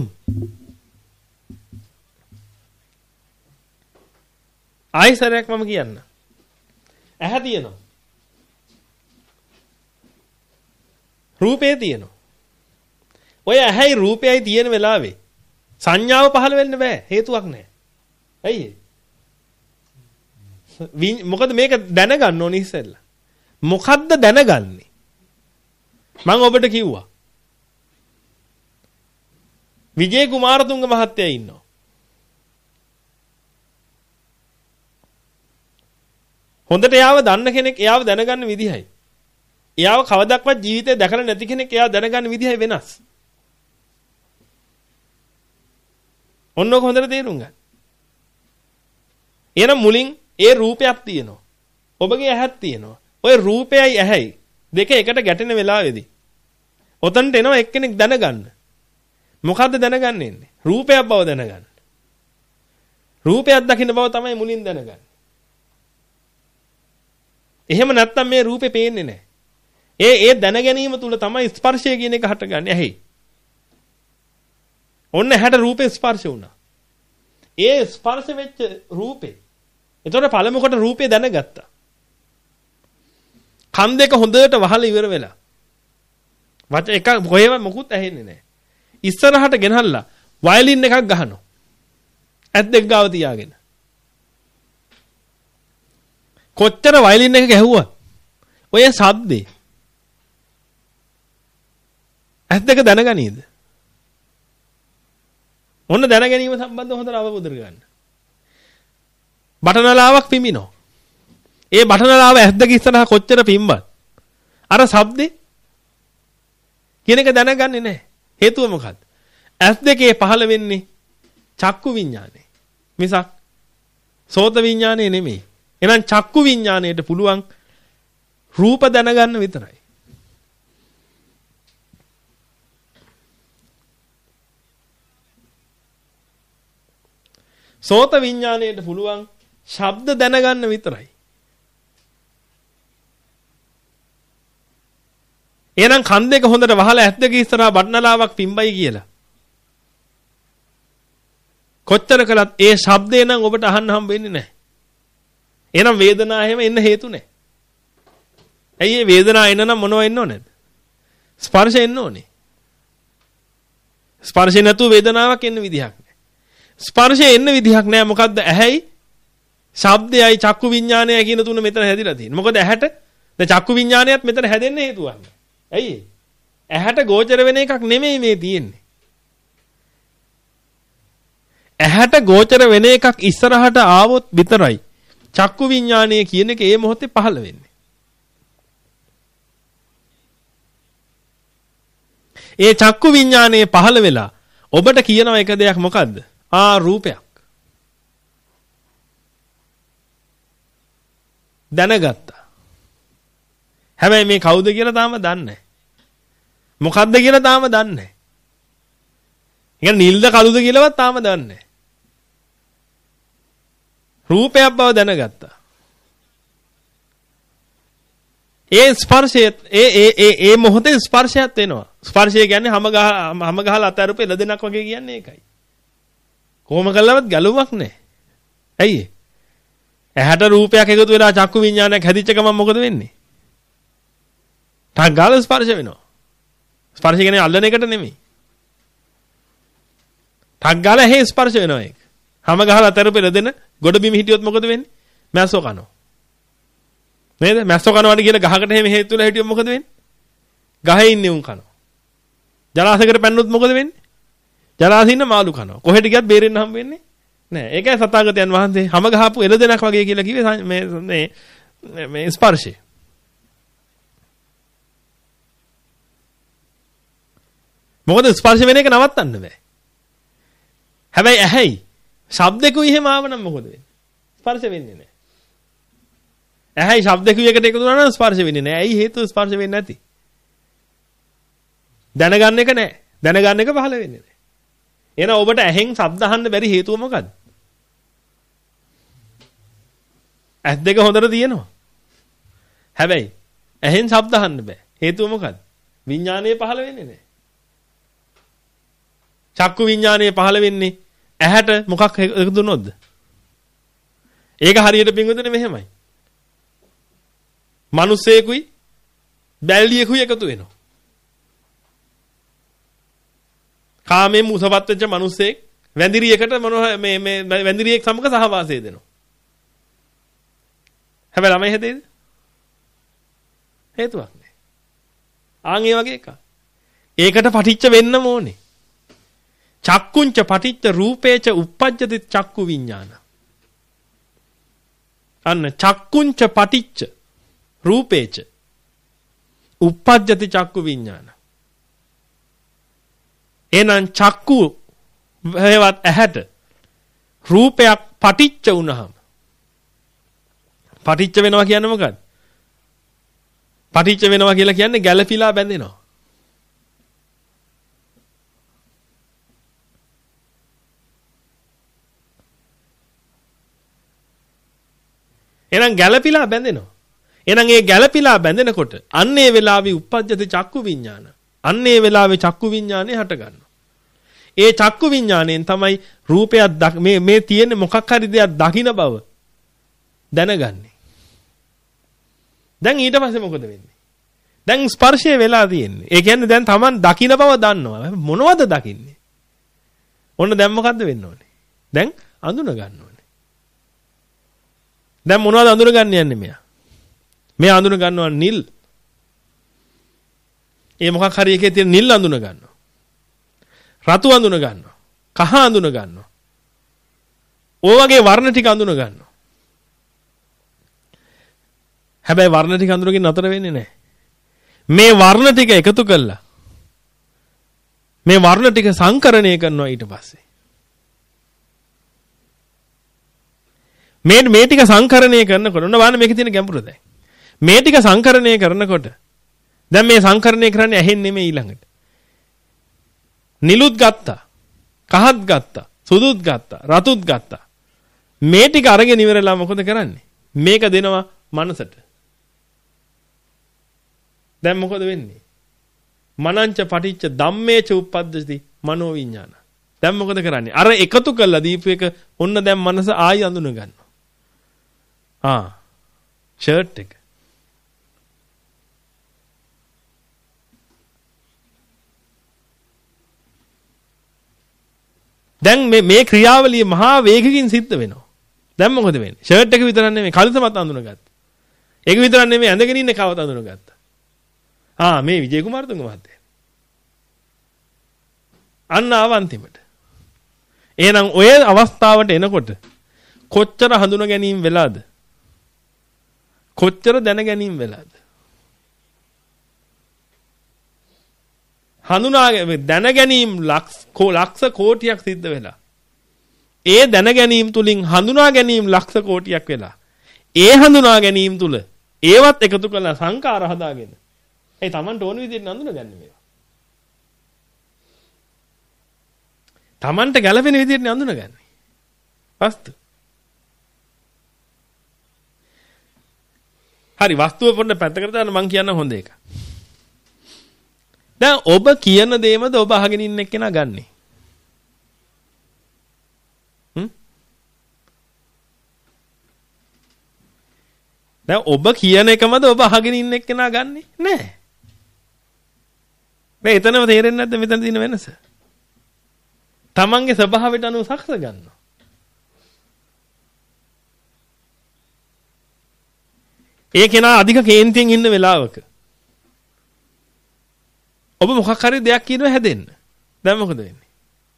ආයිසරයක් මම කියන්න. ඇහැ තියෙනවා. රූපේ තියෙනවා. ඔය ඇහැයි රූපයයි තියෙන වෙලාවේ සංඥාව පහළ වෙන්න බෑ. හේතුවක් නැහැ. ඇයි ඒ? මොකද මේක දැනගන්න ඕනේ ඉස්සෙල්ලා. මොකද්ද දැනගන්නේ? මම ඔබට කිව්වා. විජේ කුමාරතුංග මහත්තයා ඉන්නවා. හොඳට එයාව දන්න කෙනෙක් එයාව දැනගන්න විදිහයි. එයාව කවදාවත් ජීවිතේ දැකලා නැති කෙනෙක් එයාව දැනගන්න විදිහයි වෙනස්. ඔන්නෝක හොඳට තේරුම් ගන්න. එහෙනම් මුලින් ඒ රූපයක් තියෙනවා. ඔබගේ ඇහක් තියෙනවා. ඔය රූපයයි ඇහැයි දෙක එකට ගැටෙන වෙලාවේදී ඔතනට එනවා එක්කෙනෙක් දැනගන්න. මොකද්ද දැනගන්නේ? රූපයක් බව දැනගන්න. රූපයක් දකින්න බව තමයි මුලින් දැනගන්නේ. එහෙම නැත්නම් මේ රූපේ පේන්නේ නැහැ. ඒ ඒ දැන ගැනීම තුල තමයි ස්පර්ශය කියන එක හටගන්නේ. ඇහි. ඔන්න ඇහැට රූපේ ස්පර්ශ වුණා. ඒ ස්පර්ශ වෙච්ච රූපේ. එතකොට පළමු කොට රූපේ දැනගත්තා. කන් දෙක හොඳට වහලා ඉවර වෙලා. වච එක කොහෙම මොකුත් ඇහෙන්නේ නැහැ. ඉස්සරහට ගෙනහල්ලා වයලින් එකක් ගහනවා. ඇත් දෙක ගාව තියාගෙන. කොච්චර වයලින් එක ගැහුවා. ඔය ශබ්දේ. ඇත් දෙක දැනගනීද? ඔන්න දැන ගැනීම සම්බන්ධව හොඳට අවබෝධ කරගන්න. බටනලාවක් පිමිනෝ. ඒ බටනලාව ඇස් දෙක ඉස්සරහා කොච්චර පිම්බත් අර ශබ්දේ කියන එක දැනගන්නේ නැහැ. හේතුව මොකද්ද? ඇස් දෙකේ පහළ වෙන්නේ චක්කු විඥානේ. මිසක් සෝත විඥානේ නෙමෙයි. එහෙනම් චක්කු විඥාණයට පුළුවන් රූප දැනගන්න විතරයි. සෝත විඥාණයට පුළුවන් ශබ්ද දැනගන්න විතරයි. එහෙනම් කන් දෙක හොඳට වහලා ඇස් දෙක ඉස්සරහා බටනලාවක් පිම්බයි කියලා. කොච්චර කළත් ඒ ශබ්දේ නම් ඔබට අහන්න හම්බ වෙන්නේ නැහැ. එහෙනම් වේදනාව හැම එන්න හේතු නැහැ. ඇයි මේ වේදනාව එන්න නම් මොනව එන්න ඕනේද? ස්පර්ශ එන්න ඕනේ. ස්පර්ශේ නැතුව වේදනාවක් එන්න විදිහක් නැහැ. ස්පර්ශේ එන්න විදිහක් නැහැ. මොකද්ද? ඇහැයි ශබ්දයයි චක්කු විඥානයයි කියන තුන මෙතන හැදිලා තියෙන්නේ. මොකද ඇහැට දැන් චක්කු විඥානයත් මෙතන හැදෙන්න හේතුවක් නැහැ. ඇයි? ඇහැට ගෝචර වෙන එකක් නෙමෙයි මේ තියෙන්නේ. ඇහැට ගෝචර වෙන එකක් ඉස්සරහට ආවොත් විතරයි චක්කු විඥානය කියන එක ඒ මොහොතේ පහළ වෙන්නේ. ඒ චක්කු විඥානයේ පහළ වෙලා ඔබට කියනවා එක දෙයක් මොකද්ද? ආ රූපයක්. දැනගත්තා. හැබැයි මේ කවුද කියලා තාම දන්නේ නැහැ. මොකද්ද කියලා තාම දන්නේ නැහැ. يعني නිල්ද කළුද කියලාවත් තාම දන්නේ නැහැ. රූපයක් බව දැනගත්තා. ඒ ස්පර්ශය ඒ ඒ ඒ ඒ මොහොතේ ස්පර්ශයක් එනවා. ස්පර්ශය කියන්නේ හැම ගහ හැම ගහලා අතරුප එළදෙනක් වගේ කියන්නේ ඒකයි. කොහොම කළාවත් ගැලුමක් නැහැ. ඇයි ඇහැට රූපයක් එකතු වෙලා චක්කු විඥානයක් හැදිච්ච ගමන් මොකද වෙන්නේ? ටක් ගාලා ස්පර්ශ වෙනවා. ස්පර්ශ කියන්නේ අල්ලන එකට නෙමෙයි. ටක් ගාලා හේ ස්පර්ශ වෙනවා ඒක. හැම ගහලා තරපෙල දෙන ගොඩ බිම හිටියොත් මොකද වෙන්නේ? මැස්සෝ කනවා. නේද? මැස්සෝ කනවාට කියලා ගහකට එහෙම හේතු වෙලා හිටියොත් මොකද වෙන්නේ? ගහේ ඉන්නේ උන් කනවා. ජලාශයකට පැන්නොත් මොකද වෙන්නේ? ජලාශේ ඉන්න මාළු කනවා. කොහෙට ගියත් බේරෙන්න හම්බ වෙන්නේ නෑ. ඒකයි සතාගතයන් වහන්සේ හැම ගහපු එළදෙනක් වගේ කියලා කිව්වේ මේ මේ මේ ස්පර්ශය. මොකද ස්පර්ශ වෙන එක නවත්තන්න බෑ. හැබැයි ඇහැයි ශබ්දකුයි එහෙම ආවනම් මොකද වෙන්නේ? ස්පර්ශ වෙන්නේ නැහැ. ඇහැයි ශබ්දකුයි එකට එකතු වුණා නම් ස්පර්ශ වෙන්නේ නැහැ. ඇයි හේතුව ස්පර්ශ වෙන්නේ නැති? දැනගන්න එක නැහැ. දැනගන්න එක පහළ වෙන්නේ නැහැ. එහෙනම් ඔබට ඇහෙන් ශබ්ද අහන්න බැරි හේතුව මොකද්ද? ඇස් දෙක හොඳට තියෙනවා. හැබැයි ඇහෙන් ශබ්ද අහන්න බෑ. හේතුව මොකද්ද? විඥානය පහළ වෙන්නේ නැහැ. චක්කු විඥානය පහළ වෙන්නේ ඇහැට මොකක් එකතු වුණොත්ද? ඒක හරියට පින්වතුනි මෙහෙමයි. මිනිස්සෙකුයි බැල්ලියෙකුයි එකතු වෙනවා. කාමයෙන් මුසපත් වෙච්ච මිනිස්සෙක් වැඳිරියකට මොන මේ මේ වැඳිරියෙක් සමග සහවාසය දෙනවා. හැබැයි ළමයි හැදෙයිද? හේතුවක් නෑ. ආන් ඒ වගේ එකක්. ඒකට පටිච්ච වෙන්න ඕනේ. චක්කුංච පටිච්ච රූපේච uppajjati චක්කු විඥාන. අන්න චක්කුංච පටිච්ච රූපේච uppajjati චක්කු විඥාන. එනං චක්කු හේවත් ඇහැට රූපයක් පටිච්ච වුණාම පටිච්ච වෙනවා කියන්නේ මොකක්ද? පටිච්ච වෙනවා කියලා කියන්නේ ගැළපීලා බැඳෙනවා. එහෙනම් ගැළපීලා බැඳෙනවා. එහෙනම් ඒ ගැළපීලා බැඳෙනකොට අන්න ඒ වෙලාවේ uppajjati චක්කු විඥාන. අන්න ඒ වෙලාවේ චක්කු විඥානේ හට ගන්නවා. ඒ චක්කු විඥාණයෙන් තමයි රූපයක් මේ මේ තියෙන මොකක් හරි දෙයක් දකින්න බව දැනගන්නේ. දැන් ඊට පස්සේ මොකද වෙන්නේ? දැන් ස්පර්ශය වෙලා තියෙන්නේ. ඒ කියන්නේ දැන් Taman දකින්න බව දන්නවා. මොනවද දකින්නේ? ඔන්න දැන් මොකද්ද වෙන්න ඕනේ? දැන් අඳුන ගන්න ඕනේ. දැන් මොනවද අඳුන ගන්න යන්නේ මෙයා? මෙයා අඳුන ගන්නවා නිල්. ඒ මොකක් හරි එකේ තියෙන නිල් අඳුන ගන්නවා. රතු අඳුන ගන්නවා. කහ අඳුන ගන්නවා. ඔය වගේ වර්ණ ටික අඳුන ගන්නවා. හැබැයි වර්ණ ටික අඳුරකින් නතර වෙන්නේ නැහැ. මේ වර්ණ ටික එකතු කළා. මේ වර්ණ ටික සංකරණය කරනවා ඊට පස්සේ. මේ මේ ටික සංකරණය කරනකොට ඔන්න බලන්න මේකේ තියෙන ගැඹුර දැන්. මේ ටික සංකරණය කරනකොට දැන් මේ සංකරණය කරන්නේ ඇහෙන් නෙමෙයි ඊළඟට. නිලුත් ගත්තා. කහත් ගත්තා. සුදුත් ගත්තා. රතුත් ගත්තා. මේ ටික අරගෙන ඉවරලා මොකද කරන්නේ? මේක දෙනවා මනසට. දැන් මොකද වෙන්නේ? මනංච පටිච්ච ධම්මේච uppajjati මනෝ විඥාන. දැන් මොකද කරන්නේ? අර එකතු කළා දීපු එක ඔන්න දැන් මනස ආයි අඳුන ගන්නවා. ආ ෂර්ට් එක. දැන් මේ මේ ක්‍රියාවලිය මහා වේගකින් සිද්ධ වෙනවා. දැන් මොකද වෙන්නේ? ෂර්ට් එක විතරක් නෙමෙයි කලිසමත් අඳුනගත්තා. ඒක විතරක් නෙමෙයි ඇඳගෙන ඉන්න කවත අඳුනගත්තා. ආ මේ විජේ කුමාරතුංග මහත්තයා. අන්න ආවන්තිමට. එහෙනම් ඔය අවස්ථාවට එනකොට කොච්චර හඳුන ගැනීම වෙලාද? කොච්චර දැන ගැනීම වෙලාද? හඳුනා දැන ගැනීම ලක්ෂ ලක්ෂ කෝටියක් සිද්ධ වෙලා. ඒ දැන ගැනීම තුලින් හඳුනා ගැනීම ලක්ෂ කෝටියක් වෙලා. ඒ හඳුනා ගැනීම තුල ඒවත් එකතු කරලා සංකාර හදාගෙන. ඒ Tamanට ඕන විදිහට හඳුනගන්නේ මේවා. Tamanට ගැළපෙන විදිහට හඳුනගන්නේ. වස්තු. හරි වස්තුව පොඩ්ඩක් පැත්තකට දාන්න මම කියන්න හොඳ එක. දැන් ඔබ කියන දේමද ඔබ අහගෙන ඉන්න එක්කෙනා ගන්නෙ? හ්ම්? දැන් ඔබ කියන එකමද ඔබ අහගෙන ඉන්න එක්කෙනා ගන්නෙ? නෑ. මේ එතනම තේරෙන්නේ නැද්ද මෙතන තියෙන වෙනස? තමන්ගේ ස්වභාවයට අනුව සකස ගන්නවා. ඒ කෙනා අධික කේන්තියෙන් ඉන්න වෙලාවක ඔබ මොකක් හරි දෙයක් කියනවා හැදෙන්න. දැන් මොකද වෙන්නේ?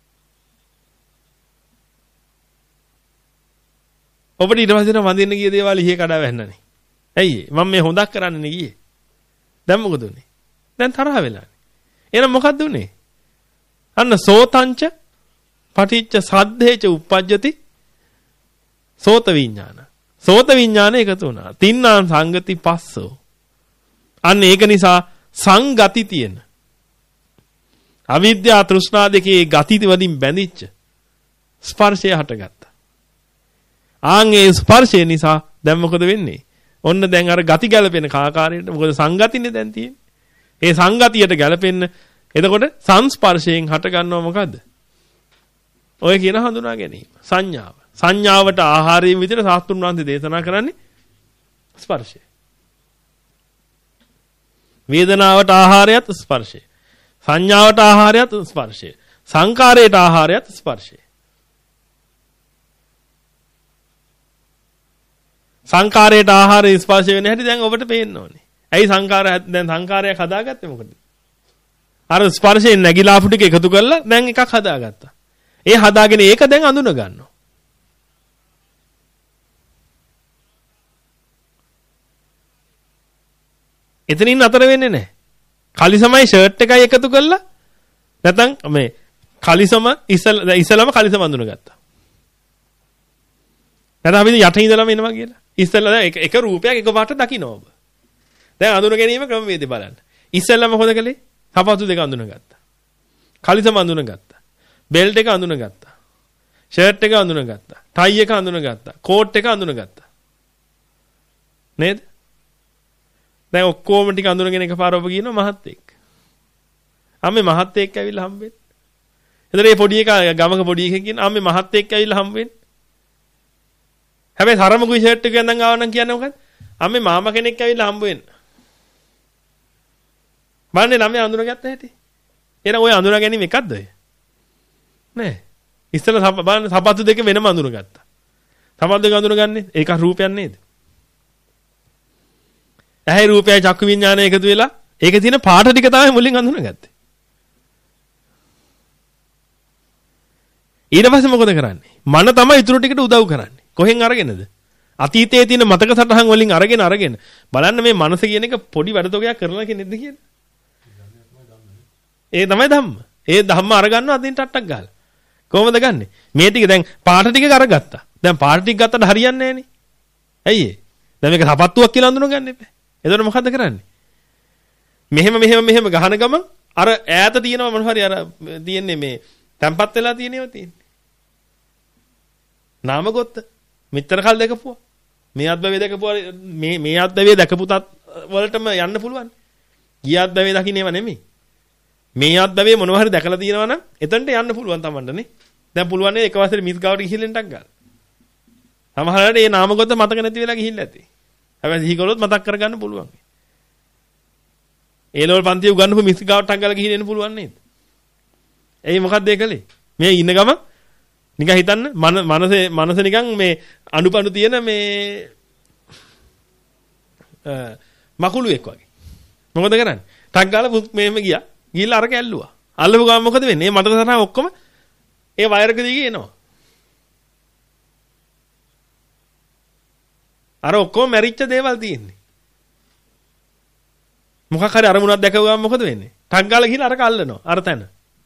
ඔබට ඊට පස්සේ වඳින්න ගිය දේවල් ඉහි කඩා වැන්නනේ. ඇයි මම මේ හොඳක් කරන්නනේ ගියේ. දැන් මොකද උනේ? දැන් තරහ වෙලානේ. එහෙනම් මොකද්ද උනේ? අන්න සෝතංච පටිච්ච සද්දේච උප්පජ්ජති සෝත විඥාන. සෝත විඥාන එකතු වුණා. තින්නාන් සංගති පස්සෝ. අන්න ඒක නිසා සංගති තියෙන. අවිද්‍යා තෘෂ්ණා දෙකේ ගති වලින් බැඳිච්ච ස්පර්ශය හටගත්තා. ආන් ඒ ස්පර්ශය නිසා දැන් මොකද වෙන්නේ? ඔන්න දැන් අර ගති ගැලපෙන ආකාරයට මොකද සංගතිනේ දැන් තියෙන්නේ. ඒ සංගතියට ගැලපෙන්න එතකොට සංස්පර්ශයෙන් හට ගන්නව මොකද්ද? ඔය කියන හඳුනා ගැනීම. සංඥාව. සංඥාවට ආහාරයෙන් විදිහට සාස්ත්‍රුන් වහන්සේ දේශනා කරන්නේ ස්පර්ශය. වේදනාවට ආහාරයත් ස්පර්ශය. සංඥාවට ආහාරයත් ස්පර්ශය. සංකාරයට ආහාරයත් ස්පර්ශය. සංකාරයට ආහාරය ස්පර්ශ වෙන හැටි දැන් ඔබට පේන්න ඕනේ. ඇයි සංකාරය දැන් සංකාරයක් හදාගත්තේ මොකද? අර ස්පර්ශයෙන් නැగిලා ආපු ටික එකතු කරලා දැන් එකක් හදාගත්තා. ඒ හදාගෙන ඒක දැන් අඳුන ගන්නවා. එතනින් අතර වෙන්නේ නැහැ. කලිසමයි ෂර්ට් එකයි එකතු කරලා නැත්නම් මේ කලිසම ඉසල ඉසලම කලිසම අඳුනගත්තා. නැත්නම් අපි යට ඉඳලාම එනවා කියලා. ඉස්සෙල්ලා එක එක රූපයක් එක පාට දකින්න ඔබ. දැන් අඳුන ගැනීම ක්‍රමවේදය බලන්න. ඉස්සෙල්ලාම මොකද කළේ? සපත්තු දෙක අඳුනගත්තා. කලිසම අඳුනගත්තා. බෙල්ට් එක අඳුනගත්තා. ෂර්ට් එක අඳුනගත්තා. ටයි එක අඳුනගත්තා. කෝට් එක අඳුනගත්තා. නේද? දැන් ඔක්කොම ටික අඳුනගෙන එකපාර ඔබ කියනවා මහත් එක්ක. අම්මේ මහත් එක්ක ඇවිල්ලා හම්බෙන්න. එතන මේ පොඩි එක ගමක පොඩි එකෙක් කියන අම්මේ මහත් එක්ක ඇවිල්ලා හම්බෙන්න. හැබැයි තරමකුයි ෂර්ට් එක ගඳන් ආව නම් කියන්නේ මොකද්ද? අම්මේ මාමා කෙනෙක් ඇවිල්ලා හම්බ වෙන්න. බලන්නේ ළමයා අඳුනගත්ත හැටි. එහෙනම් ඔය අඳුනා ගැනීම එකක්ද ඔය? නෑ. ඉස්සෙල්ලා බලන්න සපත්තු දෙක වෙනම අඳුනගත්තා. සපත්තු දෙක අඳුනගන්නේ ඒක රූපයක් නේද? ඇහැ රූපයයි චක්කු විඥානය එකතු වෙලා ඒකේ තියෙන පාට ටික තමයි මුලින් අඳුනගත්තේ. ඊට පස්සේ මොකද කරන්නේ? මන තමයි ඊටු ටිකට උදව් කරන්නේ. කොහෙන් අරගෙනද? අතීතයේ තියෙන මතක සටහන් වලින් අරගෙන අරගෙන බලන්න මේ මනස කියන එක පොඩි වැඩතොගයක් කරලා කෙනෙක්ද කියලා. ඒ තමයි ධම්ම. ඒ ධම්ම අරගන්නවා අදින් ටට්ටක් ගහලා. කොහොමද ගන්නෙ? මේ ටික දැන් පාට ටික අරගත්තා. දැන් පාට ටික ගත්තට හරියන්නේ නැහනේ. ඇයි ඒ? දැන් මේක සපත්තුවක් කියලා අඳුන ගන්න එපා. එතකොට මොකද්ද කරන්නේ? මෙහෙම මෙහෙම මෙහෙම ගහන ගමන් අර ඈත තියෙනවා මොන හරි අර තියෙන්නේ මේ තැම්පත් වෙලා තියෙනේව තියෙන්නේ. නාමගොත්ත මෙච්චර කල් දැකපුවා. මේ අත්බැවේ දැකපුවා මේ මේ අත්බැවේ දැකපු තත් වලටම යන්න පුළුවන්. ගිය අත්බැවේ දකින්නේව නෙමෙයි. මේ අත්බැවේ මොනවා හරි දැකලා තියෙනවා නම් එතනට යන්න පුළුවන් Tamanටනේ. දැන් පුළුවන් නේ එක වසරේ මිස් ගාවට ගිහිල්ලා ටක් ගන්න. සමහරවිට මේ නාමගොත්ත මතක නැති වෙලා ගිහිල්ලා ඇති. හැබැයි සිහි කළොත් මතක් කරගන්න පුළුවන්. ඒ ලෝල් පන්තිය උගන්වපු මිස් ගාවට ටක් ගාලා ගිහින් එන්න පුළුවන් නේද? එයි මොකක්ද ඒ කලේ? මේ ඉන්න ගම නිකන් හිතන්න මන මනසේ මනස නිකන් මේ අනුපණු තියෙන මේ මකුළුවෙක් වගේ. මොකද කරන්නේ? ටක් ගාලා මෙහෙම ගියා. ගිහිල්ලා අර කැල්ලුවා. අල්ලපු ගමන් මොකද වෙන්නේ? මේ මට තරහ ඔක්කොම ඒ වයර් එක දිගේ එනවා. අර ඔක්කොම මැරිච්ච දේවල් තියෙන්නේ. මොකක් හරි අරමුණක් දැකගුවාම මොකද වෙන්නේ? ටක් ගාලා ගිහිල්ලා අරක අල්ලනවා. අර තැන.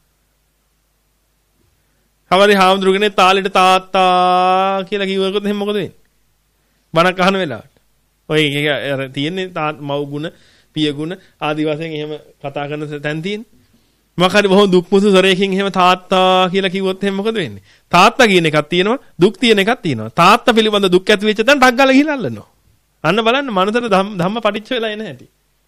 කවරි හාමුදුරුවනේ තාලෙට තාත්තා කියලා කිව්වොත් එහෙනම් මොකද වෙන්නේ? බණක් අහන වෙලාවට. ඔය අර තියෙන්නේ මව් ගුණ, පිය ගුණ ආදි වශයෙන් එහෙම කතා කරන තැන් තියෙන්නේ. මොකක් හරි බොහොම දුක් මුසු සරේකින් එහෙම තාත්තා කියලා කිව්වොත් එහෙනම් මොකද වෙන්නේ? තාත්තා කියන එකක් තියෙනවා, දුක් තියෙන එකක් තියෙනවා. තාත්තා පිළිබඳ දුක් ඇති වෙච්ච තැන ටක් ගාලා ගිහිල්ලා අල්ලනවා. අන්න බලන්න මනසට ධම්ම පටිච්ච වෙලා එන හැටි.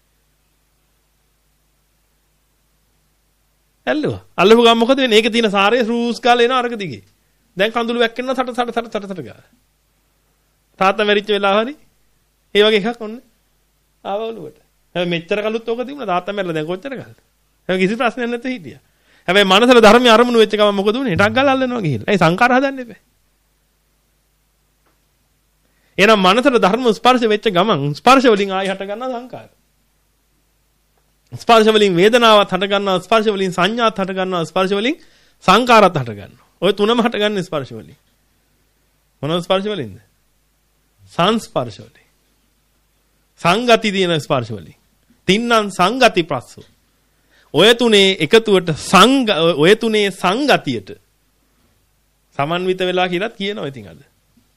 ඇල්ලුවා. අල්ලපු ගමන් මොකද වෙන්නේ? ඒකේ තියෙන සාරය රූස් කාලා එනවා අරක දිගේ. දැන් කඳුළු වැක්කෙනවා සට සට සට සට සට ගාලා. තාත්තා මැරිච්ච වෙලාව හරි ඒ වගේ එකක් ඔන්න ආවලුවට. හැබැයි මෙච්චර කලුත් ඕක තිබුණා. තාත්තා මැරලා දැන් කොච්චර කල්ද? හැබැයි කිසි ප්‍රශ්නයක් නැතුව හිටියා. හැබැයි මනසට ධර්මයේ අරමුණු වෙච්ච ගමන් මොකද උනේ? ටක් ගාලා අල්ලනවා ගිහිල්ලා. ඒ සංකාර හදන්න එපා. එහෙනම් මනසට ධර්ම ස්පර්ශ වෙච්ච ගමන් ස්පර්ශ වලින් ආයි හට ගන්නවා සංකාර. ස්පර්ශ වලින් වේදනාවක් හට ගන්නවා, ස්පර්ශ වලින් සංඥාවක් හට ගන්නවා, ස්පර්ශ වලින් සංකාරات හට ගන්නවා. ඔය තුනම හට ගන්න ස්පර්ශ වලින්. මොනවාද ස්පර්ශ වලින්ද? සංස්පර්ශ වලින්. සංගති දින ස්පර්ශ වලින්. තින්නම් සංගති ප්‍රස්සෝ. ඔය තුනේ එකතුවට සංග ඔය තුනේ සංගතියට සමන්විත වෙලා කියලාත් කියනවා ඉතින් අද.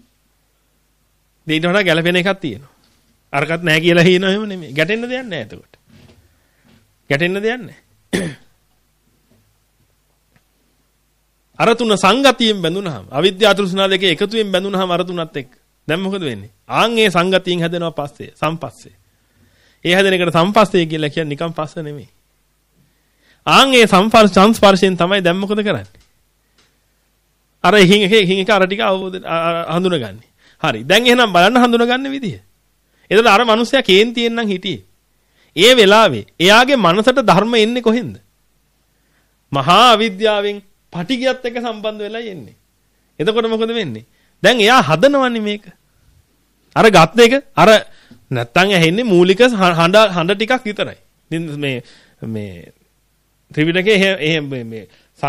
ඊට වඩා ගැළපෙන එකක් තියෙනවා. අරකට නැහැ කියලා හිනවා එහෙම නෙමෙයි. ගැටෙන්න දෙයක් නැහැ එතකොට. ගැටෙන්න දෙයක් නැහැ. අර තුන සංගතියෙන් බැඳුනහම අවිද්‍යාව තෘෂ්ණා දෙකේ එකතුවෙන් බැඳුනහම අර තුනත් එක්ක දැන් මොකද වෙන්නේ? ආන් ඒ සංගතියෙන් හැදෙනවා පස්සේ සම්පස්සේ. ඒ හැදෙන එකට සම්පස්සේ කියලා කියන්නේ නිකන් පස්ස නෙමෙයි. ආන් ඒ සම්පර්ශ සංස්පර්ශයෙන් තමයි දැන් මොකද කරන්නේ? අර හින් එක හින් එක අර ටික අවබෝධ හඳුනගන්නේ. හරි. දැන් එහෙනම් බලන්න හඳුනගන්න විදිය. එතකොට අර මිනිස්සයා කේන්තියෙන් නම් හිටියේ. ඒ වෙලාවේ එයාගේ මනසට ධර්ම එන්නේ කොහෙන්ද? මහා අවිද්‍යාවෙන් පටිගියත් එක්ක සම්බන්ධ වෙලා යන්නේ. එතකොට මොකද වෙන්නේ? දැන් එයා හදනවන්නේ මේක. අර ගත් එක අර නැත්තම් ඇහෙන්නේ මූලික හඬ හඬ ටිකක් විතරයි. මේ මේ ත්‍රිවිධකේ එහෙම මේ මේ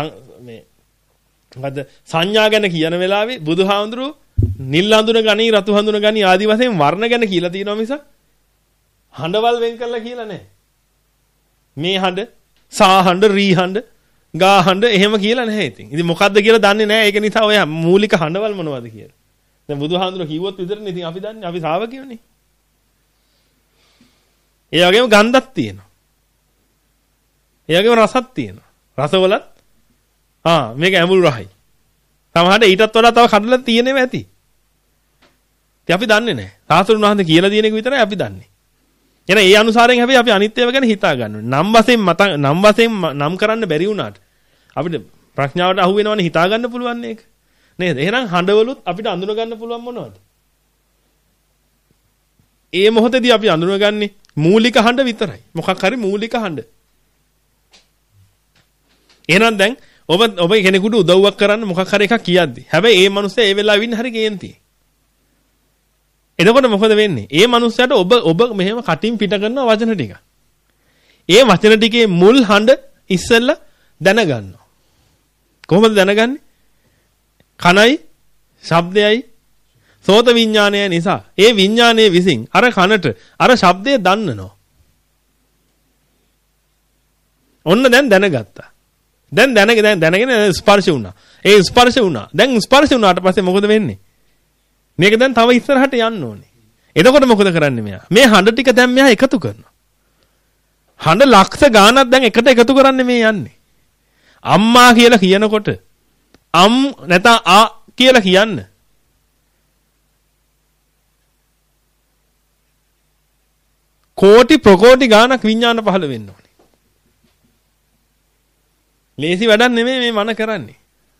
මොකද සංඥා ගැන කියන වෙලාවේ බුදුහාමුදුරුවෝ නිල් හඳුන ගනි රතු හඳුන ගනි ආදි වශයෙන් වර්ණ ගැන කියලා තියෙනවා මිසක් හඬවල් වෙන් කරලා කියලා නැහැ. මේ හඬ, සා හඬ, රී හඬ, ගා හඬ එහෙම කියලා නැහැ ඉතින්. ඉතින් මොකද්ද කියලා දන්නේ නැහැ. ඒක නිසා ඔය මූලික හඬවල් මොනවද කියලා. දැන් බුදුහාමුදුරුවෝ කිව්වොත් විතරනේ ඉතින් අපි දන්නේ. අපි ශ්‍රාවකයෝනේ. ඒ වගේම ගන්ධක් තියෙනවා. ඒ වගේම රසක් තියෙනවා. රසවලත් ආ මේක ඇඹුල් රහයි. සමහරට ඊටත් වඩා තව කඩලා තියෙනව ඇති. ඉතින් අපි දන්නේ නැහැ. සාස්ත්‍රුන් වහන්සේ කියලා දින එක විතරයි අපි දන්නේ. එහෙනම් ඒ අනුසාරයෙන් හැබැයි අපි අනිත් ඒවා ගැන හිතා ගන්න ඕනේ. නම් වශයෙන් මත නම් වශයෙන් නම් කරන්න බැරි වුණාට අපිට ප්‍රඥාවට අහු වෙනවනේ හිතා ගන්න පුළුවන් මේක. නේද? එහෙනම් හඬවලුත් අපිට අඳුන ගන්න පුළුවන් මොනවද? ඒ මොහොතේදී අපි අඳුනගන්නේ මූලික හඬ විතරයි. මොකක් හරි මූලික හඬ. එහෙනම් දැන් ඔබ ඔබ කෙනෙකුට උදව්වක් කරන්න මොකක් හරි එකක් කියද්දි. හැබැයි ඒ මනුස්සයා ඒ වෙලාවෙ ඉන්න හරි කේන්ති. එතකොට මොකද වෙන්නේ? ඒ මනුස්සයාට ඔබ ඔබ මෙහෙම කටින් පිට කරන වචන ටික. ඒ වචන ටිකේ මුල් හඬ ඉස්සෙල්ලා දැනගන්නවා. කොහොමද දැනගන්නේ? කනයි, ශබ්දයයි, සෝත විඥානය නිසා. ඒ විඥානයේ විසින් අර කනට අර ශබ්දය දන්නනවා. ඔන්න දැන් දැනගත්තා. දැන් දැනගෙන දැන් දැනගෙන ස්පර්ශ වුණා. ඒ ස්පර්ශ වුණා. දැන් ස්පර්ශ වුණාට පස්සේ මොකද වෙන්නේ? මේක දැන් තව ඉස්සරහට යන්න ඕනේ. එතකොට මොකද කරන්නේ මෙයා? මේ හඬ ටික දැන් මෙයා එකතු කරනවා. හඬ ලක්ෂ ගාණක් දැන් එකට එකතු කරන්නේ මේ යන්නේ. අම්මා කියලා කියනකොට අම් නැත්නම් ආ කියලා කියන්න. කෝටි ප්‍රකෝටි ගාණක් විඥාන පහළ වෙන්න ඕනේ. ලේසි වැඩක් නෙමෙයි මේ මන කරන්නේ.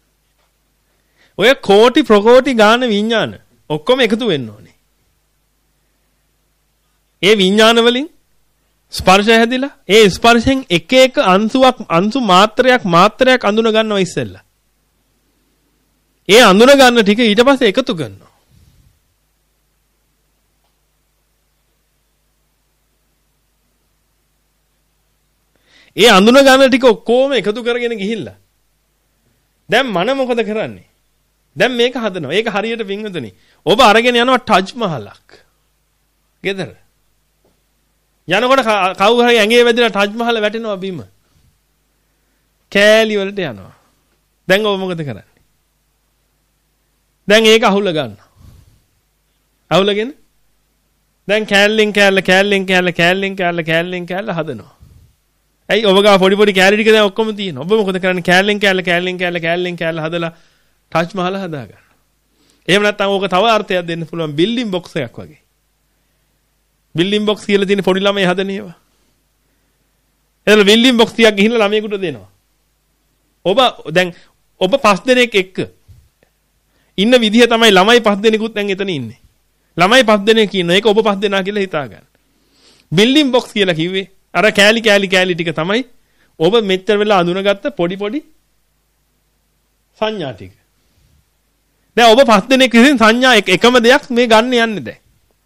ඔය කෝටි ප්‍රකෝටි ගාන විඥාන ඔක්කොම එකතු වෙන්න ඕනේ. ඒ විඥාන වලින් ස්පර්ශය හැදිලා ඒ ස්පර්ශයෙන් එක එක අංශුවක් අංශු මාත්‍රයක් මාත්‍රයක් අඳුන ගන්නවා ඉස්සෙල්ලා. ඒ අඳුන ගන්න ටික ඊට පස්සේ එකතු කරනවා. ඒ අඳුන ගන්න ටික ඔක්කොම එකතු කරගෙන ගිහිල්ලා. දැන් මන මොකද කරන්නේ? දැන් මේක හදනවා. ඒක හරියට පින්වතුනි. ඔබ අරගෙන යනවා ටජ් මහලක්. ගෙදර. යනකොට කවුරු හරි ඇඟේ වැදිලා ටජ් මහල වැටෙනවා බිම. කෑලි වලට යනවා. දැන් ඔබ මොකද කරන්නේ? දැන් ඒක අහුල ගන්නවා. අහුලගෙන දැන් කෑල්ලෙන් කෑල්ල කෑල්ලෙන් කෑල්ල කෑල්ලෙන් කෑල්ල කෑල්ලෙන් කෑල්ල හදනවා. ඇයි ඔබ ගා පොඩි පොඩි කෑලි ටික දැන් ඔක්කොම තියෙනවා. ඔබ මොකද කරන්නේ? කෑල්ලෙන් කෑල්ල කෑල්ලෙන් කෑල්ල කෑල්ලෙන් කෑල්ල හදලා ටච් මහල හදා ගන්න. එහෙම නැත්නම් ඕක තව අර්ථයක් දෙන්න පුළුවන් බිල්ඩින් බොක්ස් එකක් වගේ. බිල්ඩින් බොක්ස් කියලා තියෙන පොඩි ළමයි හදන ඒවා. එතන බිල්ඩින් බොක්ස් ටිකක් ගිහිල්ලා ළමයෙකුට දෙනවා. ඔබ දැන් ඔබ පස් දෙනෙක් එක්ක ඉන්න විදිහ තමයි ළමයි පස් දෙනෙකුත් දැන් එතන ඉන්නේ. ළමයි පස් දෙනෙක් ඉන්නවා. ඒක ඔබ පස් දෙනා කියලා හිතා ගන්න. බිල්ඩින් බොක්ස් කියලා කිව්වේ අර කෑලි කෑලි කෑලි ටික තමයි ඔබ මෙච්චර වෙලා අඳුනගත්ත පොඩි පොඩි සංඥා ටික. දැන් ඔබ පස් දෙනෙක් විසින් සංඥා එකම දෙයක් මේ ගන්න යන්නේ දැන්.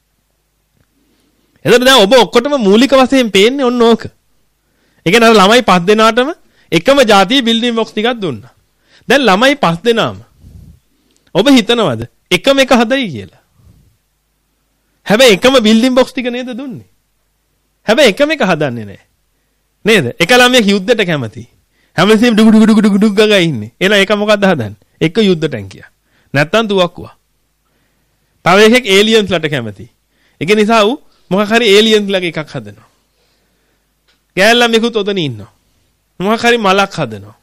එතකොට දැන් ඔබ ඔක්කොටම මූලික වශයෙන් පේන්නේ ඔන්න ඕක. ඒ කියන්නේ අර ළමයි පස් දෙනාටම එකම જાතිය බිල්ඩින් බොක්ස් ටිකක් දුන්නා. දැන් ළමයි පස් දෙනාම ඔබ හිතනවද එකම එක හදයි කියලා? හැබැයි එකම බිල්ඩින් බොක්ස් ටික නේද දුන්නේ? හැබැයි එකම එක හදන්නේ නැහැ. නේද? එක ළමයෙක් යුද්ධයට කැමතියි. හැමතිස්සෙම ඩුගු ඩුගු ඩුගු ඩුගු ගගා ඉන්නේ. එහෙනම් ඒක මොකද්ද හදන්නේ? එක යුද්ධ ටැංකියක්. නැත්තම් තුවක්කුවක්. තව එකෙක් ඒලියන්ස්ලට කැමතියි. ඒක නිසා ඌ මොකක් හරි ඒලියන්ස්ලගේ එකක් හදනවා. ගෑල්ලා මේකුත් ඔතන ඉන්නවා. මොකක් හරි මලක් හදනවා.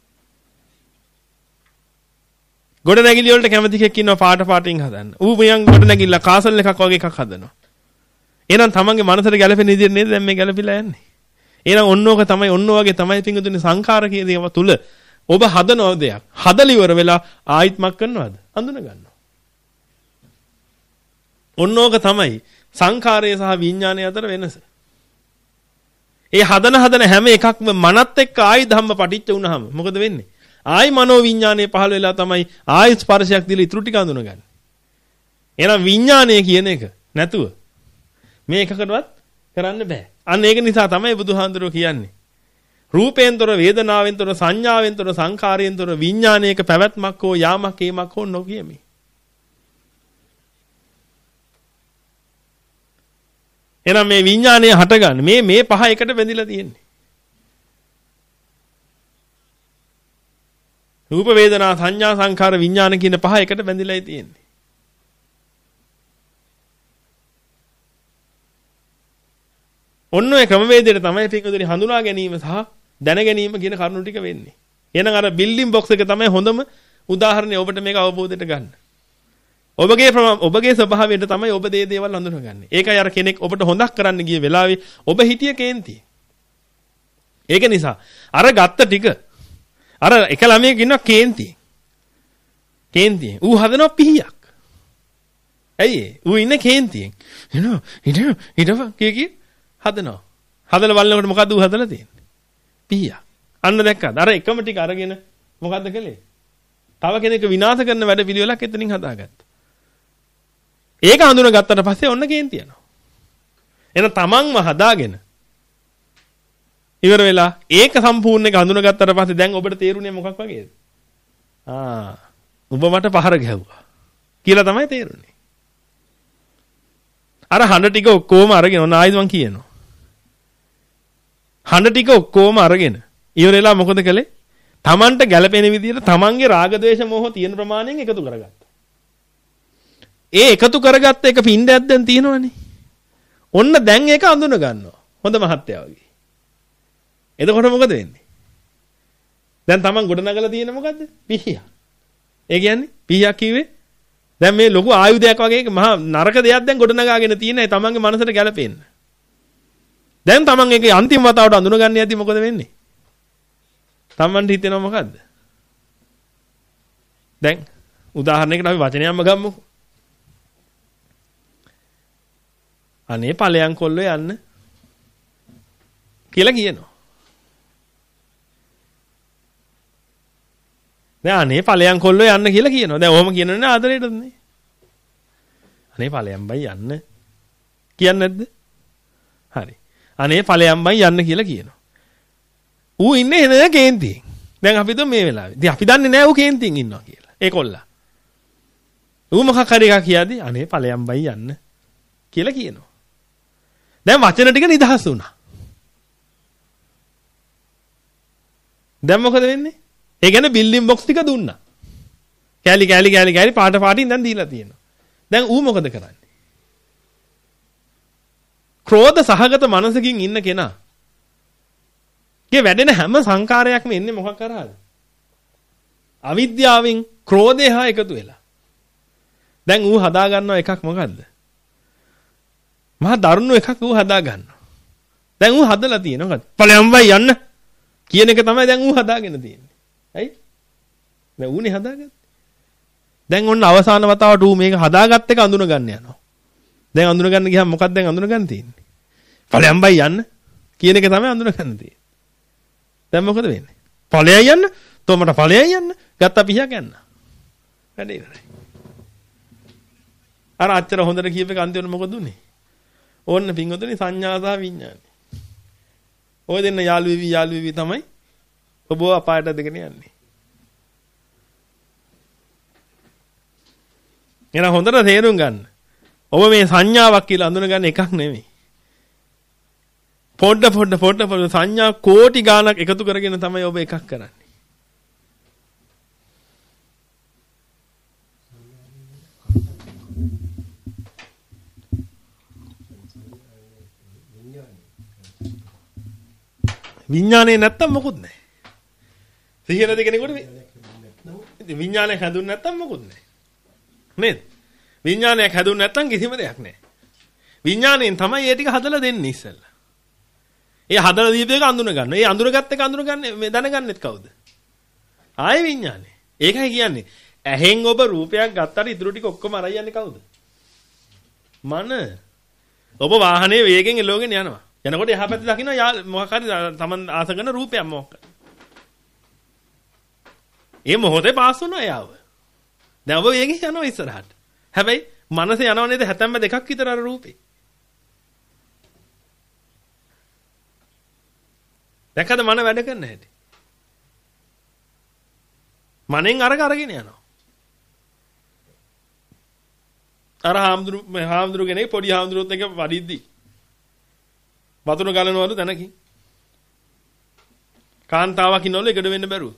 ගොඩ නැගිලි වලට කැමති කෙනෙක් ඉන්නවා පාට පාටින් හදන්න. ඌ මියන් ගොඩ නැගිල්ල කාසල් එකක් වගේ එකක් හදනවා. එහෙනම් තමන්ගේ මනසට ගැලපෙන විදිහට නේද දැන් මේ ගැලපිලා යන්නේ? එහෙනම් ඔන්න ඕක තමයි ඔන්න වගේ තමයි පිංගුතුනේ සංඛාර කියන දේව තුල ඔබ හදනව දෙයක්. හදලා ඉවර වෙලා ආයිත් මක් කරනවද? අඳුන ගන්නවා. ඔන්න ඕක තමයි සංඛාරය සහ විඥානය අතර වෙනස. ඒ හදන හදන හැම එකක්ම මනත් එක්ක ආයි ධම්ම පටිච්ච වුණාම මොකද වෙන්නේ? ආයි මනෝ විඥානයේ පහළ වෙලා තමයි ආයි ස්පර්ශයක් දීලා ඉතුරු ටික අඳුනගන්නේ. එහෙනම් විඥානය කියන එක නැතුව මේ එකකටවත් කරන්න බෑ. අන්න ඒක නිසා තමයි බුදුහාඳුරෝ කියන්නේ. රූපයෙන්තර වේදනාවෙන්තර සංඥාවෙන්තර සංඛාරයෙන්තර විඥානයක පැවැත්මක් හෝ යාමක් ඒමක් හෝ නොකියමි. එහෙනම් මේ විඥානය හටගන්න මේ මේ පහ එකට බැඳිලා තියෙන්නේ. රූප වේදනා සංඥා සංඛාර විඥාන කියන පහ එකට බැඳිලායි තියෙන්නේ. ඔන්න ඔය ක්‍රමවේදයට තමයි පිටුදුරි හඳුනා ගැනීම සහ දැන ගැනීම කියන කරුණු ටික වෙන්නේ. එහෙනම් අර බිල්ඩින් බොක්ස් එක තමයි හොඳම උදාහරණය ඔබට මේක අවබෝධයට ගන්න. ඔබගේ ඔබගේ ස්වභාවයට තමයි ඔබ දේ දේවල් හඳුනගන්නේ. ඒකයි අර කෙනෙක් ඔබට හොඳක් කරන්න ගිය වෙලාවේ ඔබ හිතිය කේන්ති. ඒක නිසා අර ගත්ත ටික අර එක ළමයෙක් ඉන්නවා කේන්ති. කේන්ති. ඌ හදනවා පිහියක්. ඇයි ඒ? ඌ ඉන්නේ කේන්තියෙන්. එනවා හිට හිටව කී කී හදනවා. හදලා බලනකොට මොකද්ද ඌ හදලා තියෙන්නේ? පිහියක්. අන්න දැක්කද? අර එකම ටික අරගෙන මොකද්ද කළේ? තව කෙනෙක් විනාශ කරන වැඩ පිළිවෙලක් එතනින් හදාගත්තා. ඒක හඳුනාගත්තට පස්සේ ඔන්න කේන්ති යනවා. එහෙනම් තමන්ම හදාගෙන ඉවර වෙලා ඒක සම්පූර්ණ එක හඳුනාගත්තට පස්සේ දැන් ඔබට තේරුනේ මොකක් වගේද? ආ ඔබ මට පහර ගැහුවා කියලා තමයි තේරුනේ. අර හඬ ටික ඔක්කොම අරගෙන ඔන්න ආයෙත් මං කියනවා. හඬ ටික ඔක්කොම අරගෙන ඉවර වෙලා මොකද කළේ? තමන්ට ගැළපෙන විදිහට තමන්ගේ රාග ద్వේෂ මොහ තියෙන ප්‍රමාණයෙන් එකතු කරගත්තා. ඒ එකතු කරගත්ත එක පින්ඩයක් දැන් තියෙනවනේ. ඔන්න දැන් ඒක අඳුන ගන්නවා. හොඳ මහත්තයා වගේ. එතකොට මොකද වෙන්නේ? දැන් තමන් ගොඩනගලා තියෙන මොකද්ද? පිහිය. ඒ කියන්නේ පිහියක් කිව්වේ දැන් මේ ලොකු ආයුධයක් වගේ මහා නරක දෙයක් දැන් ගොඩනගාගෙන තියෙනයි තමන්ගේ මනසට ගැළපෙන්න. දැන් තමන් ඒක අන්තිම වතාවට අඳුන ගන්න යද්දි මොකද වෙන්නේ? තමන්ට හිතෙනව මොකද්ද? දැන් උදාහරණයකට අපි වචනයක්ම ගමුකෝ. අනේ ඵලයන් කොල්ලෝ යන්න කියලා කියනවා. දැන් අනේ ඵලයන් කොල්ලෝ යන්න කියලා කියනවා. දැන් ඔහොම කියනවනේ ආදරේටද නේ? අනේ ඵලයන් බයි යන්න කියන්නේ නැද්ද? හරි. අනේ ඵලයන් බයි යන්න කියලා කියනවා. ඌ ඉන්නේ එන කේන්තියෙන්. දැන් අපි දුම මේ වෙලාවේ. ඉතින් අපි දන්නේ නැහැ ඌ කේන්තියෙන් ඉන්නවා කියලා. ඒ කොල්ලා. ඌ මොකක් හරි එකක් කියද්දි අනේ ඵලයන් බයි යන්න කියලා කියනවා. දැන් වචන ටික නිදහස් වුණා. දැන් මොකද වෙන්නේ? ඒ කියන්නේ බිල්ඩින් බොක්ස් ටික දුන්නා. කෑලි කෑලි කෑලි කෑලි පාට පාටින් දැන් දීලා තියෙනවා. දැන් ඌ මොකද කරන්නේ? ක්‍රෝධ සහගත මනසකින් ඉන්න කෙනා. ගේ වැඩෙන හැම සංකාරයක්ම එන්නේ මොකක් කරාද? අවිද්‍යාවෙන් ක්‍රෝධය හා එකතු වෙලා. දැන් ඌ හදා ගන්නවා එකක් මොකද්ද? මහා දරුණු එකක් ඌ හදා ගන්නවා. දැන් ඌ හදලා තියෙනවා මොකද්ද? ඵලයන් වයි යන්න කියන එක තමයි දැන් ඌ හදාගෙන තියෙන්නේ. ඇයි? දැන් ඌනේ හදාගත්තේ. දැන් ඔන්න අවසාන වතාවට ඌ මේක හදාගත්ත එක අඳුන ගන්න යනවා. දැන් අඳුනගන්න ගියාම මොකක්ද දැන් අඳුනගන්න තියෙන්නේ? ඵලයන් බයි යන්න කියන එක තමයි අඳුනගන්න තියෙන්නේ. දැන් මොකද වෙන්නේ? ඵලයන් යන්න, තෝමට ඵලයන් යන්න, ගත්ත පිහියක් යන්න. වැඩේ ඉවරයි. අර අච්චර හොඳට කියප එක අන්තිමට මොකද උනේ? ඕන්න පින්වතුනි සංඥා සහ විඥානයි. ඔය දෙන්න යාළු වෙවි යාළු වෙවි තමයි ඔබ අපායට දෙගෙන යන්නේ. එහෙනම් හොඳට තේරුම් ගන්න. ඔබ මේ සංඥාවක් කියලා අඳුනගන්න එකක් නෙමෙයි. පොඩ පොඩ පොඩ පොඩ සංඥා කෝටි ගාණක් එකතු කරගෙන තමයි ඔබ එකක් කරන්නේ. විඥානේ නැත්තම් මොකුත් නැහැ. සිහිය නැති කෙනෙකුට විඥානය හැදුන්නේ නැත්තම් මොකුත් නැහැ. නේද? විඥානයක් හැදුන්නේ නැත්තම් කිසිම දෙයක් නැහැ. විඥාණයෙන් තමයි ඒ ටික හදලා දෙන්නේ ඉස්සෙල්ලා. ඒ හදලා දීප එක අඳුන ගන්න. ඒ අඳුනගත්ත එක අඳුනගන්නේ මේ දැනගන්නෙත් කවුද? ආයේ විඥානේ. ඒකයි කියන්නේ. ඇහෙන් ඔබ රූපයක් ගත්තාට ඉතුරු ටික ඔක්කොම අරයි යන්නේ කවුද? මන. ඔබ වාහනේ වේගෙන් එලවගෙන යනවා. යනකොට එහා පැත්තේ දකින්න මොකක් හරි Taman ආස කරන රූපයක් මොකක්. ඒ මොහොතේ පාස් වුණා එයාව. දැන් ඔබ වේගෙන් යනවා ඉස්සරහට. හැබැයි මනසේ යනව නේද හැතැම්ම දෙකක් විතර අර රූපේ. දැක්කද මන වැඩ කරන හැටි? මනෙන් අරක අරගෙන යනවා. අර හාමුදුරු හාමුදුරු කෙනෙක් පොඩි හාමුදුරුවොත් එක වඩිද්දි වතුර ගලනවලු තැනකින්. කාන්තාවක් ඉන්නවලු එකට වෙන්න බැරුව.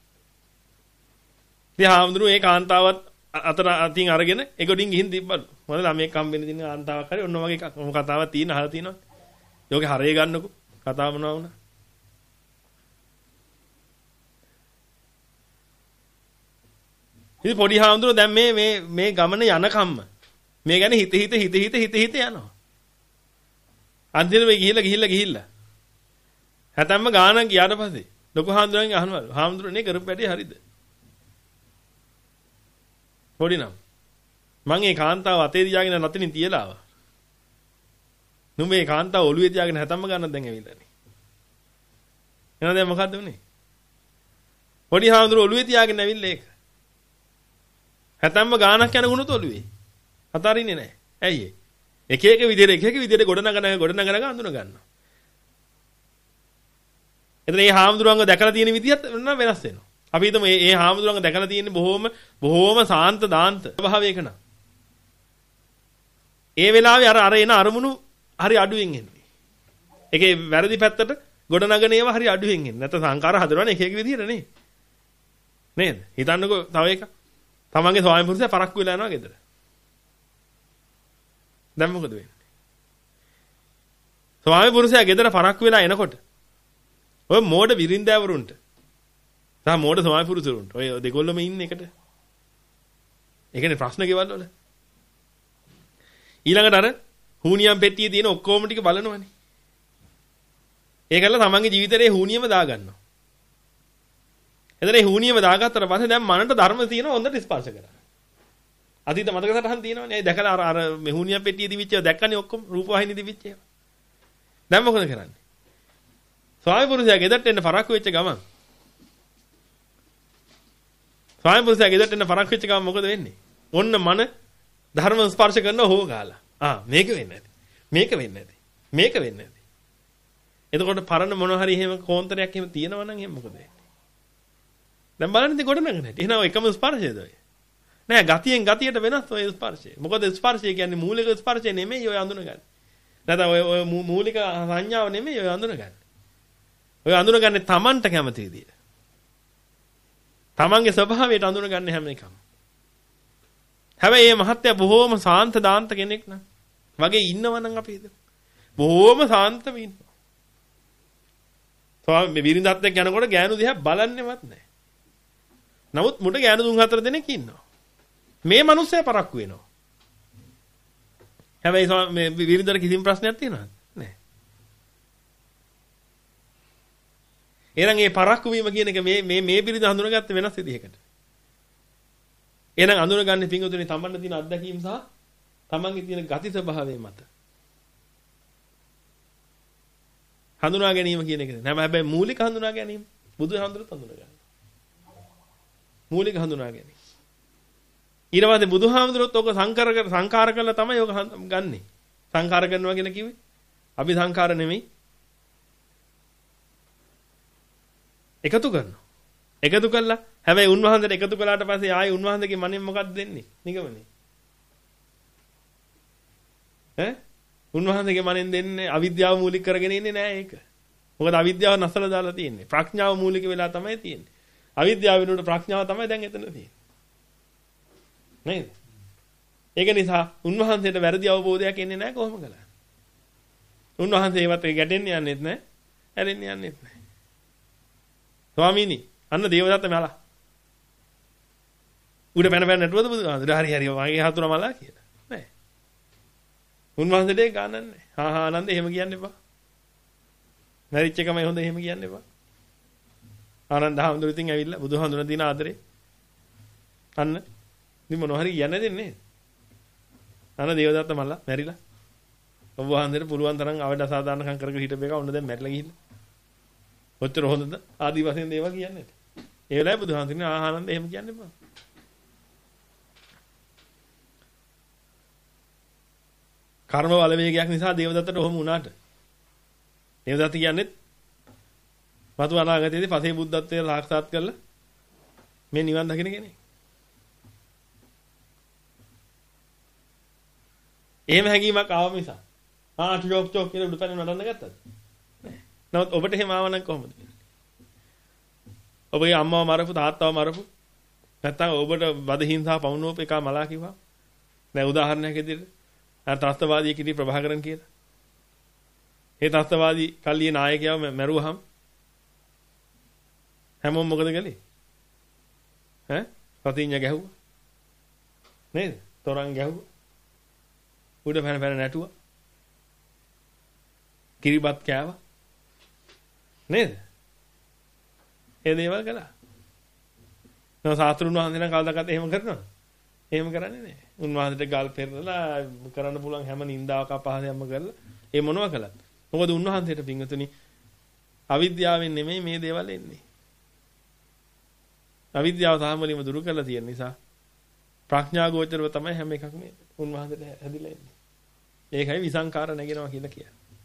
ඉතින් හාමුදුරුවෝ ඒ කාන්තාවත් අතර අතින් අරගෙන එකොටින් ගිහින් තිබ්බලු. මොකද ළමයෙක් හම්බෙන්න තියෙන කාන්තාවක් හරි ඔන්න වගේ එකක්. මොම කතාවක් තියෙන අහලා තියෙනවා. යෝගේ හරේ ගන්නකො. කතාව මොනවා වුණා? ඉතින් පොඩි හාමුදුරුවෝ දැන් මේ මේ මේ ගමන යනකම්ම මේ ගැන හිත හිත හිත හිත හිත හිත යනවා. අන්තිමට මේ ගිහිල්ලා ගිහිල්ලා ගිහිල්ලා හැතැම්ම ගානක් ගියාට පස්සේ ලොකු හාමුදුරුවන්ගෙන් අහනවලු හාමුදුරුවනේ කරපු වැඩේ හරිද? පොඩි නම් මං ඒ කාන්තාව අතේ තියාගෙන නැතිනම් තියලා ආවා. නුඹ ඒ කාන්තාව ඔළුවේ තියාගෙන හැතැම්ම ගන්නත් දැන් ඇවිල්ලානේ. එහෙනම් දැන් මොකද්ද උනේ? පොඩි හාමුදුරුවෝ ඔළුවේ තියාගෙන ඇවිල්ලා ඒක. හැතැම්ම ගානක් යනගුණත් ඔළුවේ. අතාරින්නේ නැහැ. ඇයි ඒ? එක එක විදිහට එක එක විදිහට ගොඩනගන ගොඩනගන අඳුන ගන්නවා. එතන මේ හාමුදුරුවන්ව දැකලා තියෙන විදිහත් වෙනස් වෙනවා. අපි හිතමු මේ මේ හාමුදුරුවන්ව දැකලා තියෙන්නේ බොහොම බොහොම සාන්ත දාන්ත භාවයක න ะ. ඒ වෙලාවේ අර අර එන අරමුණු හරි අඩුවෙන් එන්නේ. ඒකේ වැරදි පැත්තට ගොඩනගන ඒවා හරි අඩුවෙන් එන්නේ. නැත්නම් සංකාර හදනවනේ එක එක විදිහට නේ. නේද? හිතන්නකෝ තව එකක්. තමන්ගේ ස්වාමි පුරුෂයා පරක්කු වෙලා යනවා ගෙදර. දැන් මොකද වෙන්නේ? ස්වාමි පුරුෂයා ගෙදර පරක්කු වෙලා එනකොට ඔය මෝඩ විරින්දෑවරුන්ට තා මෝඩ ස්වාමි පුරුෂරුන්ට ඔය දෙගොල්ලම ඉන්නේ එකට. ඒකනේ ප්‍රශ්න ගෙවල් වල. ඊළඟට අර හුනියම් පෙට්ටියේ තියෙන ඔක්කොම ටික බලනවනේ. ඒකල්ල තමන්ගේ ජීවිතේ හුනියම දාගන්නවා. එතන ඒ හුනියම දාගත්තට පස්සේ දැන් මනට ධර්ම තියෙනවා හොඳට ස්පර්ශ කරා. අතීත මතක සටහන් තියෙනවනේ. ඒ දැකලා අර අර මෙහුනියම් පෙට්ටියේ දිවිච්ච ඒවා දැක්කනේ ඔක්කොම රූපවාහිනිය දිවිච්ච ඒවා. දැන් මොකද කරන්නේ? ස්වාමි පුරුෂයා ගෙදරට එන්න පරක්කු වෙච්ච ගමන් ස්වාමි පුරුෂයා ගෙදරට එන්න පරක්කු වෙච්ච ගමන් මොකද වෙන්නේ? ඔන්න මන ධර්ම ස්පර්ශ කරනවා හො ගාලා. ආ මේක වෙන්නේ නැති. මේක වෙන්නේ නැති. මේක වෙන්නේ නැති. එතකොට පරණ මොන හරි එහෙම කෝන්තරයක් එහෙම තියෙනවා නම් එහෙම මොකද වෙන්නේ? දැන් බලන්න ඉතින් ගොඩ නගන හැටි. එහෙනම් එකම ස්පර්ශයද ඔය? නෑ ගතියෙන් ගතියට වෙනස් ඔය ස්පර්ශය. මොකද ස්පර්ශය කියන්නේ මූලික ස්පර්ශය නෙමෙයි ඔය අඳුනගන්නේ. නැත්නම් ඔය ඔය මූලික සංඥාව නෙමෙයි ඔය අඳුනගන්නේ. ඔය අඳුනගන්නේ Tamanට කැමති විදියට. Tamanගේ ස්වභාවයට අඳුනගන්නේ හැම එකම. හැබැයි මේ මහත්ය බොහෝම සාන්ත දාන්ත කෙනෙක් නම් වගේ ඉන්නවනම් අපි හිතමු. බොහෝම සාන්තව ඉන්නවා. ස්වාමී බිරිඳත් එක්ක යනකොට ගෑනු දිහා බලන්නේවත් නැහැ. නමුත් මුට ගෑනු තුන් හතර දෙනෙක් ඉන්නවා. මේ මිනිස්සයා පරක්කු වෙනවා. හැබැයි මේ බිරිඳට කිසිම ප්‍රශ්නයක් තියෙනවද? නැහැ. එහෙනම් මේ පරක්කු වීම කියන එක මේ මේ මේ බිරිඳ හඳුනාගත්ත වෙනස් විදිහකට. එහෙනම් අඳුනගන්නේ පිංගුතුනේ තමන්න තියෙන අත්දැකීම් සහ තමන්ගේ තියෙන ගති ස්වභාවය මත. හඳුනා ගැනීම කියන එක නෑ. හැබැයි මූලික හඳුනා ගැනීම බුදුහාමුදුරුවෝ හඳුනා ගන්නවා. මූලික හඳුනා ගැනීම. ඊට පස්සේ බුදුහාමුදුරුවෝත් ඔක සංකාර සංකාර කරලා තමයි ඔක ගන්නෙ. සංකාර කරනවා කියන කිව්වේ අපි සංකාර නෙමෙයි. එකතු කරනවා. එකතු කළා. හැබැයි උන්වහන්සේට එකතු කළාට පස්සේ ආයේ උන්වහන්සේගේ මනෙන් මොකක්ද දෙන්නේ? නිගමනේ. ඈ? උන්වහන්සේගේ මනෙන් දෙන්නේ අවිද්‍යාව මූලික කරගෙන ඉන්නේ නෑ ඒක. මොකද අවිද්‍යාව නැසලා දාලා තියෙන්නේ. ප්‍රඥාව මූලික වෙලා තමයි තියෙන්නේ. අවිද්‍යාව වෙනුවට ප්‍රඥාව තමයි දැන් එතන තියෙන්නේ. නේද? ඒක නිසා උන්වහන්සේට වැරදි අවබෝධයක් එන්නේ නැහැ කොහොම කළා. උන්වහන්සේ ඒවත් ගැටෙන්න යන්නෙත් නැහැ. ඇලෙන්න යන්නෙත් නැහැ. ස්වාමීනි අන්න දේවදත්ත මලා. උඩ පැන පැන නටුවද බුදුහාමුදුරුවෝ? හරි හරි මගේ හතුර මලා කියලා. නෑ. උන්වහන්සේට ඒක ගන්නන්නේ නැහැ. හා හා ආනන්ද එහෙම කියන්න එපා. මැරිච් එකමයි හොඳ එහෙම කියන්න එපා. ආනන්ද හාමුදුරුවෝ ඉතින් ඇවිල්ලා බුදුහාමුදුරුවෝ දින ආදරේ. අන්න ඉතින් මොනවා හරි කියන්න දෙන්නේ. අන්න දේවදත්ත මල්ලා මැරිලා. ඔබ වහන්සේට පුළුවන් තරම් අවඩ අසාධාරණකම් කරගෙන හිටපු එක ඔන්න දැන් මැරිලා ගිහිල්ලා. ඔච්චර හොඳද? ආදි වශයෙන් දේවා කියන්නේ. ඒ වෙලාවේ බුදුහාමුදුරුවෝ ආනන්ද එහෙම කියන්න එපා. කර්ම බලවේගයක් නිසා දේවදත්තට ඔහොම වුණාට. දේවදත්ත කියන්නේ වතු අනාගතයේදී පසේ බුද්ධත්වයට සාක්ෂාත් කරලා මේ නිවන් දකින්න කෙනෙක්. එහෙම හැඟීමක් ආවම නිසා ආ ටියොක් ටියොක් කියලා උඩ පැන නටන්න ගත්තද? නෑ. නමුත් ඔබට එහෙම ආව නම් කොහොමද? ඔබගේ අම්මව මරපු තාත්තව මරපු නැත්තම් ඔබට බද හිංසා පවුනෝප එක මලා කිව්වා. දැන් උදාහරණයක් විදිහට අර ත්‍රස්තවාදී කිරි ප්‍රභාකරන් කියලා. ඒ ත්‍රස්තවාදී කල්ලියේ නායකයව මැරුවහම හැමෝම මොකද කළේ? ඈ? රතිඤ්ඤ ගැහුවා. නේද? තොරන් ගැහුවා. උඩ පැන පැන නැටුවා. කිරිබත් කෑවා. නේද? ඒ දේවල් කළා. නෝ සාස්ත්‍රුන් වහන්සේ නම් කවදාකවත් එහෙම කරනවද? එහෙම කරන්නේ නැහැ. උන්වහන්සේට ගල් පෙරලා කරන්න පුළුවන් හැම නින්දාවක් අපහාසයක්ම කරලා ඒ මොනවා කළත්. මොකද උන්වහන්සේට පිංගුතුනි අවිද්‍යාවෙන් නෙමෙයි මේ දේවල් එන්නේ. අවිද්‍යාව සාමලියම දුරු කරලා තියෙන නිසා ප්‍රඥා ගෝචරව තමයි හැම එකක්ම උන්වහන්සේට හැදිලා එන්නේ. ඒකයි විසංකාර නැගෙනවා කියලා කියන්නේ.